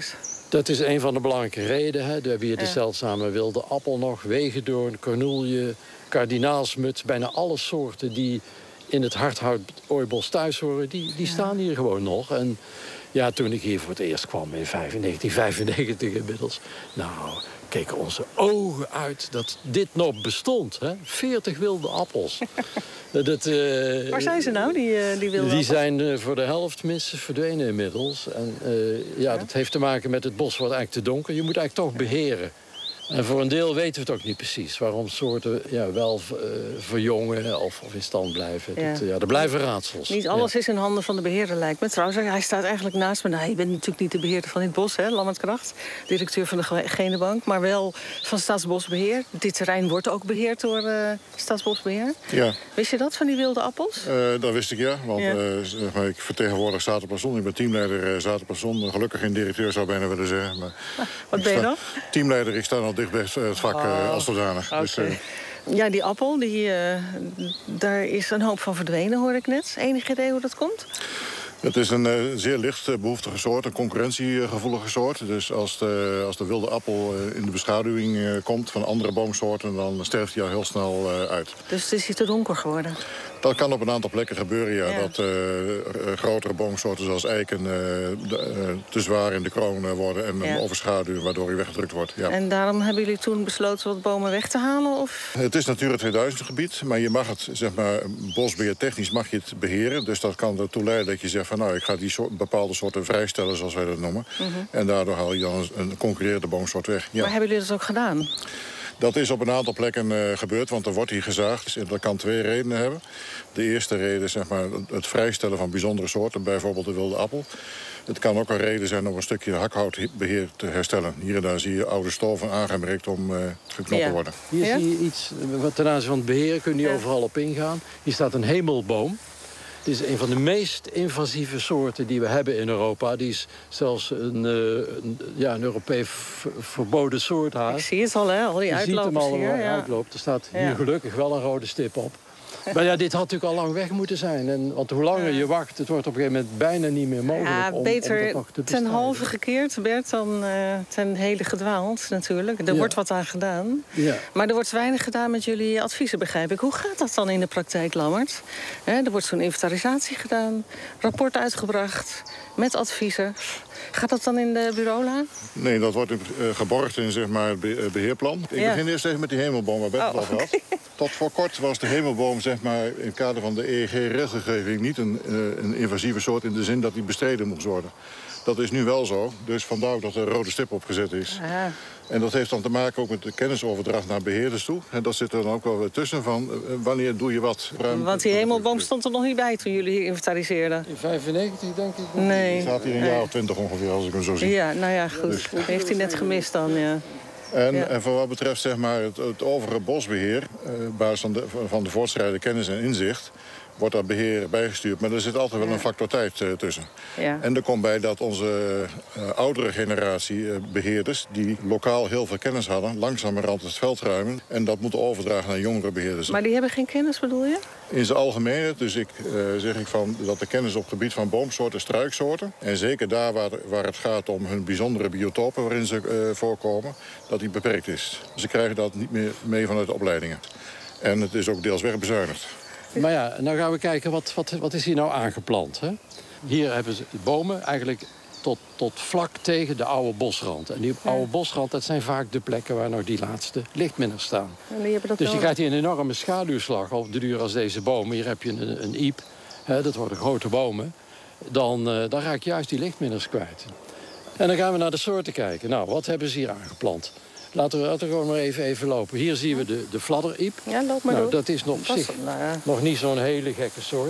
Dat is een van de belangrijke redenen. Hè. We hebben hier de Ja. zeldzame wilde appel nog, wegendoorn, kornoelje, kardinaalsmuts. Bijna alle soorten die in het hardhout-ooibos thuis horen, die, die staan hier gewoon nog. En ja, toen ik hier voor het eerst kwam in negentien vijfennegentig inmiddels, nou, keken onze ogen uit dat dit nog bestond. Hè? veertig wilde appels. dat, uh, Waar zijn ze nou, die, uh, die wilde Die appels? zijn uh, voor de helft minstens verdwenen inmiddels. En uh, ja, ja, dat heeft te maken met het bos wordt eigenlijk te donker. Je moet eigenlijk toch beheren. En voor een deel weten we het ook niet precies. Waarom soorten ja, wel uh, verjongen of, of in stand blijven. Ja. Dat, ja, er blijven raadsels. Niet alles ja. is in handen van de beheerder, lijkt me. Trouwens, hij staat eigenlijk naast me. Nou, je bent natuurlijk niet de beheerder van dit bos, hè, Lammert Kracht. Directeur van de Genenbank, maar wel van Staatsbosbeheer. Dit terrein wordt ook beheerd door uh, Staatsbosbeheer. Ja. Wist je dat, van die wilde appels? Uh, dat wist ik, ja. Want ja. Uh, zeg maar, ik vertegenwoordig Zaterpasson. Ik ben teamleider uh, Zaterpasson. Gelukkig geen directeur, zou ik bijna willen zeggen. Maar ah, wat ben je dan? Teamleider, ik sta al dicht bij het vak. Uh, als zodanig. Okay. Dus, uh... Ja, die appel, die, uh, daar is een hoop van verdwenen, hoor ik net. Enig idee hoe dat komt? Het is een uh, zeer licht uh, behoeftige soort, een concurrentiegevoelige soort. Dus als de, als de wilde appel uh, in de beschaduwing uh, komt van andere boomsoorten, dan sterft hij al heel snel uh, uit. Dus het is hier te donker geworden? Dat kan op een aantal plekken gebeuren, ja. ja. Dat uh, grotere boomsoorten zoals eiken uh, de, uh, te zwaar in de kroon uh, worden en ja. overschaduwen, waardoor hij weggedrukt wordt. Ja. En daarom hebben jullie toen besloten wat bomen weg te halen? Of? Het is Natura tweeduizend gebied, maar je mag het, zeg maar, bosbeheer technisch mag je het beheren. Dus dat kan ertoe leiden dat je zegt van nou, ik ga die soort, bepaalde soorten vrijstellen, zoals wij dat noemen. Mm-hmm. En daardoor haal je dan een, een concurrerende boomsoort weg. Ja. Maar hebben jullie dat ook gedaan? Dat is op een aantal plekken uh, gebeurd, want er wordt hier gezaagd. Dat kan twee redenen hebben. De eerste reden is zeg maar, het vrijstellen van bijzondere soorten, bijvoorbeeld de wilde appel. Het kan ook een reden zijn om een stukje hakhoutbeheer te herstellen. Hier en daar zie je oude stoven aangemerkt om uh, geknopt ja. te worden. Hier ja? zie je iets, wat ten aanzien van het beheer kun je niet ja. overal op ingaan. Hier staat een hemelboom. Het is een van de meest invasieve soorten die we hebben in Europa. Die is zelfs een, uh, een, ja, een Europees verboden soort haast. Ik zie het al, hè? Al die je uitlopers ziet hem al hier. Ja. uitloopt. Er staat hier ja. gelukkig wel een rode stip op. Maar ja, dit had natuurlijk al lang weg moeten zijn. En, want hoe langer je wacht, het wordt op een gegeven moment bijna niet meer mogelijk ja, om, beter om dat nog te bestrijden. ten halve gekeerd, Bert, dan uh, ten hele gedwaald natuurlijk. Er ja. wordt wat aan gedaan. Ja. Maar er wordt weinig gedaan met jullie adviezen, begrijp ik. Hoe gaat dat dan in de praktijk, Lammert? He, er wordt zo'n inventarisatie gedaan, rapport uitgebracht met adviezen. Gaat dat dan in de bureaula? Nee, dat wordt uh, geborgd in zeg maar, het beheerplan. Ik ja. begin eerst even met die hemelboom waar Bert het oh, over had. Okay. Tot voor kort was de hemelboom zeg maar, in het kader van de E E G-regelgeving niet een, uh, een invasieve soort in de zin dat die bestreden moest worden. Dat is nu wel zo, dus vandaar dat er een rode stip opgezet is. Aha. En dat heeft dan te maken ook met de kennisoverdracht naar beheerders toe. En dat zit er dan ook wel weer tussen van uh, wanneer doe je wat. Ruim, Want die hemelboom stond er nog niet bij toen jullie hier inventariseerden. In vijfennegentig denk ik. Nee. Die staat hier een jaar of twintig ongeveer als ik hem zo zie. Ja, nou ja, goed. Dus. Heeft hij net gemist dan, ja. En, ja. en voor wat betreft zeg maar, het, het overige bosbeheer, uh, op basis van de, van de voortschrijdende kennis en inzicht, wordt dat beheer bijgestuurd. Maar er zit altijd wel een factor tijd uh, tussen. Ja. En er komt bij dat onze uh, oudere generatie uh, beheerders, die lokaal heel veel kennis hadden, langzamerhand het veld ruimen. En dat moeten overdragen naar jongere beheerders. Maar die hebben geen kennis, bedoel je? In zijn algemeenheid, dus ik, uh, zeg ik van dat de kennis op het gebied van boomsoorten, struiksoorten, en zeker daar waar, waar het gaat om hun bijzondere biotopen waarin ze uh, voorkomen, dat die beperkt is. Ze krijgen dat niet meer mee vanuit de opleidingen. En het is ook deels wegbezuinigd. Maar ja, nou gaan we kijken, wat, wat, wat is hier nou aangeplant? Hè? Hier hebben ze bomen eigenlijk tot, tot vlak tegen de oude bosrand. En die ja. oude bosrand, dat zijn vaak de plekken waar nog die laatste lichtminners staan. Dat dus je wel... krijgt hier een enorme schaduwslag op de duur als deze bomen. Hier heb je een, een iep, hè, dat worden grote bomen. Dan, uh, dan raak je juist die lichtminners kwijt. En dan gaan we naar de soorten kijken. Nou, wat hebben ze hier aangeplant? Laten we, laten we gewoon maar even, even lopen. Hier zien we de, de fladderiep. Ja, loop maar nou, door. Dat is nog op Pas, zich nou ja. nog niet zo'n hele gekke soort.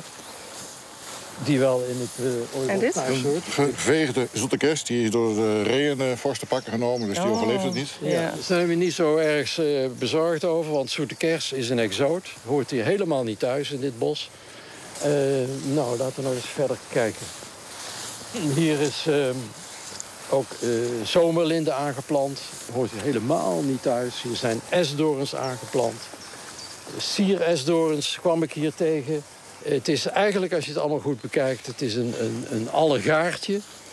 Die wel in het uh, En dit? Een geveegde zoete kerst. Die is door de reeën uh, fors te pakken genomen. Dus die oh. overleeft het niet. Ja. Ja. Daar zijn we niet zo erg uh, bezorgd over. Want zoete kers is een exoot. Hoort hier helemaal niet thuis in dit bos. Uh, nou, laten we nog eens verder kijken. Hier is... Uh, Ook uh, zomerlinden aangeplant. Hoort hier helemaal niet thuis. Hier zijn esdoorns aangeplant. Sieresdoorns kwam ik hier tegen. Het is eigenlijk, als je het allemaal goed bekijkt, het is een, een, een allegaartje.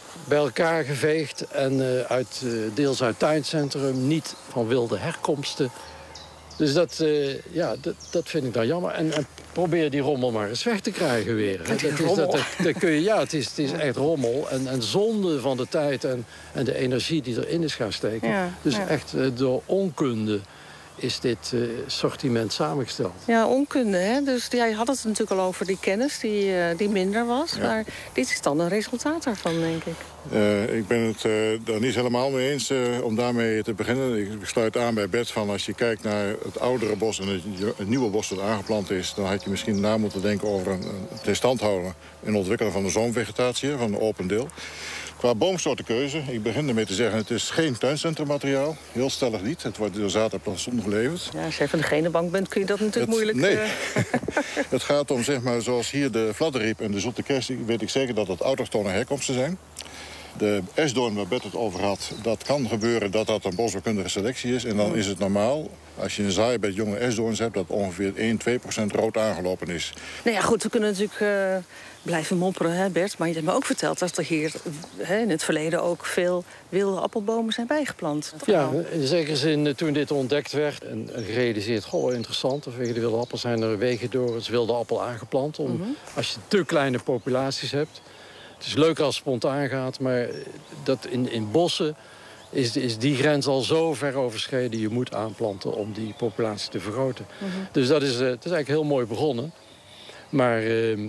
bij elkaar geveegd en uh, uit, uh, deels uit tuincentrum, niet van wilde herkomsten. Dus dat, uh, ja, dat, dat vind ik dan jammer. En, en probeer die rommel maar eens weg te krijgen weer. Hè. Dat is, dat, dat, dat kun je, ja, het is, het is echt rommel. En, en zonde van de tijd en, en de energie die erin is gaan steken. Ja, dus ja. echt uh, door onkunde is dit uh, sortiment samengesteld. Ja, onkunde, hè? Dus jij had het natuurlijk al over die kennis die, uh, die minder was. Ja. Maar dit is dan een resultaat daarvan, denk ik. Uh, ik ben het uh, daar niet helemaal mee eens uh, om daarmee te beginnen. Ik sluit aan bij Bert van als je kijkt naar het oudere bos en het, het nieuwe bos dat aangeplant is, dan had je misschien na moeten denken over een, een ten stand houden en ontwikkelen van de zoomvegetatie, van de open deel. Qua boomsoortenkeuze, ik begin ermee te zeggen, het is geen tuincentrummateriaal. Heel stellig niet. Het wordt door Zaad en Plantsoen geleverd. Ja, als jij van de Genenbank bent, kun je dat natuurlijk het, moeilijk... Nee. Uh... Het gaat om, zeg maar, zoals hier de fladderriep en de zoete kers, weet ik zeker dat dat autochtone herkomsten zijn. De esdoorn waar Bert het over had, dat kan gebeuren dat dat een bosbouwkundige selectie is. En dan is het normaal, als je een zaaibed jonge esdoorns hebt, dat ongeveer één tot twee procent rood aangelopen is. Nou ja, goed, we kunnen natuurlijk uh, blijven mopperen, hè Bert. Maar je hebt me ook verteld dat er hier hè, in het verleden ook veel wilde appelbomen zijn bijgeplant. Ja, in zekere zin toen dit ontdekt werd en gerealiseerd, goh, interessant. Vanwege de wilde appel zijn er wegendoorns wilde appel aangeplant. Om, mm-hmm. Als je te kleine populaties hebt. Het is leuker als het spontaan gaat, maar dat in, in bossen is, is die grens al zo ver overschreden. Je moet aanplanten om die populatie te vergroten. Mm-hmm. Dus dat is, uh, dat is eigenlijk heel mooi begonnen. Maar uh,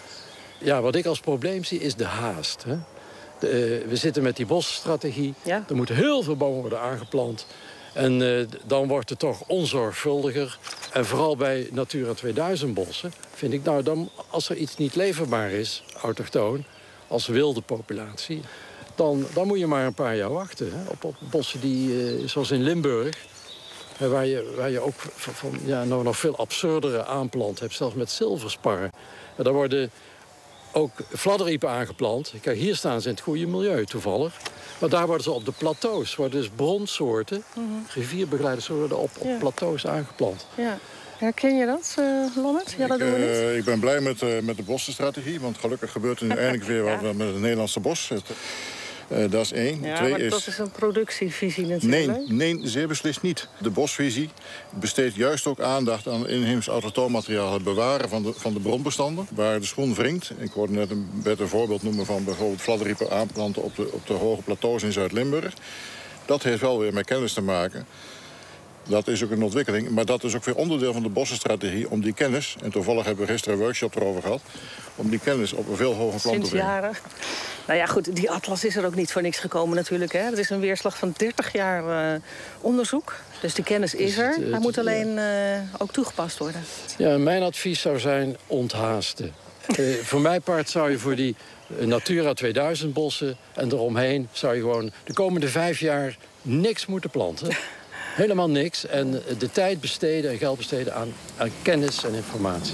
ja, wat ik als probleem zie is de haast. Hè? De, uh, we zitten met die bosstrategie. Ja? Er moeten heel veel bomen worden aangeplant. En uh, dan wordt het toch onzorgvuldiger. En vooral bij Natura tweeduizend bossen vind ik, nou, dan, als er iets niet leverbaar is, autochtoon, als wilde populatie, dan, dan moet je maar een paar jaar wachten. Hè? Op, op bossen die, uh, zoals in Limburg, hè, waar, je, waar je ook van, van, ja, nou, nog veel absurdere aanplant hebt, zelfs met zilversparren. En daar worden ook fladderriepen aangeplant. Kijk, hier staan ze in het goede milieu toevallig. Maar daar worden ze op de plateaus, worden dus bronsoorten, mm-hmm. rivierbegeleiders worden op, op ja. plateaus aangeplant. Ja. Herken je dat, uh, Lommert? Ja, dat ik, doen we niet. Uh, ik ben blij met, uh, met de bossenstrategie, want gelukkig gebeurt er nu eindelijk weer wat ja. met het Nederlandse bos. Het, uh, dat is één. Ja, Twee maar is... dat is een productievisie natuurlijk. Nee, nee, zeer beslist niet. De bosvisie besteedt juist ook aandacht aan inheems autochtoon materiaal. Het bewaren van de, van de bronbestanden, waar de schoen wringt. Ik hoorde net een, een voorbeeld noemen van bijvoorbeeld fladderriepen aanplanten op de, op de hoge plateaus in Zuid-Limburg. Dat heeft wel weer met kennis te maken. Dat is ook een ontwikkeling, maar dat is ook weer onderdeel van de bossenstrategie om die kennis, en toevallig hebben we gisteren een workshop erover gehad, om die kennis op een veel hoger plan te brengen. Jaren. Nou ja, goed, die atlas is er ook niet voor niks gekomen natuurlijk. Hè. Het is een weerslag van dertig jaar uh, onderzoek. Dus die kennis is er. Hij moet alleen uh, ook toegepast worden. Ja, mijn advies zou zijn onthaasten. uh, voor mijn part zou je voor die uh, Natura tweeduizend bossen en eromheen zou je gewoon de komende vijf jaar niks moeten planten. Helemaal niks. En de tijd besteden en geld besteden aan, aan kennis en informatie.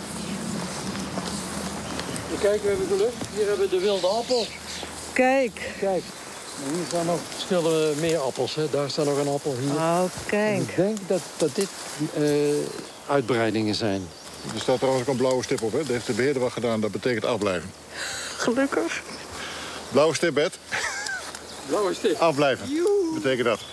Kijk, we hebben geluk. Hier hebben we de wilde appel. Kijk. Kijk. Hier staan nog verschillende meer appels. Hè. Daar staat nog een appel hier. Oh, kijk. Ik denk dat, dat dit uh, uitbreidingen zijn. Er staat trouwens ook een blauwe stip op. Hè. Dat heeft de beheerder wel gedaan. Dat betekent afblijven. Gelukkig. Blauwe stip, Bert. Blauwe stip. Afblijven. Joe. Betekent dat.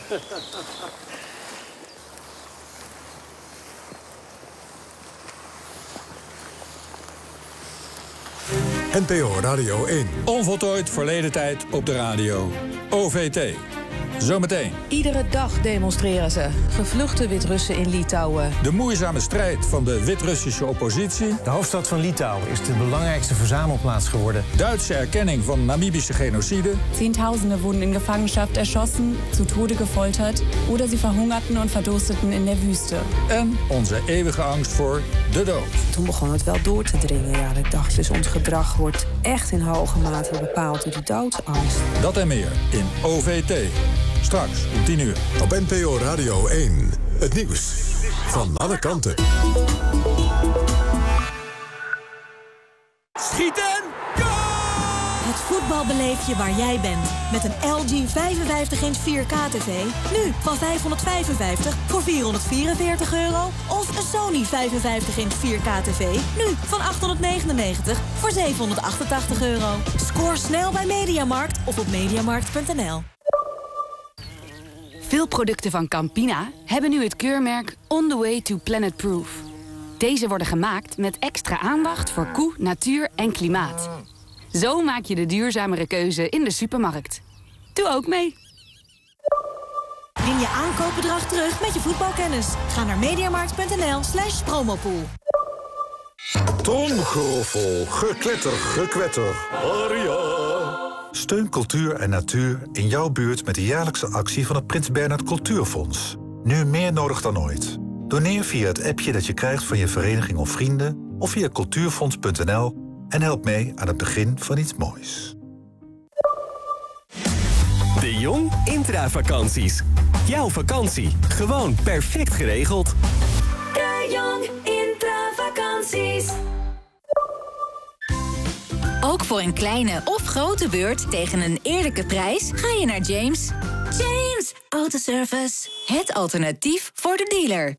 N P O Radio één. Onvoltooid verleden tijd op de radio. O V T. Zometeen. Iedere dag demonstreren ze. Gevluchte Wit-Russen in Litouwen. De moeizame strijd van de Wit-Russische oppositie. De hoofdstad van Litouwen is de belangrijkste verzamelplaats geworden. Duitse erkenning van Namibische genocide. Zehntausenden wurden in Gefangenschaft erschossen, zu Tode gefolterd oder sie verhungerten und verdursteten in der Wüste. En onze eeuwige angst voor de dood. Toen begon het wel door te dringen. Ja, ik dacht dus ons gedrag wordt echt in hoge mate bepaald door die doodsangst. Dat en meer in O V T. Straks om tien uur. Op N P O Radio één. Het nieuws van alle kanten. Schieten! Goal! Het voetbal Voetbal beleef je waar jij bent. Met een L G vijfenvijftig inch vier K tv. Nu van vijfhonderdvijfenvijftig voor vierhonderdvierenveertig euro. Of een Sony vijfenvijftig inch vier K tv. Nu van achthonderdnegenennegentig voor zevenhonderdachtentachtig euro. Scoor snel bij Mediamarkt of op mediamarkt punt n l. Veel producten van Campina hebben nu het keurmerk On the Way to Planet Proof. Deze worden gemaakt met extra aandacht voor koe, natuur en klimaat. Zo maak je de duurzamere keuze in de supermarkt. Doe ook mee. Win je aankoopbedrag terug met je voetbalkennis. Ga naar mediamarkt punt n l slash promopool. Tromgeroffel, gekletter, gekwetter. Aria. Steun cultuur en natuur in jouw buurt met de jaarlijkse actie van het Prins Bernhard Cultuurfonds. Nu meer nodig dan ooit. Doneer via het appje dat je krijgt van je vereniging of vrienden of via cultuurfonds punt n l en help mee aan het begin van iets moois. De Jong Intravakanties. Jouw vakantie, gewoon perfect geregeld. De Jong Intravakanties. Ook voor een kleine of grote beurt tegen een eerlijke prijs ga je naar James. James Autoservice. Het alternatief voor de dealer.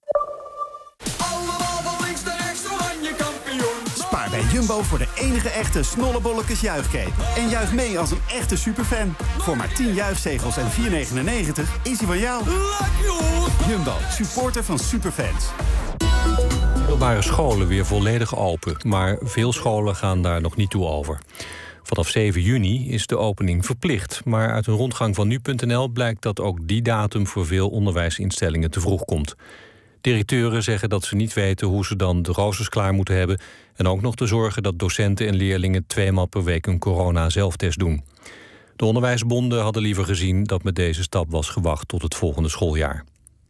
Spaar bij Jumbo voor de enige echte Snollebollekes juichcape. En juich mee als een echte superfan. Voor maar tien juichzegels en vier negenennegentig is hij van jou. Jumbo, supporter van superfans. Middelbare scholen weer volledig open, maar veel scholen gaan daar nog niet toe over. Vanaf zeven juni is de opening verplicht, maar uit een rondgang van nu punt n l blijkt dat ook die datum voor veel onderwijsinstellingen te vroeg komt. Directeuren zeggen dat ze niet weten hoe ze dan de roosters klaar moeten hebben en ook nog te zorgen dat docenten en leerlingen tweemaal per week een corona-zelftest doen. De onderwijsbonden hadden liever gezien dat met deze stap was gewacht tot het volgende schooljaar.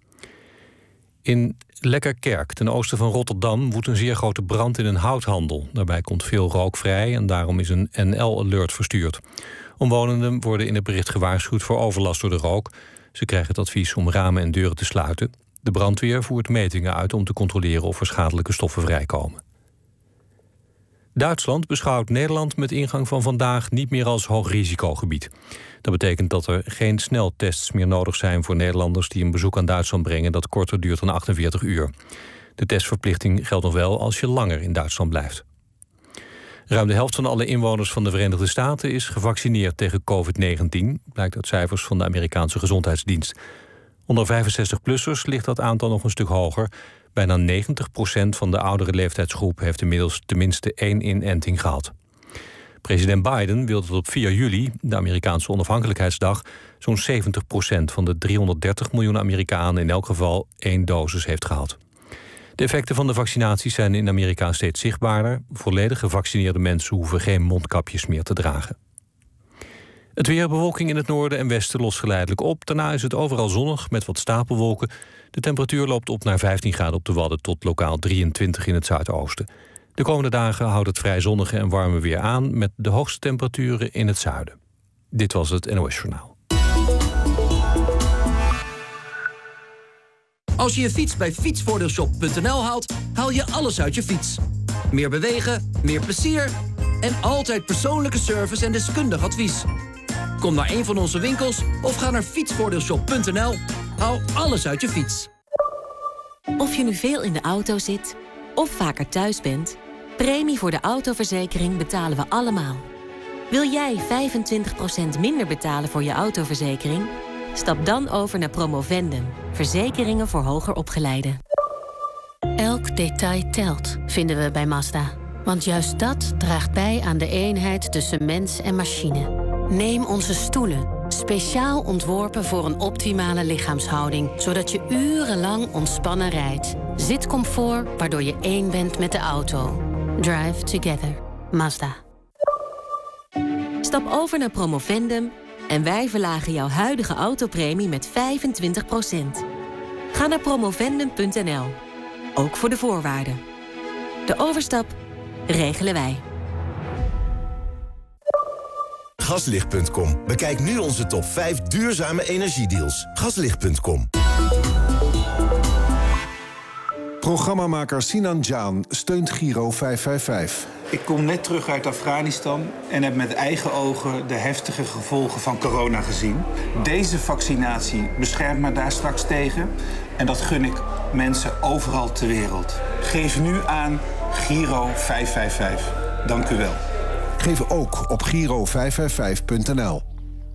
In Lekkerkerk, ten oosten van Rotterdam, woedt een zeer grote brand in een houthandel. Daarbij komt veel rook vrij en daarom is een N L-alert verstuurd. Omwonenden worden in het bericht gewaarschuwd voor overlast door de rook. Ze krijgen het advies om ramen en deuren te sluiten. De brandweer voert metingen uit om te controleren of er schadelijke stoffen vrijkomen. Duitsland beschouwt Nederland met ingang van vandaag niet meer als hoogrisicogebied. Dat betekent dat er geen sneltests meer nodig zijn voor Nederlanders die een bezoek aan Duitsland brengen dat korter duurt dan achtenveertig uur. De testverplichting geldt nog wel als je langer in Duitsland blijft. Ruim de helft van alle inwoners van de Verenigde Staten is gevaccineerd tegen covid negentien, blijkt uit cijfers van de Amerikaanse Gezondheidsdienst. Onder vijfenzestig-plussers ligt dat aantal nog een stuk hoger. Bijna negentig procent van de oudere leeftijdsgroep heeft inmiddels tenminste één inenting gehad. President Biden wil dat op vier juli, de Amerikaanse onafhankelijkheidsdag, zo'n zeventig procent van de driehonderddertig miljoen Amerikanen in elk geval één dosis heeft gehad. De effecten van de vaccinaties zijn in Amerika steeds zichtbaarder. Volledig gevaccineerde mensen hoeven geen mondkapjes meer te dragen. Het weer, bewolking in het noorden en westen lost geleidelijk op. Daarna is het overal zonnig met wat stapelwolken. De temperatuur loopt op naar vijftien graden op de Wadden tot lokaal drieëntwintig in het zuidoosten. De komende dagen houdt het vrij zonnige en warme weer aan met de hoogste temperaturen in het zuiden. Dit was het N O S Journaal. Als je je fiets bij fietsvoordeelshop punt n l haalt, haal je alles uit je fiets. Meer bewegen, meer plezier en altijd persoonlijke service en deskundig advies. Kom naar een van onze winkels of ga naar fietsvoordeelshop punt n l. Haal alles uit je fiets. Of je nu veel in de auto zit of vaker thuis bent, premie voor de autoverzekering betalen we allemaal. Wil jij vijfentwintig procent minder betalen voor je autoverzekering? Stap dan over naar Promovendum. Verzekeringen voor hoger opgeleiden. Elk detail telt, vinden we bij Mazda. Want juist dat draagt bij aan de eenheid tussen mens en machine. Neem onze stoelen. Speciaal ontworpen voor een optimale lichaamshouding, zodat je urenlang ontspannen rijdt. Zitcomfort, waardoor je één bent met de auto. Drive together. Mazda. Stap over naar Promovendum en wij verlagen jouw huidige autopremie met vijfentwintig procent. Ga naar promovendum punt n l. Ook voor de voorwaarden. De overstap regelen wij. Gaslicht punt com. Bekijk nu onze top vijf duurzame energiedeals. Gaslicht punt com. Programmamaker Sinan Jaan steunt Giro vijf vijf vijf. Ik kom net terug uit Afghanistan en heb met eigen ogen de heftige gevolgen van corona gezien. Deze vaccinatie beschermt me daar straks tegen en dat gun ik mensen overal ter wereld. Geef nu aan Giro vijf vijf vijf. Dank u wel. Geef ook op giro vijf vijf vijf punt n l.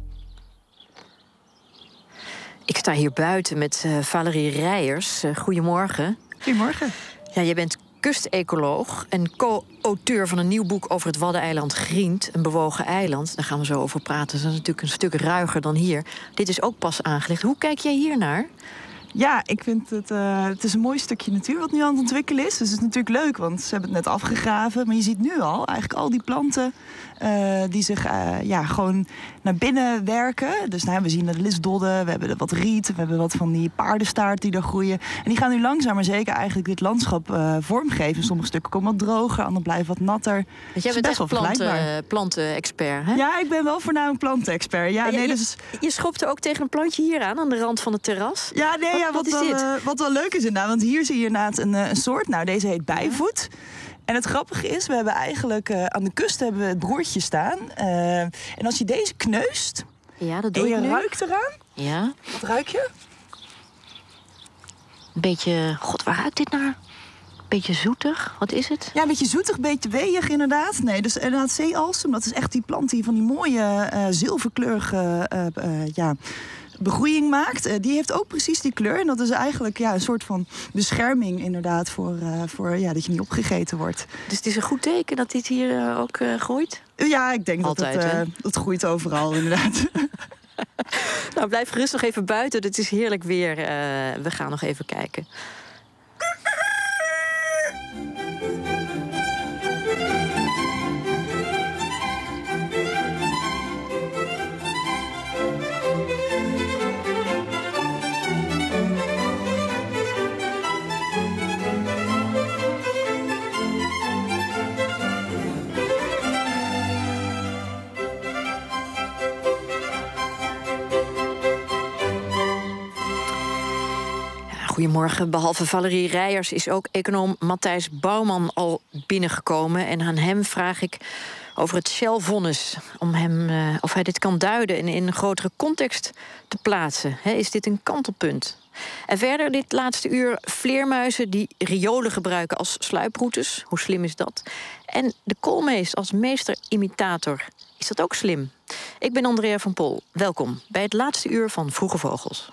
Ik sta hier buiten met uh, Valerie Reijers. Uh, goedemorgen. Goedemorgen. Ja, jij bent kustecoloog en co-auteur van een nieuw boek over het Waddeneiland Grient, een bewogen eiland. Daar gaan we zo over praten. Dat is natuurlijk een stuk ruiger dan hier. Dit is ook pas aangelegd. Hoe kijk jij hier naar? Ja, ik vind het, uh, het is een mooi stukje natuur wat nu aan het ontwikkelen is. Dus het is natuurlijk leuk, want ze hebben het net afgegraven. Maar je ziet nu al eigenlijk al die planten uh, die zich uh, ja, gewoon naar binnen werken. Dus nou, we zien de lisdodden, we hebben wat riet, we hebben wat van die paardenstaart die daar groeien. En die gaan nu langzaam maar zeker eigenlijk dit landschap uh, vormgeven. Sommige stukken komen wat droger, andere blijven wat natter. Want jij bent best wel planten, plantenexpert, hè? Ja, ik ben wel voornamelijk plantenexpert. Ja, nee, je, dus... je, je schopte ook tegen een plantje hier aan, aan de rand van het terras. Ja, nee, wat, ja, wat, wat, wel, uh, wat wel leuk is inderdaad. Want hier zie je inderdaad een, een soort. Nou, deze heet bijvoet. En het grappige is, we hebben eigenlijk uh, aan de kust hebben we het broertje staan. Uh, en als je deze kneust, ja, dat doe en je je nu. ruikt eraan. Ja. Wat ruik je? Een beetje, god, waar ruikt dit naar? Beetje zoetig, wat is het? Ja, een beetje zoetig, een beetje weeig inderdaad. Nee, dus inderdaad zeealsem, dat is echt die plant die van die mooie uh, zilverkleurige uh, uh, ja, begroeiing maakt. Uh, die heeft ook precies die kleur. En dat is eigenlijk ja, een soort van bescherming inderdaad voor, uh, voor ja, dat je niet opgegeten wordt. Dus het is een goed teken dat dit hier uh, ook uh, groeit? Ja, ik denk Altijd, dat het, uh, het groeit overal inderdaad. Nou, blijf rustig even buiten. Het is heerlijk weer. Uh, we gaan nog even kijken. Goedemorgen. Behalve Valerie Reijers is ook econoom Matthijs Bouwman al binnengekomen. En aan hem vraag ik over het Shell-vonnis. Om hem, uh, of hij dit kan duiden en in een grotere context te plaatsen. He, is dit een kantelpunt? En verder dit laatste uur vleermuizen die riolen gebruiken als sluiproutes. Hoe slim is dat? En de koolmees als meesterimitator. Is dat ook slim? Ik ben Andrea van Pol. Welkom bij het laatste uur van Vroege Vogels.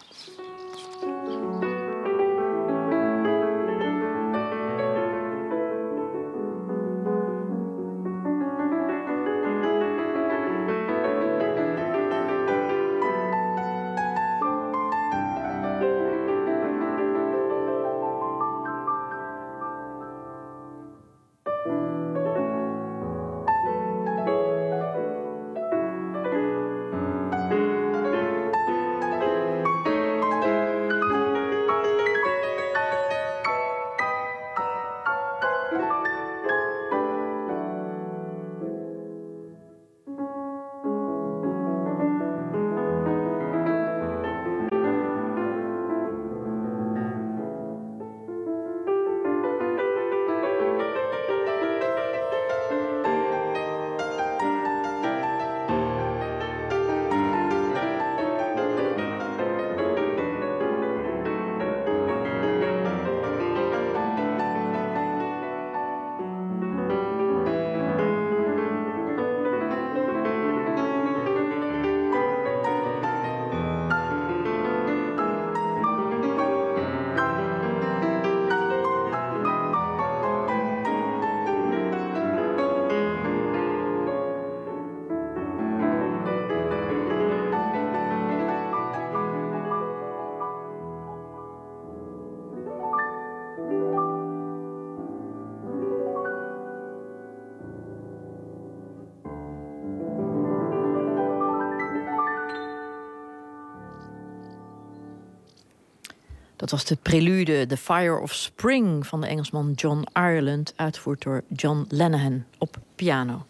Dat was de prelude, The Fire of Spring, van de Engelsman John Ireland, uitgevoerd door John Lenihan op piano.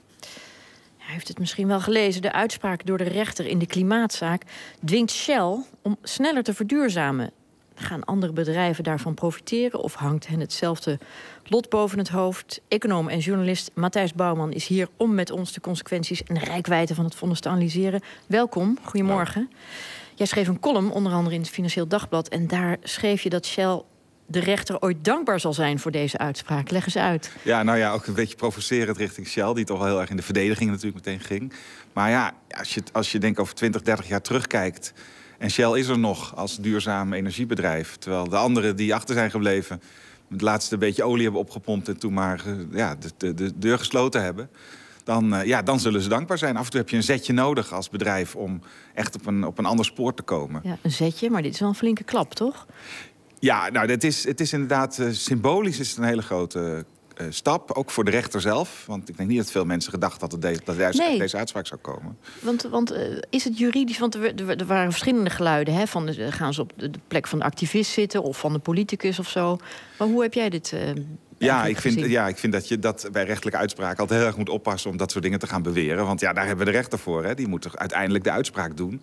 Hij heeft het misschien wel gelezen. De uitspraak door de rechter in de klimaatzaak dwingt Shell om sneller te verduurzamen. Gaan andere bedrijven daarvan profiteren of hangt hen hetzelfde lot boven het hoofd? Econoom en journalist Matthijs Bouwman is hier om met ons de consequenties en de reikwijdte van het vonnis te analyseren. Welkom, goedemorgen. Jij schreef een column, onder andere in het Financieel Dagblad, en daar schreef je dat Shell de rechter ooit dankbaar zal zijn voor deze uitspraak. Leg eens uit. Ja, nou ja, ook een beetje provocerend richting Shell, die toch wel heel erg in de verdediging natuurlijk meteen ging. Maar ja, als je, als je denk over twintig, dertig jaar terugkijkt en Shell is er nog als duurzaam energiebedrijf, terwijl de anderen die achter zijn gebleven het laatste beetje olie hebben opgepompt en toen maar ja, de, de, de deur gesloten hebben, dan, uh, ja, dan zullen ze dankbaar zijn. Af en toe heb je een zetje nodig als bedrijf om echt op een, op een ander spoor te komen. Ja, een zetje, maar dit is wel een flinke klap, toch? Ja, nou, het is, het is inderdaad uh, symbolisch is het een hele grote uh, stap. Ook voor de rechter zelf. Want ik denk niet dat veel mensen gedacht hadden dat, de, dat deze, nee. deze uitspraak zou komen. Want, want uh, is het juridisch? Want er, er, er waren verschillende geluiden. Hè, van de, gaan ze op de, de plek van de activist zitten of van de politicus of zo. Maar hoe heb jij dit uh, Ja, ik vind, ja, ik vind dat je dat bij rechtelijke uitspraken altijd heel erg moet oppassen om dat soort dingen te gaan beweren. Want ja, daar hebben we de rechter voor. Hè. Die moet toch uiteindelijk de uitspraak doen.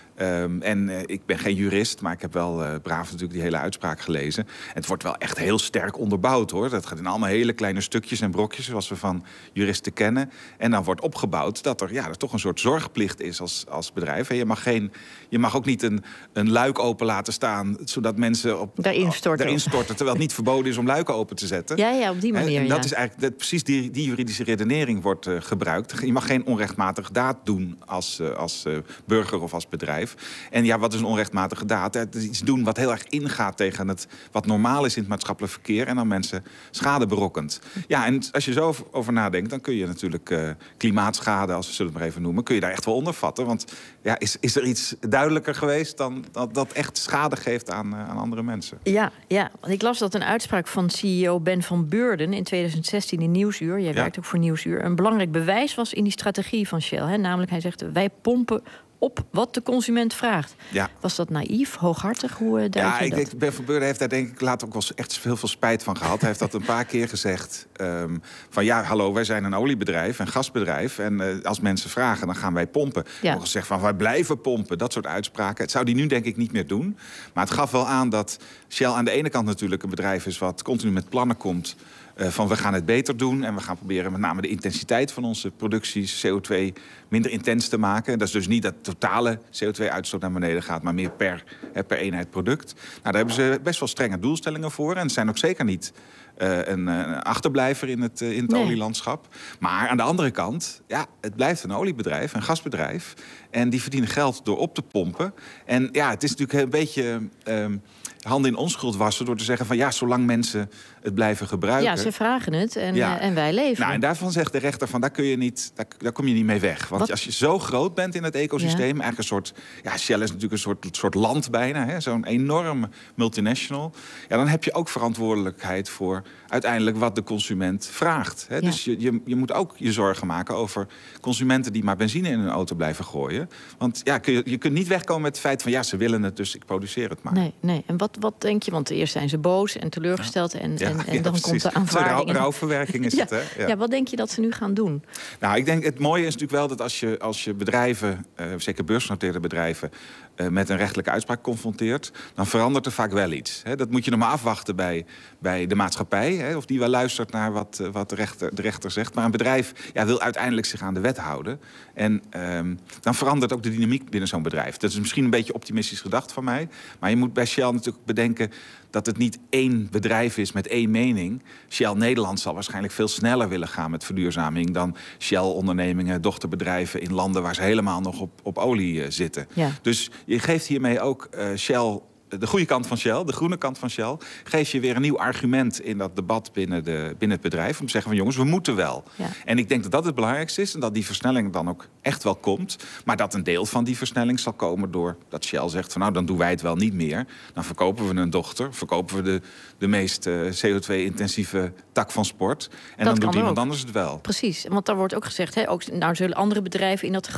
Um, en uh, ik ben geen jurist, maar ik heb wel uh, braaf natuurlijk die hele uitspraak gelezen. En het wordt wel echt heel sterk onderbouwd, hoor. Dat gaat in allemaal hele kleine stukjes en brokjes, zoals we van juristen kennen. En dan wordt opgebouwd dat er, ja, er toch een soort zorgplicht is als, als bedrijf. En je mag, geen, je mag ook niet een, een luik open laten staan, zodat mensen op, daarin storten. daarin storten, terwijl het niet verboden is om luiken open te zetten. Ja, ja, op die manier. En dat ja. is eigenlijk dat, precies die, die juridische redenering wordt uh, gebruikt. Je mag geen onrechtmatige daad doen als, uh, als uh, burger of als bedrijf. En ja, wat is een onrechtmatige daad? Het is iets doen wat heel erg ingaat tegen het wat normaal is in het maatschappelijk verkeer en dan mensen schade berokkent. Ja, en als je zo over nadenkt, dan kun je natuurlijk uh, klimaatschade, als we zullen het maar even noemen, kun je daar echt wel onder vatten. Want ja, is, is er iets duidelijker geweest dan dat dat echt schade geeft aan, uh, aan andere mensen? Ja, ja, want ik las dat een uitspraak van C E O Ben van Beurden in twintig zestien in Nieuwsuur, jij ja. werkt ook voor Nieuwsuur, een belangrijk bewijs was in die strategie van Shell. Hè? Namelijk, hij zegt, wij pompen op wat de consument vraagt. Ja. Was dat naïef, hooghartig? Hoe uh, ja, ik dat? denk, Ben van Beurden heeft daar denk ik later ook wel echt heel veel spijt van gehad. Hij heeft dat een paar keer gezegd. Um, van ja, hallo, wij zijn een oliebedrijf, een gasbedrijf. En uh, als mensen vragen, dan gaan wij pompen. Ja. Nog gezegd van wij blijven pompen, dat soort uitspraken. Het zou die nu denk ik niet meer doen. Maar het gaf wel aan dat Shell aan de ene kant natuurlijk een bedrijf is wat continu met plannen komt. Uh, van we gaan het beter doen en we gaan proberen met name de intensiteit van onze producties C O twee minder intens te maken. Dat is dus niet dat totale C O twee uitstoot naar beneden gaat, maar meer per, hè, per eenheid product. Nou, daar hebben ze best wel strenge doelstellingen voor en ze zijn ook zeker niet uh, een, een achterblijver in het, uh, in het nee. olielandschap. Maar aan de andere kant, ja, het blijft een oliebedrijf, een gasbedrijf. En die verdienen geld door op te pompen. En ja, het is natuurlijk een beetje Um, handen in onschuld wassen door te zeggen van ja, zolang mensen het blijven gebruiken. Ja, ze vragen het en, ja. uh, en wij leven. Nou, en daarvan zegt de rechter van daar kun je niet, daar, daar kom je niet mee weg. Want Wat? als je zo groot bent in het ecosysteem, ja. eigenlijk een soort, ja, Shell is natuurlijk een soort, soort land bijna, zo'n enorm multinational. Ja, dan heb je ook verantwoordelijkheid voor uiteindelijk wat de consument vraagt. Hè? Ja. Dus je, je, je moet ook je zorgen maken over consumenten die maar benzine in hun auto blijven gooien. Want ja, kun je, je kunt niet wegkomen met het feit van ja, ze willen het, dus ik produceer het maar. Nee, nee. En wat, wat denk je? Want eerst zijn ze boos en teleurgesteld en, ja, en, en ja, dan precies. komt de aanvaarding. Rauw, rouwverwerking is ja. het, hè? Ja. ja, wat denk je dat ze nu gaan doen? Nou, ik denk het mooie is natuurlijk wel dat als je, als je bedrijven, uh, zeker beursgenoteerde bedrijven, uh, met een rechtelijke uitspraak confronteert, dan verandert er vaak wel iets. Hè? Dat moet je nog maar afwachten bij, bij de maatschappij, hè? Of die wel luistert naar wat, uh, wat de, rechter, de rechter zegt. Maar een bedrijf ja, wil uiteindelijk zich aan de wet houden. En um, dan verandert ook de dynamiek binnen zo'n bedrijf. Dat is misschien een beetje optimistisch gedacht van mij. Maar je moet bij Shell natuurlijk bedenken dat het niet één bedrijf is met één mening. Shell Nederland zal waarschijnlijk veel sneller willen gaan met verduurzaming dan Shell-ondernemingen, dochterbedrijven in landen waar ze helemaal nog op, op olie uh, zitten. Ja. Dus je geeft hiermee ook uh, Shell, de goede kant van Shell, de groene kant van Shell, geef je weer een nieuw argument in dat debat binnen, de, binnen het bedrijf. Om te zeggen van jongens, we moeten wel. Ja. En ik denk dat dat het belangrijkste is en dat die versnelling dan ook echt wel komt. Maar dat een deel van die versnelling zal komen door dat Shell zegt van nou, dan doen wij het wel niet meer. Dan verkopen we een dochter, verkopen we de, de meest uh, C O twee intensieve tak van sport. En dat dan doet iemand ook anders het wel. Precies, want daar wordt ook gezegd, hè, ook, nou zullen andere bedrijven in dat gat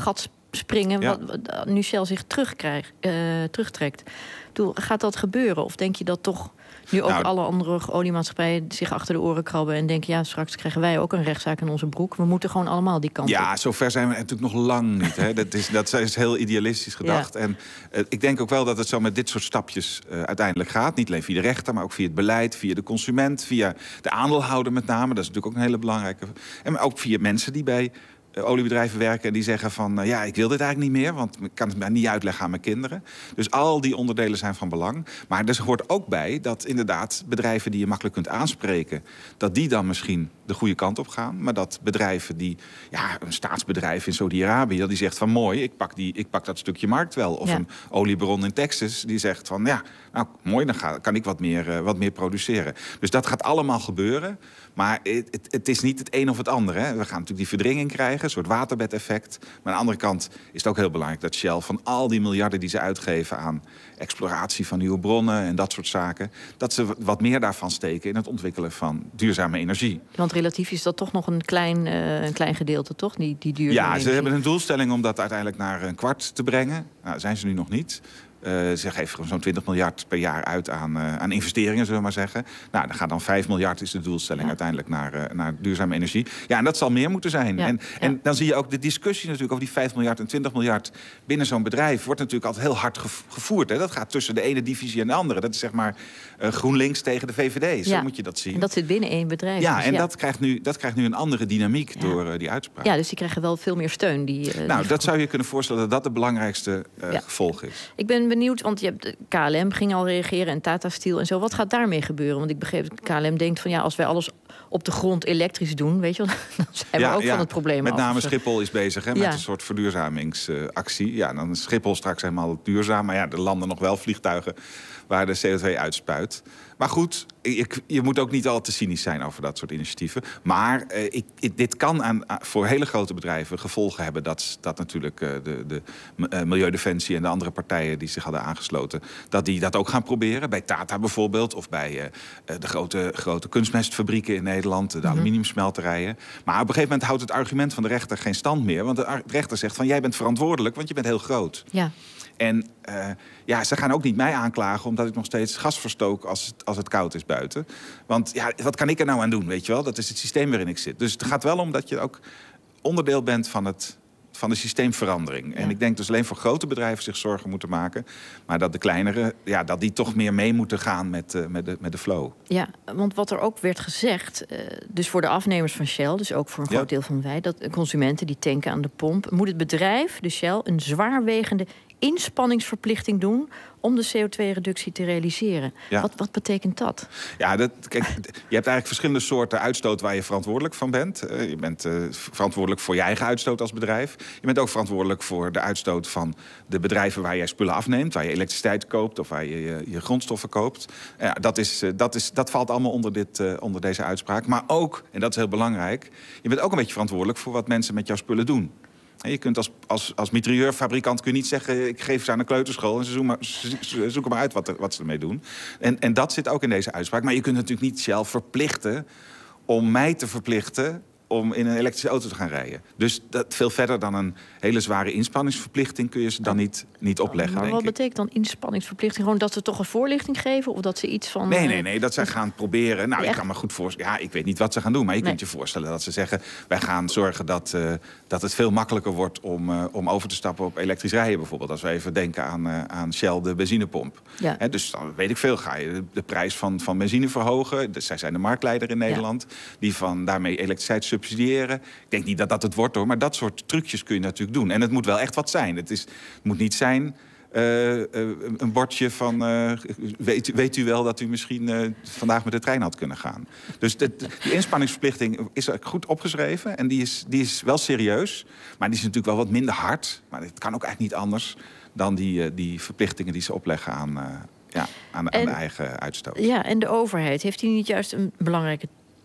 springen... Ja. Wat, wat, nu Shell zich terugkrijgt, uh, terugtrekt. Doe, gaat dat gebeuren? Of denk je dat toch nu ook Nou, alle andere oliemaatschappijen... zich achter de oren krabben en denken... ja, straks krijgen wij ook een rechtszaak in onze broek. We moeten gewoon allemaal die kant Ja, op. zover zijn we natuurlijk nog lang niet. Hè. Dat, is, dat is heel idealistisch gedacht. Ja. En uh, ik denk ook wel dat het zo met dit soort stapjes uh, uiteindelijk gaat. Niet alleen via de rechter, maar ook via het beleid, via de consument... via de aandeelhouder met name. Dat is natuurlijk ook een hele belangrijke... En ook via mensen die bij... Uh, oliebedrijven werken en die zeggen van... Uh, ja, ik wil dit eigenlijk niet meer, want ik kan het mij niet uitleggen aan mijn kinderen. Dus al die onderdelen zijn van belang. Maar er hoort ook bij dat inderdaad bedrijven die je makkelijk kunt aanspreken... dat die dan misschien de goede kant op gaan. Maar dat bedrijven die... ja, een staatsbedrijf in Saudi-Arabië... dat die zegt van mooi, ik pak, die, ik pak dat stukje markt wel. Of Ja. een oliebron in Texas die zegt van... ja, nou mooi, dan ga, kan ik wat meer, uh, wat meer produceren. Dus dat gaat allemaal gebeuren. Maar het, het, het is niet het een of het ander. Hè. We gaan natuurlijk die verdringing krijgen, een soort waterbedeffect. Maar aan de andere kant is het ook heel belangrijk dat Shell... van al die miljarden die ze uitgeven aan exploratie van nieuwe bronnen... en dat soort zaken, dat ze wat meer daarvan steken... in het ontwikkelen van duurzame energie. Want relatief is dat toch nog een klein, uh, een klein gedeelte, toch? Die, die duurzame Ja, ze energie. hebben een doelstelling om dat uiteindelijk naar een kwart te brengen. Nou, zijn ze nu nog niet. Uh, ze geven gewoon zo'n twintig miljard per jaar uit aan, uh, aan investeringen, zullen we maar zeggen. Nou, dan gaat dan vijf miljard is de doelstelling ja. uiteindelijk naar, uh, naar duurzame energie. Ja, en dat zal meer moeten zijn. Ja. En, Ja. en dan zie je ook de discussie natuurlijk over die vijf miljard en twintig miljard binnen zo'n bedrijf wordt natuurlijk altijd heel hard gevoerd. Hè. Dat gaat tussen de ene divisie en de andere. Dat is zeg maar uh, GroenLinks tegen de V V D. Zo Ja. moet je dat zien. En dat zit binnen één bedrijf. Ja, dus en ja. Dat, krijgt nu, dat krijgt nu een andere dynamiek ja. door uh, die uitspraak. Ja, dus die krijgen wel veel meer steun. Die, uh, nou, die dat zou je kunnen voorstellen dat dat de belangrijkste uh, Ja. gevolg is. Ik ben benieuwd, want je hebt K L M ging al reageren en Tata Steel en zo. Wat gaat daarmee gebeuren? Want ik begreep dat K L M denkt van ja, als wij alles op de grond elektrisch doen, weet je wel, dan zijn Ja, we ook ja. van het probleem Met af. name Dus, Schiphol is bezig hè, met Ja. een soort verduurzamingsactie. Ja, dan is Schiphol straks helemaal duurzaam. Maar ja, er landen nog wel vliegtuigen waar de C O twee uitspuit. Maar goed, ik, je moet ook niet al te cynisch zijn over dat soort initiatieven. Maar eh, ik, ik, dit kan aan, voor hele grote bedrijven gevolgen hebben... dat, dat natuurlijk uh, de, de uh, Milieudefensie en de andere partijen die zich hadden aangesloten... dat die dat ook gaan proberen. Bij Tata bijvoorbeeld, of bij uh, de grote, grote kunstmestfabrieken in Nederland... de Mm-hmm. aluminiumsmelterijen. Maar op een gegeven moment houdt het argument van de rechter geen stand meer. Want de rechter zegt van jij bent verantwoordelijk, want je bent heel groot. Ja. En uh, ja, ze gaan ook niet mij aanklagen... omdat ik nog steeds gas verstook als het, als het koud is buiten. Want ja, wat kan ik er nou aan doen, weet je wel? Dat is het systeem waarin ik zit. Dus het gaat wel om dat je ook onderdeel bent van, het, van de systeemverandering. Ja. En ik denk dus alleen voor grote bedrijven zich zorgen moeten maken... maar dat de kleinere, ja, dat die toch meer mee moeten gaan met, uh, met, de, met de flow. Ja, want wat er ook werd gezegd... Uh, dus voor de afnemers van Shell, dus ook voor een Ja. groot deel van wij... dat consumenten die tanken aan de pomp... moet het bedrijf, dus Shell, een zwaarwegende inspanningsverplichting doen om de C O twee reductie te realiseren. Ja. Wat, wat betekent dat? Ja, dat, kijk, je hebt eigenlijk verschillende soorten uitstoot waar je verantwoordelijk van bent. Uh, je bent uh, verantwoordelijk voor je eigen uitstoot als bedrijf. Je bent ook verantwoordelijk voor de uitstoot van de bedrijven waar jij spullen afneemt, waar je elektriciteit koopt of waar je je, je grondstoffen koopt. Ja, dat, is, uh, dat, is, dat valt allemaal onder, dit, uh, onder deze uitspraak. Maar ook, en dat is heel belangrijk, je bent ook een beetje verantwoordelijk voor wat mensen met jouw spullen doen. Je kunt als, als, als mitrailleurfabrikant kun je niet zeggen... ik geef ze aan een kleuterschool en ze zoeken maar, ze zoeken maar uit wat, wat ze ermee doen. En, en dat zit ook in deze uitspraak. Maar je kunt natuurlijk niet Shell verplichten om mij te verplichten... om in een elektrische auto te gaan rijden. Dus dat veel verder dan een hele zware inspanningsverplichting... kun je ze dan niet, niet opleggen, Maar denk wat ik. betekent dan inspanningsverplichting? Gewoon dat ze toch een voorlichting geven? Of dat ze iets van... Nee, uh, nee, nee, dat ze gaan proberen. Nou, ik Echt? kan me goed voorstellen. Ja, ik weet niet wat ze gaan doen, maar je Nee. kunt je voorstellen dat ze zeggen... wij gaan zorgen dat, uh, dat het veel makkelijker wordt om, uh, om over te stappen op elektrisch rijden bijvoorbeeld. Als we even denken aan, uh, aan Shell, de benzinepomp. Ja. He, dus dan weet ik veel, ga je de, de prijs van, van benzine verhogen. Dus zij zijn de marktleider in Nederland. Die van daarmee elektriciteit subsidiëren. Ik denk niet dat dat het wordt hoor, maar dat soort trucjes kun je natuurlijk doen. En het moet wel echt wat zijn. Het, is, het moet niet zijn... Uh, uh, een bordje van... Uh, weet, weet u wel dat u misschien uh, vandaag met de trein had kunnen gaan. Dus de, de, die inspanningsverplichting is goed opgeschreven. En die is, die is wel serieus. Maar die is natuurlijk wel wat minder hard. Maar het kan ook eigenlijk niet anders dan die, uh, die verplichtingen die ze opleggen aan, uh, ja, aan, aan En- de eigen uitstoot. Ja, en de overheid, heeft die niet juist een belangrijke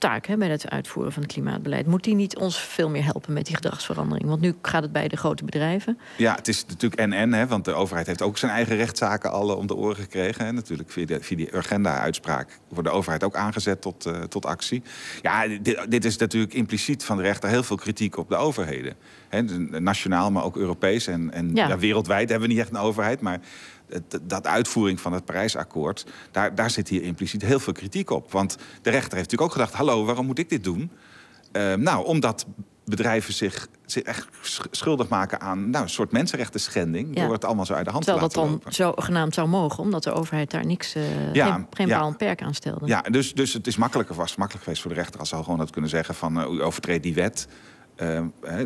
taak hè, bij het uitvoeren van het klimaatbeleid. Moet die niet ons veel meer helpen met die gedragsverandering? Want nu gaat het bij de grote bedrijven. Ja, het is natuurlijk en-en, hè, want de overheid heeft ook zijn eigen rechtszaken al om de oren gekregen. Hè. Natuurlijk via, de, via die Urgenda-uitspraak wordt de overheid ook aangezet tot, uh, tot actie. Ja, dit, dit is natuurlijk impliciet van de rechter heel veel kritiek op de overheden. Hè, nationaal, maar ook Europees en, en ja. Ja, wereldwijd hebben we niet echt een overheid, maar dat uitvoering van het Parijsakkoord, daar, daar zit hier impliciet heel veel kritiek op. Want de rechter heeft natuurlijk ook gedacht, hallo, waarom moet ik dit doen? Uh, nou, omdat bedrijven zich, zich echt schuldig maken aan nou, een soort mensenrechten schending, ja. door het allemaal zo uit de hand Terwijl te laten lopen. Terwijl dat dan zogenaamd zou mogen, omdat de overheid daar niks, uh, ja, geen, geen ja. paal en perk aan stelde. Ja, dus, dus het is makkelijker, was makkelijk geweest voor de rechter als ze al gewoon had kunnen zeggen van uh, u overtreedt die wet. Uh,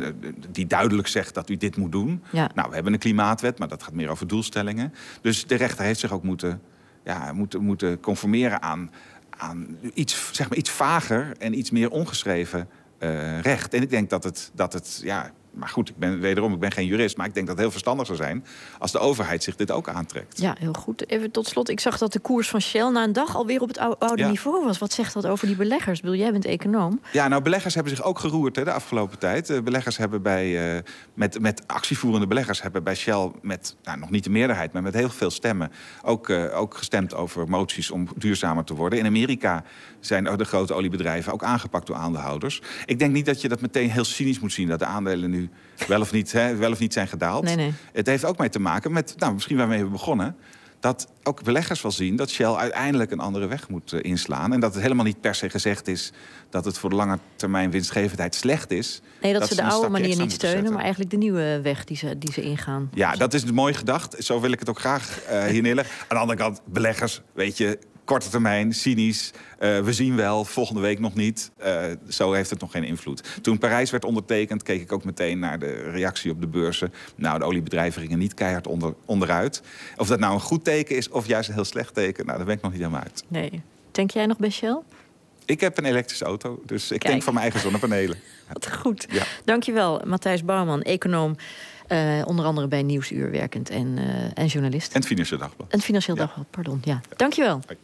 die duidelijk zegt dat u dit moet doen. Ja. Nou, we hebben een klimaatwet, maar dat gaat meer over doelstellingen. Dus de rechter heeft zich ook moeten, ja, moeten, moeten conformeren aan, aan iets, zeg maar, iets vager en iets meer ongeschreven uh, recht. En ik denk dat het, dat het ja, maar goed, ik ben, wederom, ik ben geen jurist, maar ik denk dat het heel verstandig zou zijn als de overheid zich dit ook aantrekt. Ja, heel goed. Even tot slot, ik zag dat de koers van Shell na een dag alweer op het oude ja. niveau was. Wat zegt dat over die beleggers? Ik bedoel, jij bent econoom. Ja, nou, beleggers hebben zich ook geroerd hè, de afgelopen tijd. Uh, beleggers hebben bij, uh, met, met actievoerende beleggers hebben bij Shell met, nou, nog niet de meerderheid, maar met heel veel stemmen ook, uh, ook gestemd over moties om duurzamer te worden. In Amerika zijn de grote oliebedrijven ook aangepakt door aandeelhouders. Ik denk niet dat je dat meteen heel cynisch moet zien, dat de aandelen nu wel of niet, hè, wel of niet zijn gedaald. Nee, nee. Het heeft ook mee te maken met, nou, misschien waarmee we begonnen, dat ook beleggers wel zien dat Shell uiteindelijk een andere weg moet uh, inslaan. En dat het helemaal niet per se gezegd is dat het voor de lange termijn winstgevendheid slecht is. Nee, dat, dat ze de oude manier niet steunen, maar eigenlijk de nieuwe weg die ze, die ze ingaan. Ja, dat is mooi gedacht. Zo wil ik het ook graag uh, hier neerleggen. Aan de andere kant, beleggers, weet je, korte termijn, cynisch. Uh, we zien wel, volgende week nog niet. Uh, zo heeft het nog geen invloed. Toen Parijs werd ondertekend, keek ik ook meteen naar de reactie op de beurzen. Nou, de oliebedrijven gingen niet keihard onder, onderuit. Of dat nou een goed teken is of juist een heel slecht teken, nou, daar ben ik nog niet helemaal uit. Nee. Denk jij nog bij Shell? Ik heb een elektrische auto, dus ik Kijk. denk van mijn eigen zonnepanelen. Wat goed. Ja. Dankjewel, Matthijs Bouwman, econoom. Uh, onder andere bij Nieuwsuur werkend en, uh, en journalist. En het Financieel Dagblad. En het Financieel ja. Dagblad, pardon. Ja. Ja. Dankjewel. Hoi.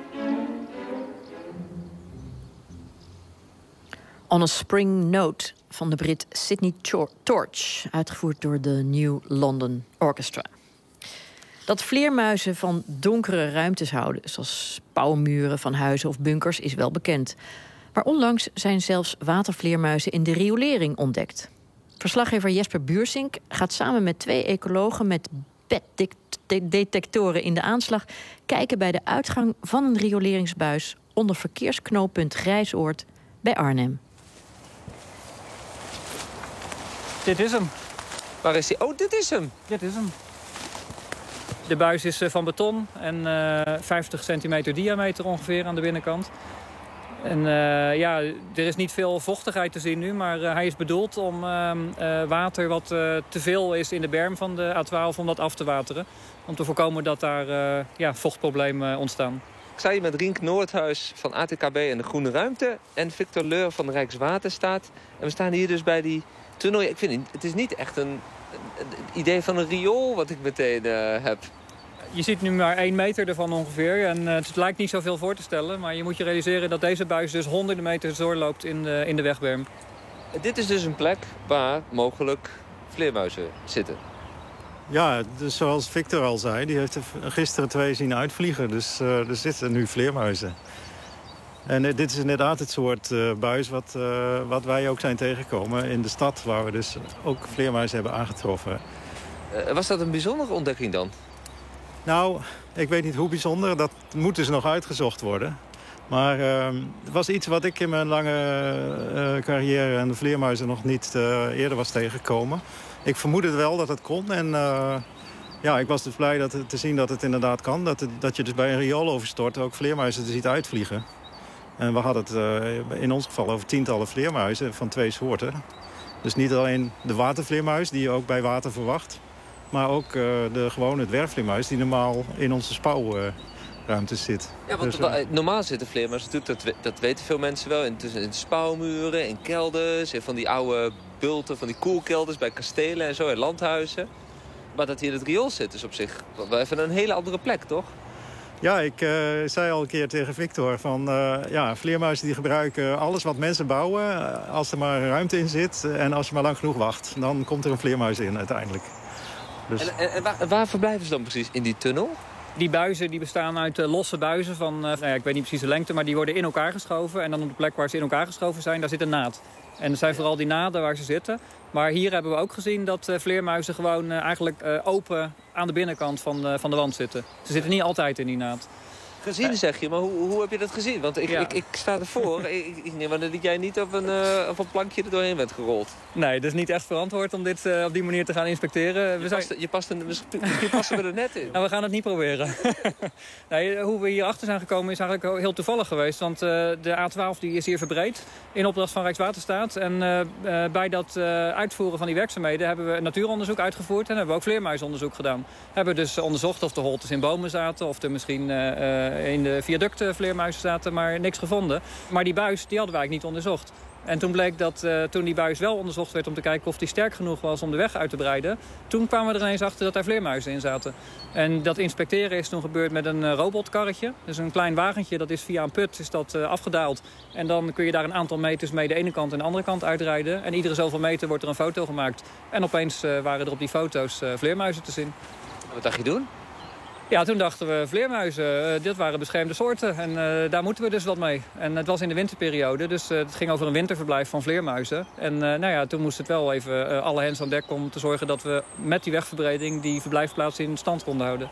On a Spring Note van de Brit Sidney Torch, uitgevoerd door de New London Orchestra. Dat vleermuizen van donkere ruimtes houden, zoals spouwmuren van huizen of bunkers, is wel bekend. Maar onlangs zijn zelfs watervleermuizen in de riolering ontdekt. Verslaggever Jesper Buursink gaat samen met twee ecologen met beddetectoren in de aanslag kijken bij de uitgang van een rioleringsbuis onder verkeersknooppunt Grijsoord bij Arnhem. Dit is hem. Waar is hij? Oh, dit is hem. Dit is hem. De buis is van beton en uh, vijftig centimeter diameter ongeveer aan de binnenkant. En uh, ja, er is niet veel vochtigheid te zien nu, maar uh, hij is bedoeld om uh, uh, water wat uh, te veel is in de berm van de A twaalf om dat af te wateren. Om te voorkomen dat daar uh, ja, vochtproblemen ontstaan. Ik sta hier met Rienk Noordhuis van A T K B en de Groene Ruimte en Victor Leur van de Rijkswaterstaat. En we staan hier dus bij die tunnel. Ik vind het is niet echt een, een idee van een riool wat ik meteen uh, heb. Je ziet nu maar één meter ervan ongeveer. En uh, het lijkt niet zoveel voor te stellen. Maar je moet je realiseren dat deze buis dus honderden meters doorloopt in de, in de wegberm. Dit is dus een plek waar mogelijk vleermuizen zitten. Ja, dus zoals Victor al zei, die heeft er gisteren twee zien uitvliegen. Dus uh, er zitten nu vleermuizen. En uh, dit is inderdaad het soort uh, buis wat, uh, wat wij ook zijn tegengekomen in de stad, waar we dus ook vleermuizen hebben aangetroffen. Uh, was dat een bijzondere ontdekking dan? Nou, ik weet niet hoe bijzonder. Dat moet dus nog uitgezocht worden. Maar uh, het was iets wat ik in mijn lange uh, carrière aan de vleermuizen nog niet uh, eerder was tegengekomen. Ik vermoedde wel dat het kon. En uh, ja, ik was dus blij dat, te zien dat het inderdaad kan. Dat, het, dat je dus bij een riooloverstort ook vleermuizen er ziet uitvliegen. En we hadden het uh, in ons geval over tientallen vleermuizen van twee soorten. Dus niet alleen de watervleermuis die je ook bij water verwacht. Maar ook uh, de gewone dwergvleermuis die normaal in onze spouwruimtes zit. Ja, want dus, uh, normaal zitten vleermuizen, dat, dat weten veel mensen wel, in, in spouwmuren, in kelders, in van die oude bulten, van die koelkelders bij kastelen en zo, in landhuizen. Maar dat hier in het riool zit is op zich wel even een hele andere plek, toch? Ja, ik uh, zei al een keer tegen Victor van uh, ja, vleermuizen die gebruiken alles wat mensen bouwen, uh, als er maar ruimte in zit en als je maar lang genoeg wacht, dan komt er een vleermuis in uiteindelijk. Dus... En, en, en waar, waar verblijven ze dan precies? In die tunnel? Die buizen die bestaan uit uh, losse buizen van, uh, nou ja, ik weet niet precies de lengte, maar die worden in elkaar geschoven. En dan op de plek waar ze in elkaar geschoven zijn, daar zit een naad. En het zijn vooral die naden waar ze zitten. Maar hier hebben we ook gezien dat uh, vleermuizen gewoon uh, eigenlijk uh, open aan de binnenkant van, uh, van de wand zitten. Ze zitten niet altijd in die naad. Gezien zeg je, maar hoe, hoe heb je dat gezien? Want ik, ja. ik, ik sta ervoor. ik, ik neem aan dat jij niet op een, uh, op een plankje er doorheen bent gerold. Nee, het is niet echt verantwoord om dit uh, op die manier te gaan inspecteren. Je, we zijn... past, je past een, misschien passen we er net in. Nou, we gaan het niet proberen. nee, hoe we hier achter zijn gekomen is eigenlijk heel toevallig geweest. Want uh, de A twaalf die is hier verbreed in opdracht van Rijkswaterstaat. En uh, uh, bij dat uh, uitvoeren van die werkzaamheden hebben we een natuuronderzoek uitgevoerd. En hebben we ook vleermuisonderzoek gedaan. Hebben dus onderzocht of de holtes in bomen zaten. Of er misschien uh, uh, in de viaducten vleermuizen zaten, maar niks gevonden. Maar die buis die hadden we eigenlijk niet onderzocht. En toen bleek dat uh, toen die buis wel onderzocht werd om te kijken of die sterk genoeg was om de weg uit te breiden, toen kwamen we er ineens achter dat daar vleermuizen in zaten. En dat inspecteren is toen gebeurd met een uh, robotkarretje. Dus een klein wagentje, dat is via een put is dat uh, afgedaald. En dan kun je daar een aantal meters mee de ene kant en de andere kant uitrijden. En iedere zoveel meter wordt er een foto gemaakt. En opeens uh, waren er op die foto's uh, vleermuizen te zien. Wat dacht je doen? Ja, toen dachten we vleermuizen, uh, dit waren beschermde soorten en uh, daar moeten we dus wat mee. En het was in de winterperiode, dus uh, het ging over een winterverblijf van vleermuizen. En uh, nou ja, toen moest het wel even uh, alle hens aan dek om te zorgen dat we met die wegverbreding die verblijfsplaats in stand konden houden.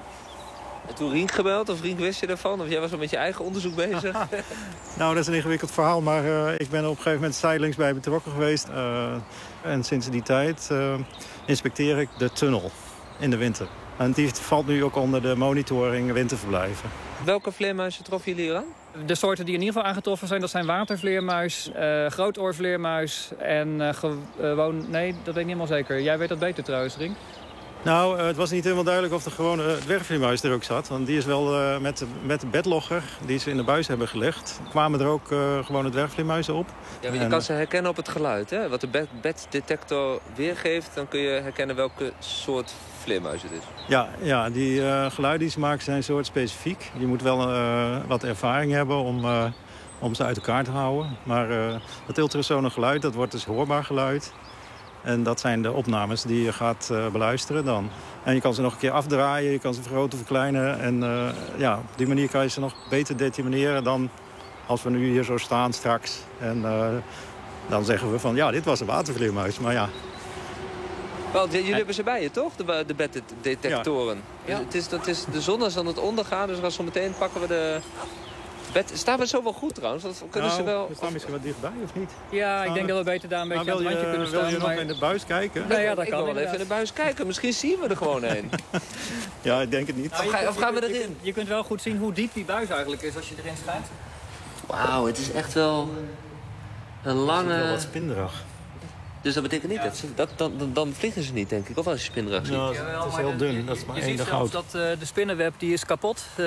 En toen Rienk gebeld, of Rienk wist je ervan? Of jij was al met je eigen onderzoek bezig? Nou, dat is een ingewikkeld verhaal, maar uh, ik ben er op een gegeven moment zijdelings bij betrokken geweest. Uh, en sinds die tijd uh, inspecteer ik de tunnel in de winter. En die valt nu ook onder de monitoring winterverblijven. Welke vleermuizen troffen jullie hier aan? De soorten die in ieder geval aangetroffen zijn, dat zijn watervleermuis, uh, grootoorvleermuis en uh, gewoon... Nee, dat weet ik niet helemaal zeker. Jij weet dat beter trouwens, Rienk. Nou, uh, het was niet helemaal duidelijk of de gewone dwergvleermuis er ook zat. Want die is wel uh, met, de, met de bedlogger die ze in de buis hebben gelegd, kwamen er ook uh, gewone dwergvleermuizen op. Ja, maar je en, kan ze herkennen op het geluid, hè? Wat de bed, beddetector weergeeft, dan kun je herkennen welke soort vleermuis het is. Ja, ja die uh, geluiden die ze maken zijn soort specifiek. Je moet wel uh, wat ervaring hebben om, uh, om ze uit elkaar te houden. Maar uh, het ultrasone geluid, dat wordt dus hoorbaar geluid. En dat zijn de opnames die je gaat uh, beluisteren dan. En je kan ze nog een keer afdraaien, je kan ze vergroten, verkleinen. En uh, ja, op die manier kan je ze nog beter determineren dan als we nu hier zo staan straks. En uh, dan zeggen we van, ja, dit was een watervleermuis, maar ja. Want jullie hebben ze bij je, toch? De, de beddetectoren. Ja. Ja. Het is, dat is, de zon is aan het ondergaan, dus als zo meteen pakken we de... Bed, staan we zo wel goed trouwens? Dat kunnen nou, ze wel... we staan misschien wat dichtbij, of niet? Ja, ik denk dat we beter daar een beetje nou, aan het randje kunnen staan. Wil je maar... nog in de buis kijken? Nee, ja, dat ik kan wil wel even in de buis kijken. Misschien zien we er gewoon een. Ja, ik denk het niet. Nou, of, ga, of gaan we erin? Je kunt, je kunt wel goed zien hoe diep die buis eigenlijk is als je erin schijnt. Wauw, het is echt wel een lange... Het is wel wat spinderig. Dus dat betekent niet, ja. dat ze, dat, dan, dan, dan vliegen ze niet, denk ik. Of als je spinderig ziet. Nou, het is heel dun, dat is maar één dag oud. Je ziet zelfs dat uh, de spinnenweb die is kapot. Uh,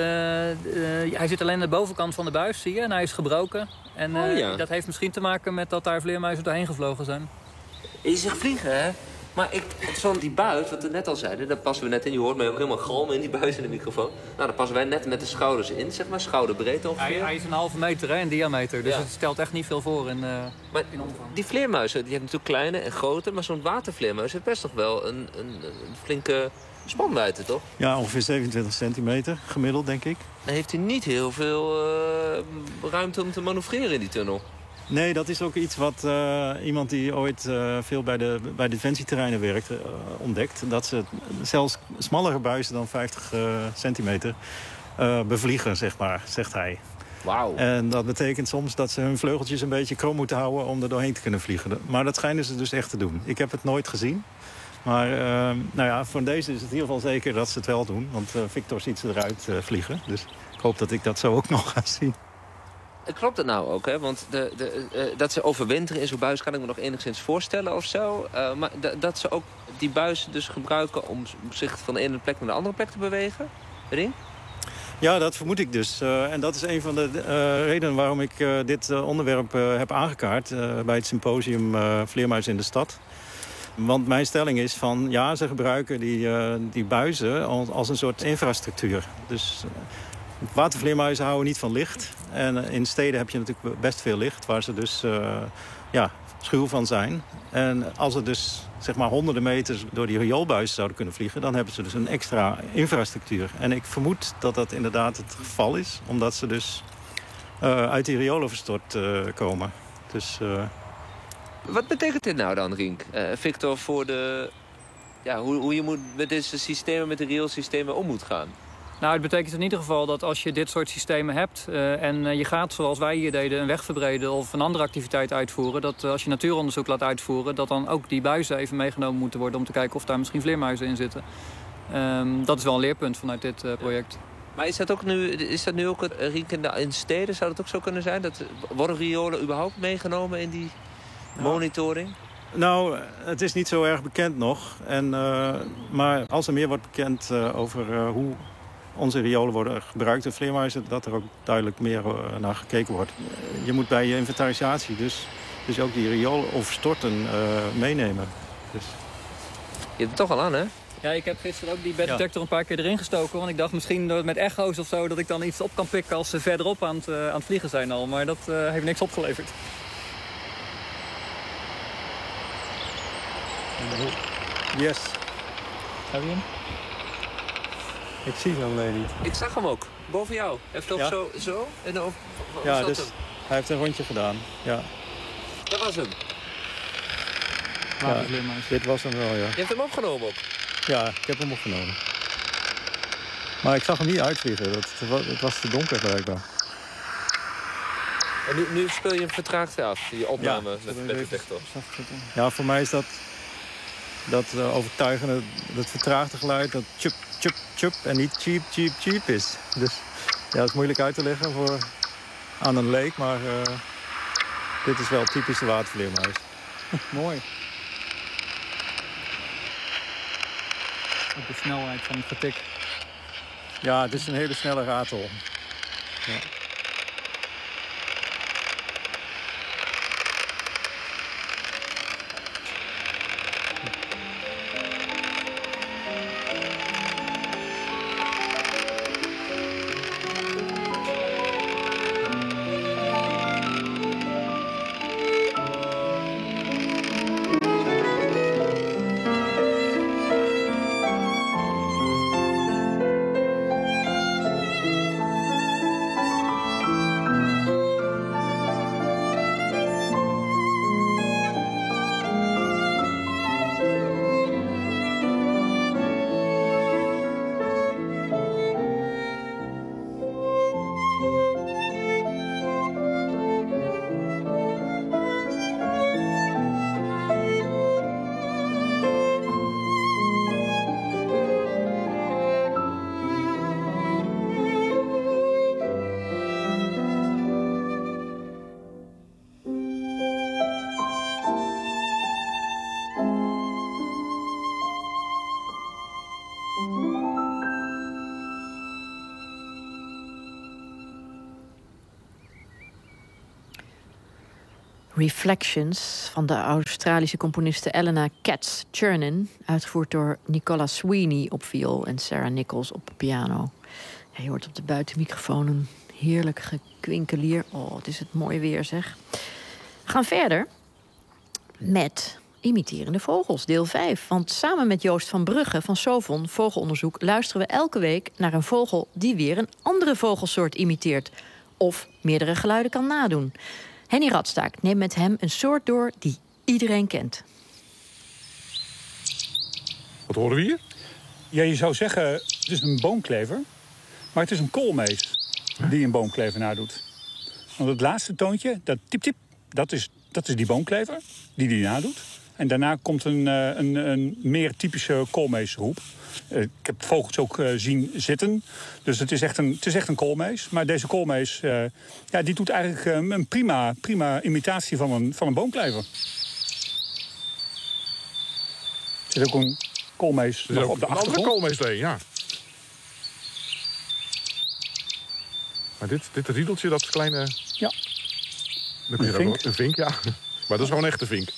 uh, hij zit alleen aan de bovenkant van de buis, zie je. En hij is gebroken. En uh, oh, ja. dat heeft misschien te maken met dat daar vleermuizen doorheen gevlogen zijn. Je zegt vliegen, hè? Maar ik, zo'n die buis, wat we net al zeiden, daar passen we net in. Je hoort mij ook helemaal galmen in die buis in de microfoon. Nou, daar passen wij net met de schouders in, zeg maar, schouderbreedte ongeveer. Hij, hij is een halve meter hè, in diameter, dus ja. het stelt echt niet veel voor in, uh, maar in omvang. Die vleermuizen, die hebben natuurlijk kleine en grote, maar zo'n watervleermuis heeft best toch wel een, een, een flinke spanwijdte, toch? Ja, ongeveer zevenentwintig centimeter, gemiddeld, denk ik. Dan heeft hij niet heel veel uh, ruimte om te manoeuvreren in die tunnel. Nee, dat is ook iets wat uh, iemand die ooit uh, veel bij de, bij defensieterreinen werkt uh, ontdekt. Dat ze zelfs smallere buizen dan vijftig uh, centimeter uh, bevliegen, zeg maar, zegt hij. Wauw. En dat betekent soms dat ze hun vleugeltjes een beetje krom moeten houden om er doorheen te kunnen vliegen. Maar dat schijnen ze dus echt te doen. Ik heb het nooit gezien. Maar uh, nou ja, voor deze is het in ieder geval zeker dat ze het wel doen. Want uh, Victor ziet ze eruit uh, vliegen. Dus ik hoop dat ik dat zo ook nog ga zien. Klopt het nou ook, hè? Want de, de, uh, dat ze overwinteren in zo'n buis kan ik me nog enigszins voorstellen of zo. Uh, maar dat ze ook die buizen dus gebruiken om zich van de ene plek naar de andere plek te bewegen? Rien? Ja, dat vermoed ik dus. Uh, en dat is een van de uh, redenen waarom ik uh, dit uh, onderwerp uh, heb aangekaart uh, bij het symposium uh, Vleermuis in de Stad. Want mijn stelling is van, ja, ze gebruiken die, uh, die buizen als, als een soort infrastructuur. Dus uh, watervleermuizen houden niet van licht. En uh, in steden heb je natuurlijk best veel licht, waar ze dus uh, ja, schuw van zijn. En als ze dus zeg maar honderden meters door die rioolbuizen zouden kunnen vliegen, dan hebben ze dus een extra infrastructuur. En ik vermoed dat dat inderdaad het geval is, omdat ze dus uh, uit die riolen verstort uh, komen. Dus... Uh, Wat betekent dit nou dan, Rienk? Uh, Victor, voor de... Ja, hoe, hoe je moet met deze systemen, met de rioolsystemen om moet gaan? Nou, het betekent in ieder geval dat als je dit soort systemen hebt... Uh, en uh, je gaat, zoals wij hier deden, een weg verbreden of een andere activiteit uitvoeren... dat uh, als je natuuronderzoek laat uitvoeren... dat dan ook die buizen even meegenomen moeten worden... om te kijken of daar misschien vleermuizen in zitten. Um, dat is wel een leerpunt vanuit dit uh, project. Maar is dat, ook nu, is dat nu ook, Rienk, in, de, in steden zou dat ook zo kunnen zijn? Dat, worden riolen überhaupt meegenomen in die monitoring? Nou, het is niet zo erg bekend nog. En, uh, maar als er meer wordt bekend uh, over uh, hoe onze riolen worden gebruikt door vleermuizen, dat er ook duidelijk meer uh, naar gekeken wordt. Je moet bij je inventarisatie dus, dus ook die riolen of storten uh, meenemen. Dus. Je hebt het toch al aan, hè? Ja, ik heb gisteren ook die beddetector een paar keer erin gestoken. Want ik dacht misschien met echo's of zo dat ik dan iets op kan pikken als ze verderop aan het, uh, aan het vliegen zijn al. Maar dat uh, heeft niks opgeleverd. Yes. Heb je hem? Ik zie hem alleen niet. Ik zag hem ook. Boven jou. Heeft hij ook ja? zo, zo? En dan, ja, dus hem? Hij heeft een rondje gedaan. Ja. Dat was hem. Ja, dit was hem wel, ja. Je hebt hem opgenomen ook? Ja, ik heb hem opgenomen. Maar ik zag hem niet uitvliegen. Dat, het was te donker blijkbaar. En nu, nu speel je hem vertraagd af, die opname ja, met, met de detector. Ja, voor mij is dat, dat uh, overtuigende, dat vertraagde geluid, dat chup, chup, chup en niet cheep, cheep, cheep is. Dus ja, het is moeilijk uit te leggen voor, aan een leek, maar uh, dit is wel typische watervleermuis. Mooi. Op de snelheid van het getik. Ja, het is een hele snelle ratel. Ja. Reflections van de Australische componiste Elena Katz-Chernin, uitgevoerd door Nicola Sweeney op viool en Sarah Nichols op piano. Ja, je hoort op de buitenmicrofoon een heerlijk gekwinkelier. Oh, het is het mooi weer, zeg. We gaan verder met imiterende vogels, deel vijf. Want samen met Joost van Brugge van Sovon Vogelonderzoek luisteren we elke week naar een vogel die weer een andere vogelsoort imiteert of meerdere geluiden kan nadoen. Henny Radstaak neemt met hem een soort door die iedereen kent. Wat horen we hier? Ja, je zou zeggen, het is een boomklever. Maar het is een koolmees die een boomklever nadoet. Want het laatste toontje, dat tip-tip, dat is, dat is die boomklever die die nadoet. En daarna komt een, een, een meer typische koolmeesroep. Uh, ik heb vogels ook uh, zien zitten. Dus het is echt een, het is echt een koolmees. Maar deze koolmees uh, ja, die doet eigenlijk uh, een prima, prima imitatie van een, van een boomklever. Er zit ook een koolmees nog op de achtergrond. Een andere koolmees erin, ja. Maar dit, dit riedeltje, dat kleine... Ja. Dan kun je een vink. Een vink, ja. Maar dat is gewoon echt een vink.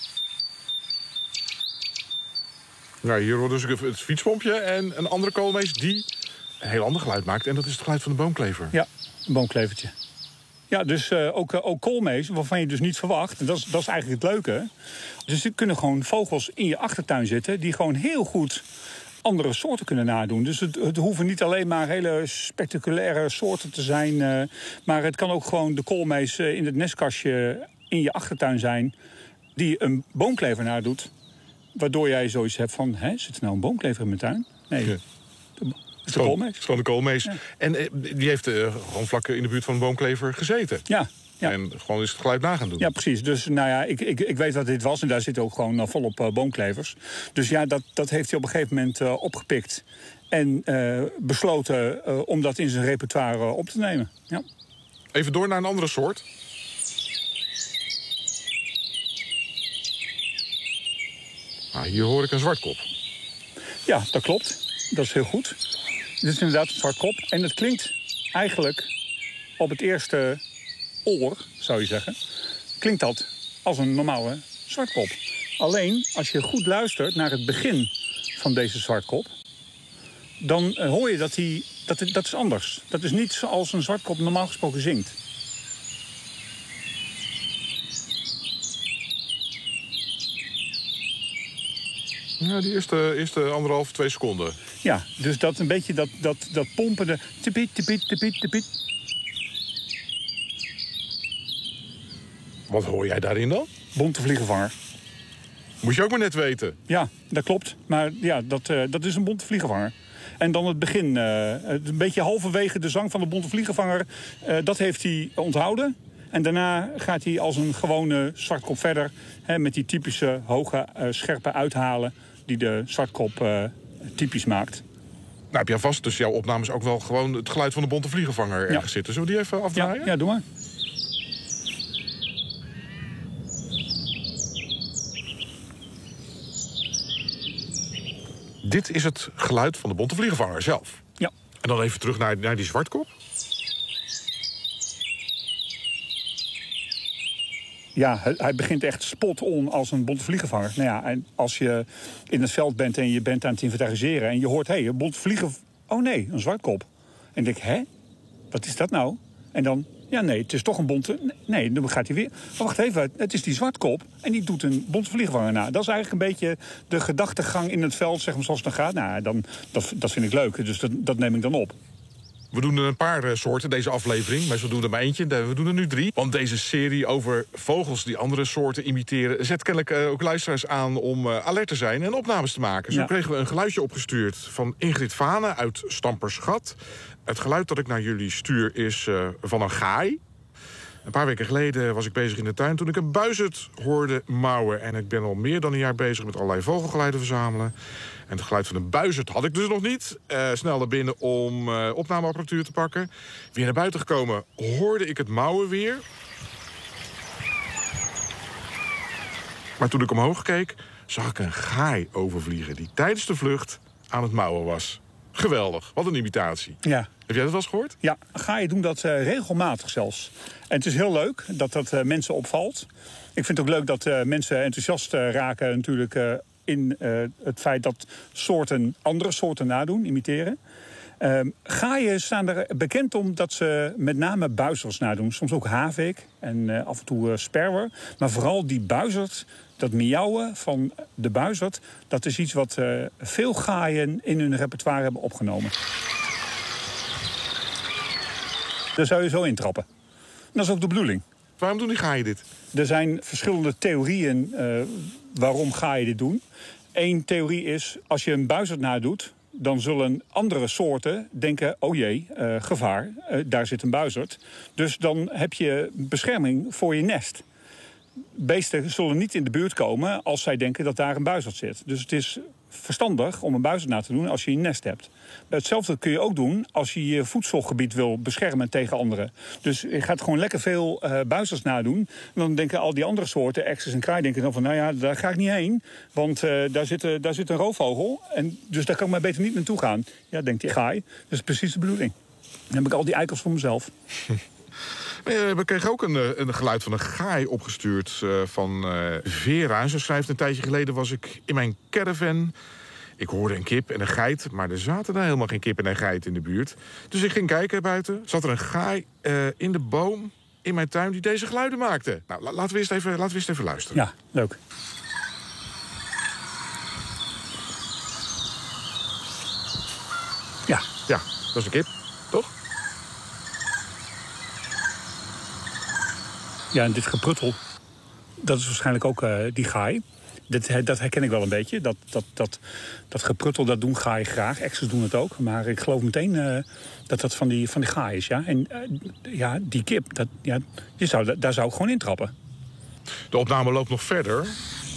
Nou, hier hoort dus het fietspompje en een andere koolmees die een heel ander geluid maakt. En dat is het geluid van de boomklever. Ja, een boomklevertje. Ja, dus uh, ook, uh, ook koolmees, waarvan je dus niet verwacht. En dat is, dat is eigenlijk het leuke. Dus er kunnen gewoon vogels in je achtertuin zitten die gewoon heel goed andere soorten kunnen nadoen. Dus het, het hoeven niet alleen maar hele spectaculaire soorten te zijn. Uh, maar het kan ook gewoon de koolmees uh, in het nestkastje in je achtertuin zijn die een boomklever nadoet. Waardoor jij zoiets hebt van, hè, zit er nou een boomklever in mijn tuin? Nee, ja. Het is de koolmees. Het is gewoon de koolmees. Ja. En eh, die heeft uh, gewoon vlak in de buurt van een boomklever gezeten. Ja. Ja. En gewoon is het geluid na gaan doen. Ja, precies. Dus nou ja, ik, ik, ik weet wat dit was. En daar zitten ook gewoon uh, volop uh, boomklevers. Dus ja, dat, dat heeft hij op een gegeven moment uh, opgepikt. En uh, besloten uh, om dat in zijn repertoire uh, op te nemen. Ja. Even door naar een andere soort. Ah, hier hoor ik een zwartkop. Ja, dat klopt. Dat is heel goed. Dit is inderdaad een zwartkop. En het klinkt eigenlijk op het eerste oor, zou je zeggen, klinkt dat als een normale zwartkop. Alleen, als je goed luistert naar het begin van deze zwartkop, dan uh, hoor je dat hij, dat, dat is anders. Dat is niet zoals een zwartkop normaal gesproken zingt. Ja, die eerste, eerste anderhalf, twee seconden. Ja, dus dat een beetje dat, dat, dat pompende tipiet, tipiet, tipiet, tipiet. Wat hoor jij daarin dan? Bonte vliegenvanger. Moet je ook maar net weten. Ja, dat klopt. Maar ja, dat, uh, dat is een bonte vliegenvanger. En dan het begin, uh, een beetje halverwege de zang van de bonte vliegenvanger, uh, dat heeft hij onthouden. En daarna gaat hij als een gewone zwartkop verder, hè, met die typische hoge, uh, scherpe uithalen die de zwartkop uh, typisch maakt. Nou, heb jij vast tussen jouw opnames ook wel gewoon het geluid van de bonte vliegenvanger ergens ja. zitten. Zullen we die even afdraaien? Ja, ja, doe maar. Dit is het geluid van de bonte vliegenvanger zelf. Ja. En dan even terug naar, naar die zwartkop. Ja, hij begint echt spot-on als een bonte vliegenvanger. Nou ja, en als je in het veld bent en je bent aan het inventariseren en je hoort, hé, hey, een bonte vliegenvanger. Oh nee, een zwartkop. En denk, hè? Wat is dat nou? En dan, ja nee, het is toch een bonte. Nee, dan gaat hij weer. Oh, wacht even, het is die zwartkop en die doet een bonte vliegenvanger na. Dat is eigenlijk een beetje de gedachtegang in het veld, zeg maar, zoals het dan gaat. Nou, dan, dat, dat vind ik leuk, dus dat, dat neem ik dan op. We doen er een paar soorten deze aflevering, maar we doen er maar eentje. We doen er nu drie. Want deze serie over vogels die andere soorten imiteren zet kennelijk ook luisteraars aan om alert te zijn en opnames te maken. Zo ja. kregen we een geluidje opgestuurd van Ingrid Vane uit Stampersgat. Het geluid dat ik naar jullie stuur is uh, van een gaai. Een paar weken geleden was ik bezig in de tuin toen ik een buizerd hoorde mauwen. En ik ben al meer dan een jaar bezig met allerlei vogelgeluiden verzamelen. En het geluid van een buizerd had ik dus nog niet. Uh, snel naar binnen om uh, opnameapparatuur te pakken. Weer naar buiten gekomen hoorde ik het mauwen weer. Maar toen ik omhoog keek, zag ik een gaai overvliegen die tijdens de vlucht aan het mauwen was. Geweldig, wat een imitatie. Ja. Heb jij dat wel eens gehoord? Ja, gaaien doen dat uh, regelmatig zelfs. En het is heel leuk dat dat uh, mensen opvalt. Ik vind het ook leuk dat uh, mensen enthousiast uh, raken natuurlijk uh, in uh, het feit dat soorten andere soorten nadoen, imiteren. Uh, gaaien staan er bekend om dat ze met name buizers nadoen. Soms ook havik en uh, af en toe uh, sperwer. Maar vooral die buizerd, dat miauwen van de buizerd, dat is iets wat uh, veel gaaien in hun repertoire hebben opgenomen. Daar zou je zo intrappen. Dat is ook de bedoeling. Waarom doen die gaaien dit? Er zijn verschillende theorieën uh, waarom gaaien dit doen. Eén theorie is, als je een buizerd nadoet, dan zullen andere soorten denken, oh jee, uh, gevaar, uh, daar zit een buizerd. Dus dan heb je bescherming voor je nest. Beesten zullen niet in de buurt komen als zij denken dat daar een buizerd zit. Dus het is verstandig om een buizerd na te doen als je een nest hebt. Hetzelfde kun je ook doen als je je voedselgebied wil beschermen tegen anderen. Dus je gaat gewoon lekker veel uh, buizers nadoen. En dan denken al die andere soorten, exers en kraai, denken dan van, nou ja, daar ga ik niet heen. Want uh, daar, zit, uh, daar zit een roofvogel. En dus daar kan ik maar beter niet naartoe gaan. Ja, denkt die gaai. Dat is precies de bedoeling. Dan heb ik al die eikels voor mezelf. We kregen ook een, een geluid van een gaai opgestuurd uh, van uh, Vera. Ze schrijft, een tijdje geleden was ik in mijn caravan. Ik hoorde een kip en een geit, maar er zaten daar helemaal geen kip en een geit in de buurt. Dus ik ging kijken buiten. Zat er een gaai uh, in de boom in mijn tuin die deze geluiden maakte. Nou, la, laten, we eerst even, laten we eerst even luisteren. Ja, leuk. Ja. Ja, dat is een kip, toch? Ja, en dit gepruttel, dat is waarschijnlijk ook uh, die gaai. Dat, dat herken ik wel een beetje. Dat, dat, dat, dat gepruttel, dat doen gaai graag. Exers doen het ook. Maar ik geloof meteen uh, dat dat van die, van die gaai is. Ja? En uh, ja, die kip, dat, ja, je zou, daar zou ik gewoon intrappen. De opname loopt nog verder.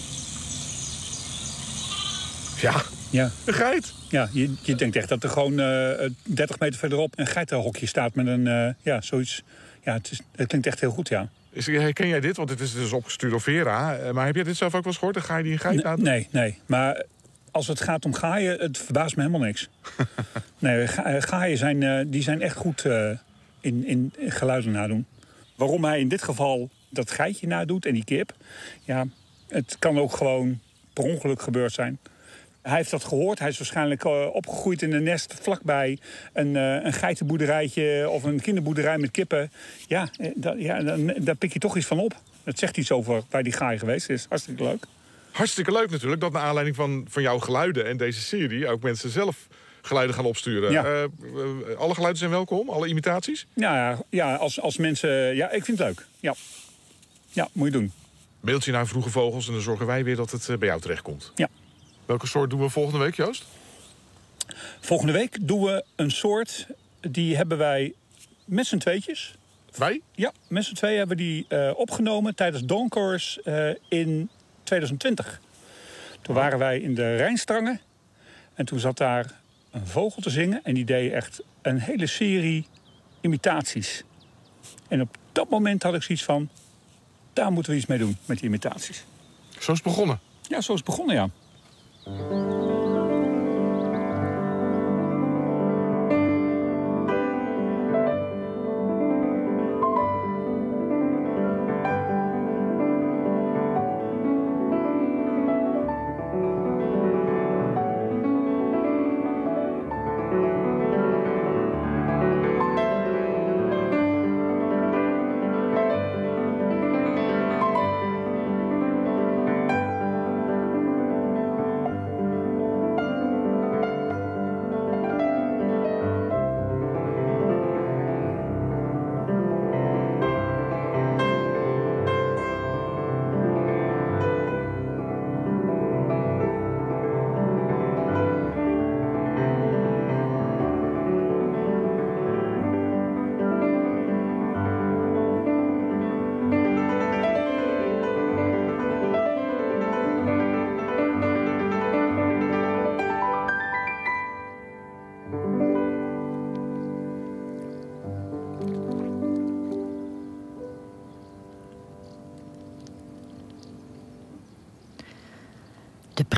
Ja, ja. een geit. Ja, je, je denkt echt dat er gewoon uh, dertig meter verderop een geitenhokje staat met een, uh, ja, zoiets. Ja, het, is, het klinkt echt heel goed, ja. Is, herken jij dit? Want het is dus opgestuurd door Vera. Maar heb jij dit zelf ook wel eens gehoord? Dan ga je die een geit laten? Nee, nee. Maar als het gaat om gaaien, het verbaast me helemaal niks. Nee, ga, gaaien zijn, uh, die zijn echt goed uh, in, in geluiden nadoen. Waarom hij in dit geval dat geitje nadoet en die kip, ja, het kan ook gewoon per ongeluk gebeurd zijn. Hij heeft dat gehoord. Hij is waarschijnlijk uh, opgegroeid in een nest vlakbij een, uh, een geitenboerderijtje of een kinderboerderij met kippen. Ja, da, ja dan, daar pik je toch iets van op. Dat zegt iets over waar die gaai geweest is. Hartstikke leuk. Hartstikke leuk natuurlijk dat naar aanleiding van, van jouw geluiden en deze serie ook mensen zelf geluiden gaan opsturen. Ja. Uh, uh, alle geluiden zijn welkom? Alle imitaties? Ja, ja, ja als, als mensen... Ja, ik vind het leuk. Ja, ja moet je doen. Mailtje naar Vroege Vogels en dan zorgen wij weer dat het uh, bij jou terechtkomt. Ja. Welke soort doen we volgende week, Joost? Volgende week doen we een soort, die hebben wij met z'n tweetjes. Wij? Ja, met z'n tweeën hebben we die uh, opgenomen tijdens Dawnchorus uh, in twintig twintig. Toen oh. waren wij in de Rijnstrangen en toen zat daar een vogel te zingen en die deed echt een hele serie imitaties. En op dat moment had ik zoiets van, daar moeten we iets mee doen met die imitaties. Zo is het begonnen? Ja, zo is het begonnen, ja.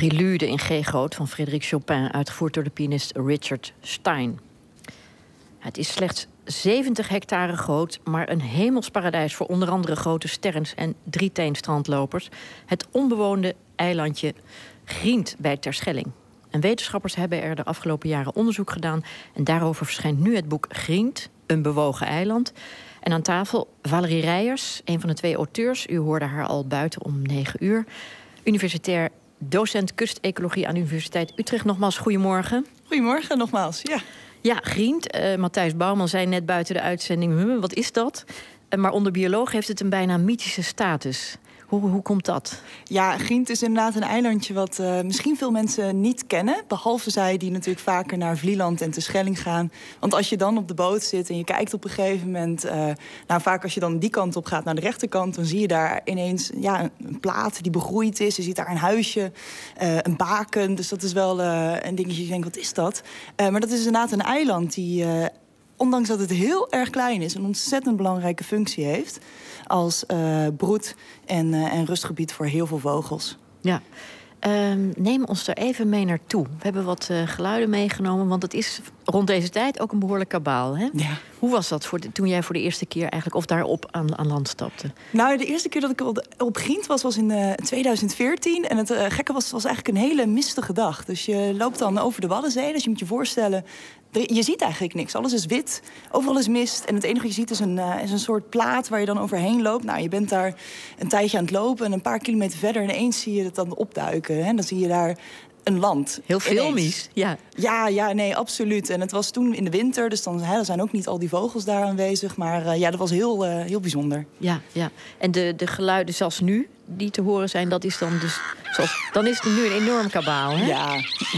Prelude in G-groot van Frédéric Chopin, uitgevoerd door de pianist Richard Stein. Het is slechts zeventig hectare groot, maar een hemelsparadijs voor onder andere grote sterns en drieteenstrandlopers. Het onbewoonde eilandje Grient bij Terschelling. En wetenschappers hebben er de afgelopen jaren onderzoek gedaan. En daarover verschijnt nu het boek Grient, een bewogen eiland. En aan tafel Valerie Reijers, een van de twee auteurs. U hoorde haar al buiten om negen uur. Universitair docent kustecologie aan de Universiteit Utrecht. Nogmaals, goedemorgen. Goedemorgen, nogmaals, ja. Ja, Grient. Uh, Matthijs Bouwman zei net buiten de uitzending, hm, wat is dat? Uh, maar onder biologen heeft het een bijna mythische status. Hoe, hoe komt dat? Ja, Grient is inderdaad een eilandje wat uh, misschien veel mensen niet kennen. Behalve zij die natuurlijk vaker naar Vlieland en Terschelling gaan. Want als je dan op de boot zit en je kijkt op een gegeven moment... Uh, nou, vaak als je dan die kant op gaat, naar de rechterkant... dan zie je daar ineens ja, een, een plaat die begroeid is. Je ziet daar een huisje, uh, een baken. Dus dat is wel uh, een dingetje. Je denkt, wat is dat? Uh, maar dat is inderdaad een eiland die... Uh, ondanks dat het heel erg klein is, een ontzettend belangrijke functie heeft als uh, broed- en, uh, en rustgebied voor heel veel vogels. Ja. Um, neem ons er even mee naartoe. We hebben wat uh, geluiden meegenomen, want het is rond deze tijd ook een behoorlijk kabaal. Hè? Ja. Hoe was dat voor de, toen jij voor de eerste keer eigenlijk of daarop aan, aan land stapte? Nou, de eerste keer dat ik op, op Grient was, was in uh, tweeduizend veertien. En het uh, gekke was, het was eigenlijk een hele mistige dag. Dus je loopt dan over de Waddenzee. Dus je moet je voorstellen, je ziet eigenlijk niks. Alles is wit, overal is mist. En het enige wat je ziet is een, uh, is een soort plaat waar je dan overheen loopt. Nou, je bent daar een tijdje aan het lopen en een paar kilometer verder ineens zie je het dan opduiken. En dan zie je daar een land. Heel filmisch, ja. Ja, ja, nee, absoluut. En het was toen in de winter, dus dan hè, er zijn ook niet al die vogels daar aanwezig. Maar uh, ja, dat was heel, uh, heel bijzonder. Ja, ja. En de, de geluiden zoals nu, die te horen zijn, dat is dan dus... Zoals, dan is het nu een enorm kabaal, hè? Ja.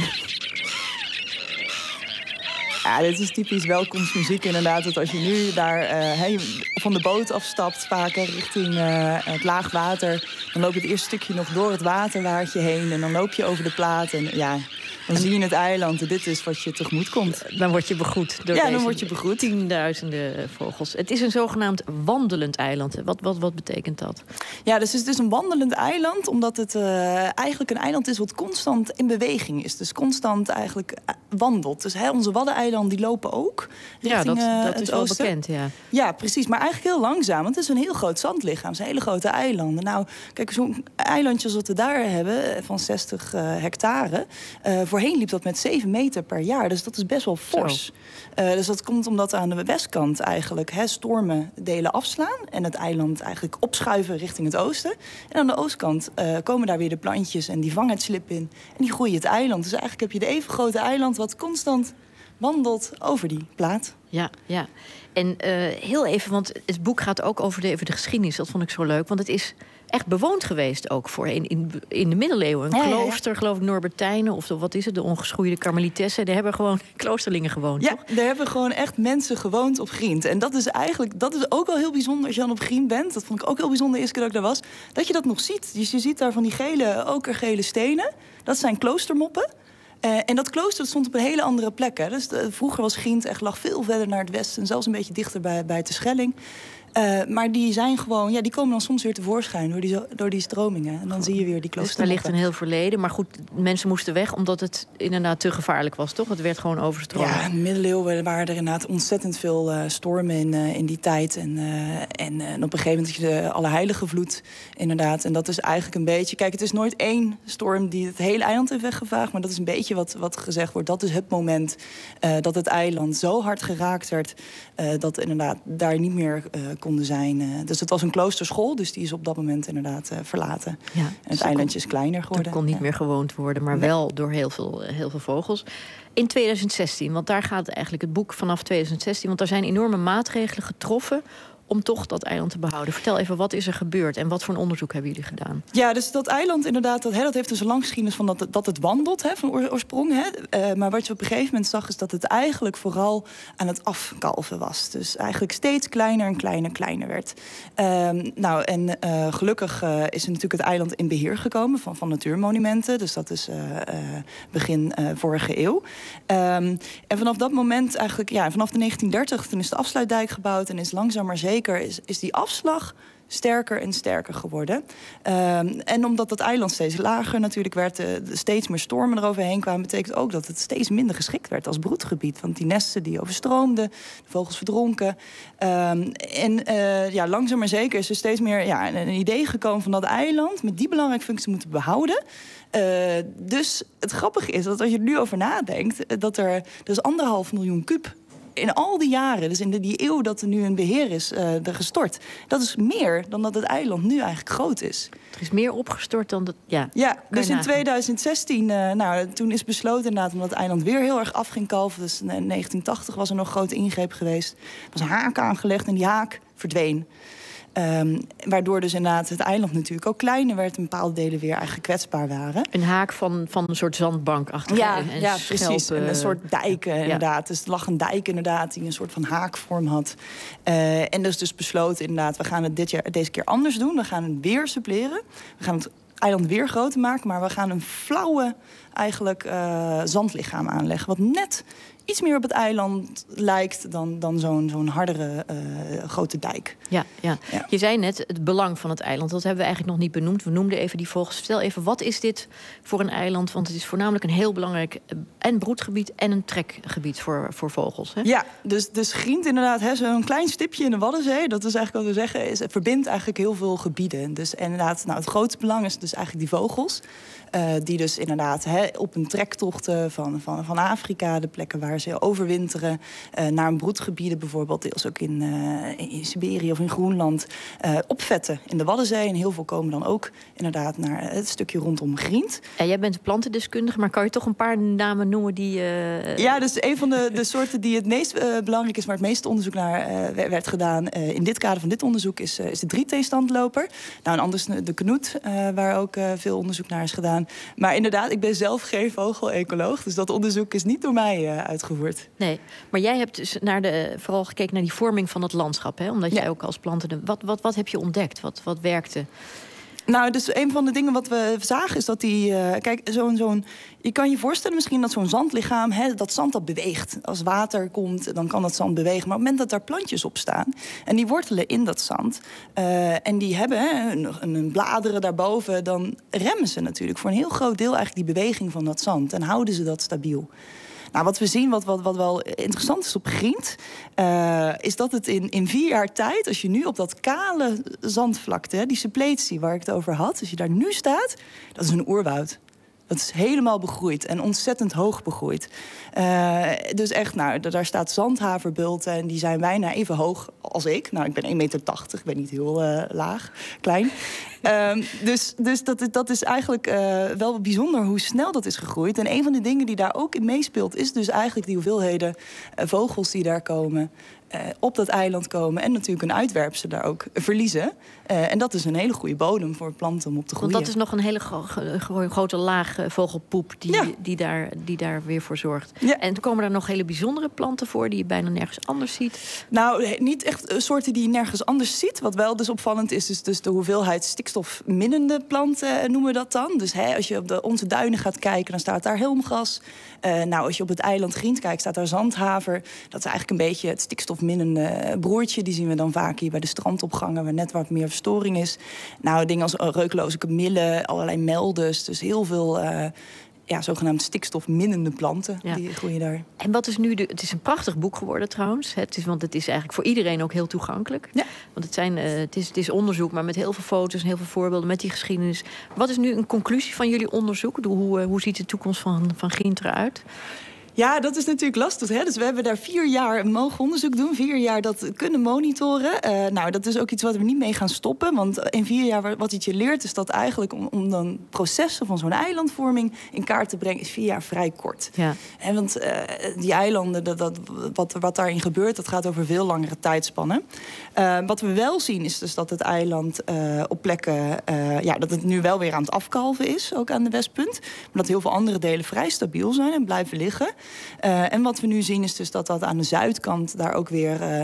Ja, dit is typisch welkomstmuziek inderdaad. Dat als je nu daar uh, hey, van de boot afstapt, vaak richting uh, het laagwater... dan loop je het eerste stukje nog door het waterwaardje heen... en dan loop je over de plaat en ja, dan zie je het eiland. En dit is wat je tegemoet komt. Dan word je begroet door ja, deze dan word je begroet. tienduizenden vogels. Het is een zogenaamd wandelend eiland. Wat, wat, wat betekent dat? Ja, dus het is dus een wandelend eiland... omdat het uh, eigenlijk een eiland is wat constant in beweging is. Dus constant eigenlijk wandelt. Dus hè, onze Waddeneilanden die lopen ook richting ja, dat, dat uh, het is wel oosten. bekend, ja. Ja, precies. Maar eigenlijk heel langzaam. Want het is een heel groot zandlichaam. Het zijn hele grote eilanden. Nou, kijk, zo'n eilandje als wat we daar hebben... van zestig uh, hectare... Uh, voorheen liep dat met zeven meter per jaar. Dus dat is best wel fors. Uh, dus dat komt omdat aan de westkant eigenlijk hè, stormen delen afslaan... en het eiland eigenlijk opschuiven richting het oosten. En aan de oostkant uh, komen daar weer de plantjes... en die vangen het slip in en die groeien het eiland. Dus eigenlijk heb je de even grote eiland... wat constant wandelt over die plaat. Ja, ja. En uh, heel even, want het boek gaat ook over de, over de geschiedenis. Dat vond ik zo leuk, want het is echt bewoond geweest ook voor in, in, in de middeleeuwen. Een ja, klooster, ja, ja. geloof ik, Norbertijnen, of wat is het, de ongeschoeide Karmelitessen. Daar hebben gewoon kloosterlingen gewoond, Ja, toch? daar hebben gewoon echt mensen gewoond op Grient. En dat is eigenlijk, dat is ook wel heel bijzonder als je dan op Grient bent. Dat vond ik ook heel bijzonder de eerste keer dat ik daar was. Dat je dat nog ziet. Dus je ziet daar van die gele, okergele stenen. Dat zijn kloostermoppen. Uh, en dat klooster dat stond op een hele andere plek. Hè. Dus de, vroeger was Grient echt lag veel verder naar het westen... en zelfs een beetje dichter bij, bij Terschelling. Uh, maar die zijn gewoon, ja, die komen dan soms weer tevoorschijn door die, door die stromingen. En dan zie je weer die klooster. Dus daar ligt een heel verleden. Maar goed, mensen moesten weg omdat het inderdaad te gevaarlijk was, toch? Het werd gewoon overstroomd. Ja, in de middeleeuwen waren er inderdaad ontzettend veel uh, stormen in, uh, in die tijd. En, uh, en, uh, en op een gegeven moment had je de Allerheilige vloed, inderdaad. En dat is eigenlijk een beetje... Kijk, het is nooit één storm die het hele eiland heeft weggevaagd. Maar dat is een beetje wat, wat gezegd wordt. Dat is het moment uh, dat het eiland zo hard geraakt werd... Uh, dat inderdaad daar niet meer... Uh, konden zijn. Uh, dus het was een kloosterschool, dus die is op dat moment inderdaad uh, verlaten. Ja, en het eilandje is kleiner geworden. Er kon niet ja. meer gewoond worden, maar nee. wel door heel veel, uh, heel veel vogels. In tweeduizend zestien, want daar gaat eigenlijk het boek vanaf tweeduizend zestien... want daar zijn enorme maatregelen getroffen om toch dat eiland te behouden. Vertel even, wat is er gebeurd en wat voor een onderzoek hebben jullie gedaan? Ja, dus dat eiland inderdaad, dat, hè, dat heeft dus een lang geschiedenis van dat het, dat het wandelt, hè, van oor, oorsprong. Hè. Uh, maar wat je op een gegeven moment zag, is dat het eigenlijk vooral aan het afkalven was. Dus eigenlijk steeds kleiner en kleiner en kleiner werd. Uh, nou, en uh, gelukkig uh, is er natuurlijk het eiland in beheer gekomen van, van Natuurmonumenten. Dus dat is uh, uh, begin uh, vorige eeuw. Um, en vanaf dat moment eigenlijk, ja, vanaf de negentien dertig, toen is de afsluitdijk gebouwd en is langzaam maar zeker zeker is, is die afslag sterker en sterker geworden. Um, en omdat dat eiland steeds lager natuurlijk werd, uh, steeds meer stormen eroverheen kwamen, betekent ook dat het steeds minder geschikt werd als broedgebied. Want die nesten die overstroomden, de vogels verdronken. Um, en uh, ja, langzaam maar zeker is er steeds meer ja, een, een idee gekomen van dat eiland met die belangrijke functie moeten behouden. Uh, dus het grappige is dat als je er nu over nadenkt, dat er, er is anderhalf miljoen kuub in al die jaren, dus in de, die eeuw dat er nu een beheer is uh, er gestort. Dat is meer dan dat het eiland nu eigenlijk groot is. Er is meer opgestort dan dat. Ja, ja dus in twintig zestien, uh, nou, toen is besloten inderdaad, omdat het eiland weer heel erg af ging kalven. Dus in negentien tachtig was er nog een grote ingreep geweest. Er was een haak aangelegd en die haak verdween. Um, waardoor dus inderdaad het eiland natuurlijk ook kleiner werd en bepaalde delen weer eigenlijk kwetsbaar waren. Een haak van, van een soort zandbank achter. Ja, en ja schelpen. Precies. En een soort dijken inderdaad. Ja. Dus er lag een dijk inderdaad die een soort van haakvorm had. Uh, en dus dus besloten inderdaad, we gaan het dit jaar, deze keer anders doen. We gaan het weer suppleren. We gaan het eiland weer groter maken, maar we gaan een flauwe eigenlijk uh, zandlichaam aanleggen. Wat net iets meer op het eiland lijkt dan, dan zo'n zo'n hardere uh, grote dijk. Ja, ja. ja, je zei net het belang van het eiland. Dat hebben we eigenlijk nog niet benoemd. We noemden even die vogels. Vertel even, wat is dit voor een eiland? Want het is voornamelijk een heel belangrijk en broedgebied en een trekgebied voor, voor vogels. Hè? Ja, dus, dus Grient inderdaad, zo'n klein stipje in de Waddenzee. Dat is eigenlijk wat we zeggen, is, het verbindt eigenlijk heel veel gebieden. Dus inderdaad, nou, het grootste belang is dus eigenlijk die vogels. Uh, die dus inderdaad he, op een trektocht uh, van, van, van Afrika, de plekken waar ze overwinteren, uh, naar een broedgebieden bijvoorbeeld, deels ook in, uh, in Siberië of in Groenland, uh, opvetten in de Waddenzee. En heel veel komen dan ook inderdaad naar het stukje rondom Grient. Ja, jij bent plantendeskundige, maar kan je toch een paar namen noemen die... Uh... Ja, dus een van de, de soorten die het meest uh, belangrijk is, waar het meeste onderzoek naar uh, werd gedaan uh, in dit kader van dit onderzoek, is, uh, is de drieteestandloper. Nou, en anders de knoet, uh, waar ook uh, veel onderzoek naar is gedaan. Maar inderdaad, ik ben zelf geen vogelecoloog, dus dat onderzoek is niet door mij uh, uitgevoerd. Nee, maar jij hebt dus naar de, vooral gekeken naar die vorming van het landschap, hè? Omdat ja. jij ook als planten... Wat, wat, wat heb je ontdekt? Wat, wat werkte? Nou, dus een van de dingen wat we zagen is dat die... Uh, kijk, zo'n... zo'n je kan je voorstellen misschien dat zo'n zandlichaam, hè, dat zand dat beweegt. Als water komt, dan kan dat zand bewegen. Maar op het moment dat daar plantjes op staan en die wortelen in dat zand, uh, en die hebben hè, een, een bladeren daarboven, dan remmen ze natuurlijk voor een heel groot deel eigenlijk die beweging van dat zand en houden ze dat stabiel. Nou, wat we zien, wat, wat, wat wel interessant is op Grient, uh, is dat het in, in vier jaar tijd, als je nu op dat kale zandvlakte, hè, die suppletie waar ik het over had, als je daar nu staat, dat is een oerwoud. Dat is helemaal begroeid en ontzettend hoog begroeid. Uh, dus echt, nou, daar staat zandhaverbulten en die zijn bijna even hoog als ik. Nou, ik ben één meter tachtig, ik ben niet heel uh, laag, klein. Um, dus dus dat, dat is eigenlijk uh, wel bijzonder hoe snel dat is gegroeid. En een van de dingen die daar ook in meespeelt, is dus eigenlijk die hoeveelheden uh, vogels die daar komen, Uh, op dat eiland komen en natuurlijk een uitwerpsel daar ook verliezen. Uh, en dat is een hele goede bodem voor planten om op te groeien. Want dat is nog een hele gro gro grote laag uh, vogelpoep die, ja. die, daar, die daar weer voor zorgt. Ja. En komen daar nog hele bijzondere planten voor die je bijna nergens anders ziet? Nou, niet echt soorten die je nergens anders ziet. Wat wel dus opvallend is, is dus de hoeveelheid stikstofminnende planten, noemen we dat dan. Dus hè, als je op de, onze duinen gaat kijken, dan staat daar helmgras. Uh, nou, als je op het eiland Grient kijkt, staat daar zandhaver. Dat is eigenlijk een beetje het stikstofminnende broertje. Die zien we dan vaak hier bij de strandopgangen, waar net wat meer verstoring is. Nou, dingen als reukloze kamillen, allerlei melders. Dus heel veel uh, ja, zogenaamd stikstofminnende planten, ja. die groeien daar. En wat is nu de... Het is een prachtig boek geworden trouwens. Het is, want het is eigenlijk voor iedereen ook heel toegankelijk. Ja. Want het, zijn, uh, het, is, het is onderzoek, maar met heel veel foto's en heel veel voorbeelden, met die geschiedenis. Wat is nu een conclusie van jullie onderzoek? Hoe, uh, hoe ziet de toekomst van, van Grient eruit? Ja, dat is natuurlijk lastig. Hè? Dus we hebben daar vier jaar mogen onderzoek doen. Vier jaar dat kunnen monitoren. Uh, nou, dat is ook iets wat we niet mee gaan stoppen. Want in vier jaar wat het je leert is dat eigenlijk om, om dan processen van zo'n eilandvorming in kaart te brengen, is vier jaar vrij kort. Ja. En want uh, die eilanden, dat, dat, wat, wat daarin gebeurt, dat gaat over veel langere tijdspannen. Uh, wat we wel zien is dus dat het eiland uh, op plekken, uh, ja, dat het nu wel weer aan het afkalven is, ook aan de Westpunt. Maar dat heel veel andere delen vrij stabiel zijn en blijven liggen. Uh, en wat we nu zien is dus dat dat aan de zuidkant daar ook weer uh,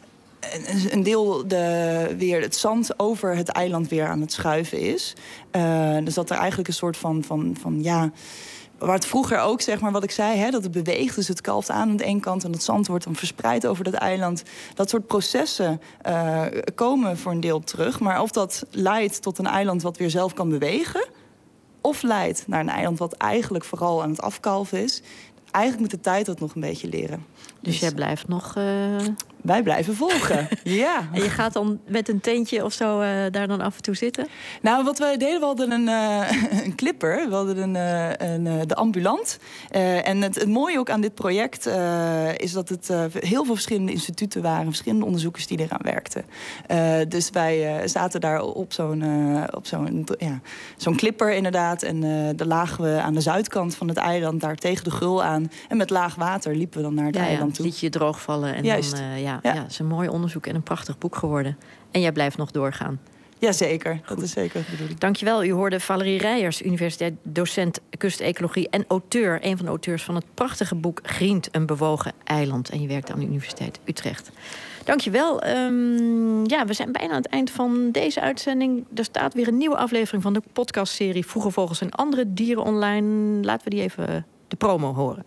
een, een deel de, weer het zand over het eiland weer aan het schuiven is. Uh, dus dat er eigenlijk een soort van, van, van ja, waar het vroeger ook, zeg maar, wat ik zei, hè, dat het beweegt. Dus het kalft aan aan de ene kant en het zand wordt dan verspreid over dat eiland. Dat soort processen uh, komen voor een deel terug. Maar of dat leidt tot een eiland wat weer zelf kan bewegen, of leidt naar een eiland wat eigenlijk vooral aan het afkalven is, eigenlijk moet de tijd dat nog een beetje leren. Dus, dus jij blijft nog... Uh... Wij blijven volgen, ja. En je gaat dan met een tentje of zo uh, daar dan af en toe zitten? Nou, wat wij deden, we hadden een, uh, een clipper. We hadden een, uh, een, uh, de ambulant. Uh, en het, het mooie ook aan dit project uh, is dat het uh, heel veel verschillende instituten waren, verschillende onderzoekers die eraan werkten. Uh, dus wij uh, zaten daar op zo'n uh, op zo'n ja, zo'n clipper inderdaad. En uh, daar lagen we aan de zuidkant van het eiland, daar tegen de Gul aan. En met laag water liepen we dan naar het ja, eiland ja, toe. Liet je droog vallen. En Juist. Dan, uh, ja, Ja. ja, het is een mooi onderzoek en een prachtig boek geworden. En jij blijft nog doorgaan. Jazeker, dat is zeker de bedoeling. Dankjewel. U hoorde Valerie Rijers, universiteit docent kustecologie en auteur, een van de auteurs van het prachtige boek Grient, een bewogen eiland. En je werkt aan de Universiteit Utrecht. Dankjewel. Um, ja, we zijn bijna aan het eind van deze uitzending. Er staat weer een nieuwe aflevering van de podcastserie Vroege Vogels en andere dieren online. Laten we die even de promo horen.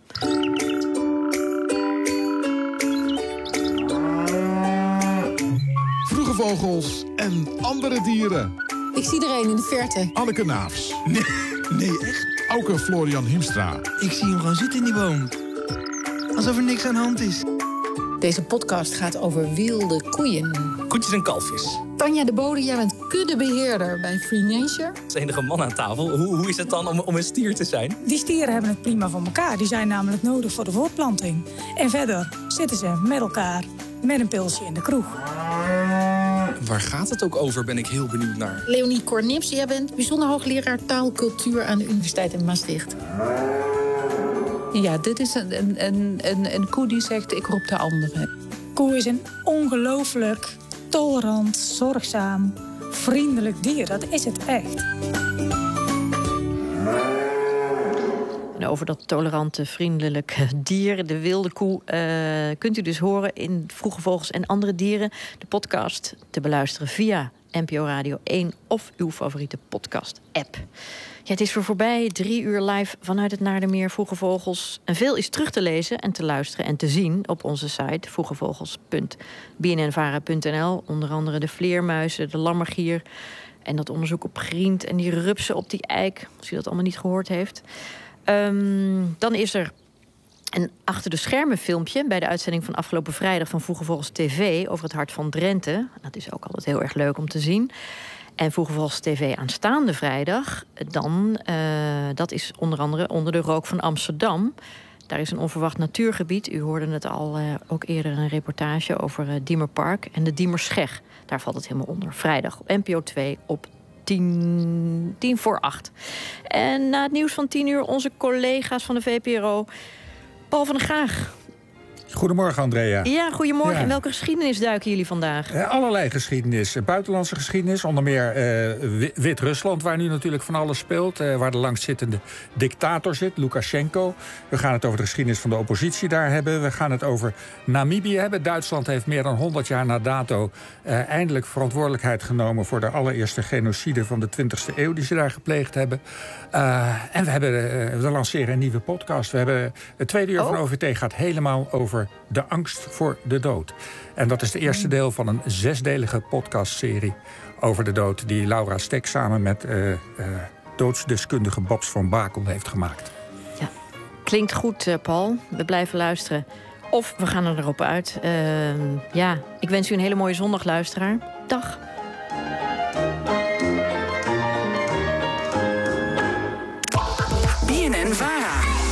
Vroege vogels en andere dieren. Ik zie er een in de verte. Anneke Naafs. Nee, nee, echt? Auke Florian Hiemstra. Ik zie hem gewoon zitten in die boom. Alsof er niks aan de hand is. Deze podcast gaat over wilde koeien. Koetjes en kalfjes. Tanja de Bode, jij bent kuddebeheerder bij Free Nature. Als enige man aan tafel. Hoe, hoe is het dan om, om een stier te zijn? Die stieren hebben het prima voor elkaar. Die zijn namelijk nodig voor de voortplanting. En verder zitten ze met elkaar met een pilsje in de kroeg. Waar gaat het ook over, ben ik heel benieuwd naar. Leonie Kornips, jij bent bijzonder hoogleraar taalcultuur aan de Universiteit in Maastricht. Ja, dit is een, een, een, een koe die zegt, ik roep de anderen. Koe is een ongelooflijk tolerant, zorgzaam, vriendelijk dier. Dat is het echt. En over dat tolerante, vriendelijke dier, de wilde koe, uh, kunt u dus horen in Vroege Vogels en andere dieren. De podcast te beluisteren via N P O Radio één of uw favoriete podcast-app. Ja, het is weer voorbij, drie uur live vanuit het Naardermeer, Vroege Vogels. En veel is terug te lezen en te luisteren en te zien op onze site vroegevogels punt b n n vara punt n l. Onder andere de vleermuizen, de lammergier en dat onderzoek op Grient en die rupsen op die eik, als u dat allemaal niet gehoord heeft. Um, dan is er een achter de schermen filmpje bij de uitzending van afgelopen vrijdag van Vroege Vogels T V over het hart van Drenthe. Dat is ook altijd heel erg leuk om te zien. En Vroege Vogels T V aanstaande vrijdag, dan, uh, dat is onder andere onder de rook van Amsterdam. Daar is een onverwacht natuurgebied. U hoorde het al uh, ook eerder een reportage over uh, Diemerpark en de Diemerscheg. Daar valt het helemaal onder. Vrijdag op N P O twee op tien, tien voor acht. En na het nieuws van tien uur onze collega's van de V P R O. Paul van der Graag. Goedemorgen, Andrea. Ja, goedemorgen. Ja. In welke geschiedenis duiken jullie vandaag? Uh, allerlei geschiedenis. Buitenlandse geschiedenis, onder meer uh, Wit-Rusland, waar nu natuurlijk van alles speelt. Uh, waar de langzittende dictator zit, Lukashenko. We gaan het over de geschiedenis van de oppositie daar hebben. We gaan het over Namibië hebben. Duitsland heeft meer dan honderd jaar na dato uh, eindelijk verantwoordelijkheid genomen voor de allereerste genocide van de twintigste eeuw die ze daar gepleegd hebben. Uh, en we, hebben, uh, we lanceren een nieuwe podcast. We hebben het tweede uur oh. van O V T gaat helemaal over de angst voor de dood. En dat is het eerste deel van een zesdelige podcastserie over de dood die Laura Stek samen met uh, uh, doodsdeskundige Babs van Bakel heeft gemaakt. Ja, klinkt goed, uh, Paul. We blijven luisteren. Of we gaan er erop uit. Uh, ja, ik wens u een hele mooie zondag, luisteraar. Dag. B N N Vara.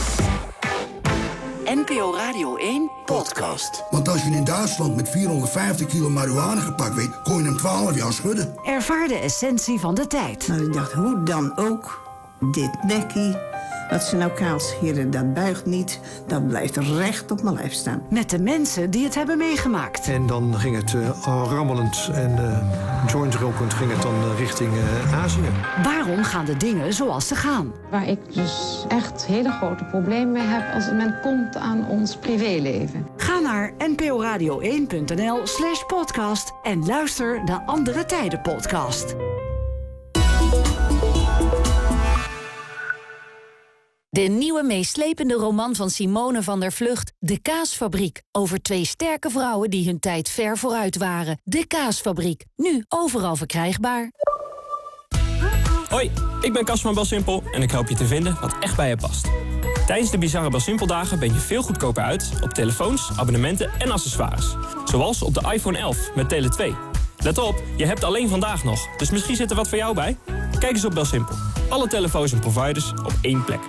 N P O Radio één podcast. Want als je in Duitsland met vierhonderdvijftig kilo marihuana gepakt weet, kon je hem twaalf jaar schudden. Ervaar de essentie van de tijd. Nou, ik dacht, hoe dan ook, dit nekkie, wat ze nou kaal scheren, dat buigt niet. Dat blijft recht op mijn lijf staan. Met de mensen die het hebben meegemaakt. En dan ging het uh, rammelend en uh, joint rokend ging het dan uh, richting uh, Azië. Waarom gaan de dingen zoals ze gaan? Waar ik dus echt hele grote problemen mee heb als men komt aan ons privéleven. Ga naar n p o radio één punt n l slash podcast en luister naar Andere Tijden podcast. De nieuwe meeslepende roman van Simone van der Vlugt, De Kaasfabriek. Over twee sterke vrouwen die hun tijd ver vooruit waren. De Kaasfabriek, nu overal verkrijgbaar. Hoi, ik ben Kasman Belsimpel en ik help je te vinden wat echt bij je past. Tijdens de Bizarre Belsimpeldagen ben je veel goedkoper uit op telefoons, abonnementen en accessoires. Zoals op de iPhone elf met Tele twee. Let op, je hebt alleen vandaag nog, dus misschien zit er wat voor jou bij? Kijk eens op Belsimpel. Alle telefoons en providers op één plek.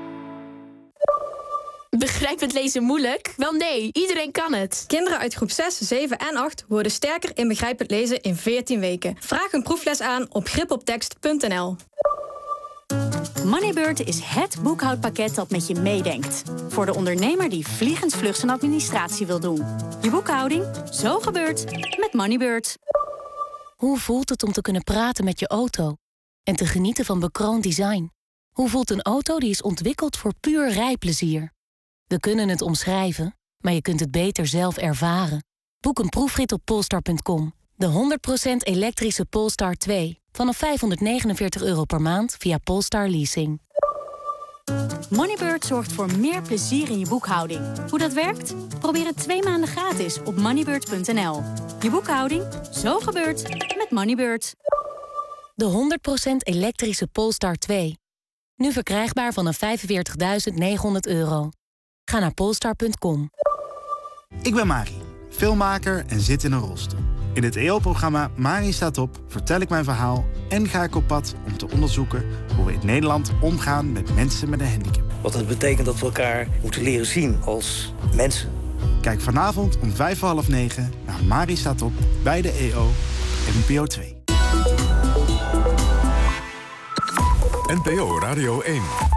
Begrijp het lezen moeilijk? Wel nee, iedereen kan het. Kinderen uit groep zes, zeven en acht worden sterker in begrijpend lezen in veertien weken. Vraag een proefles aan op gripoptekst punt n l. Moneybird is het boekhoudpakket dat met je meedenkt. Voor de ondernemer die vliegensvlug zijn administratie wil doen. Je boekhouding, zo gebeurt met Moneybird. Hoe voelt het om te kunnen praten met je auto? En te genieten van bekroond design? Hoe voelt een auto die is ontwikkeld voor puur rijplezier? We kunnen het omschrijven, maar je kunt het beter zelf ervaren. Boek een proefrit op polestar punt com. De honderd procent elektrische Polestar twee. Vanaf vijfhonderdnegenenveertig euro per maand via Polestar Leasing. Moneybird zorgt voor meer plezier in je boekhouding. Hoe dat werkt? Probeer het twee maanden gratis op moneybird punt n l. Je boekhouding, zo gebeurt met Moneybird. De honderd procent elektrische Polestar twee. Nu verkrijgbaar vanaf vijfenveertigduizend negenhonderd euro. Ga naar polestar punt com. Ik ben Mari, filmmaker en zit in een rolstoel. In het E O-programma Mari staat op vertel ik mijn verhaal en ga ik op pad om te onderzoeken hoe we in Nederland omgaan met mensen met een handicap. Wat het betekent dat we elkaar moeten leren zien als mensen. Kijk vanavond om vijf voor half negen naar Mari staat op bij de E O N P O twee. N P O Radio één.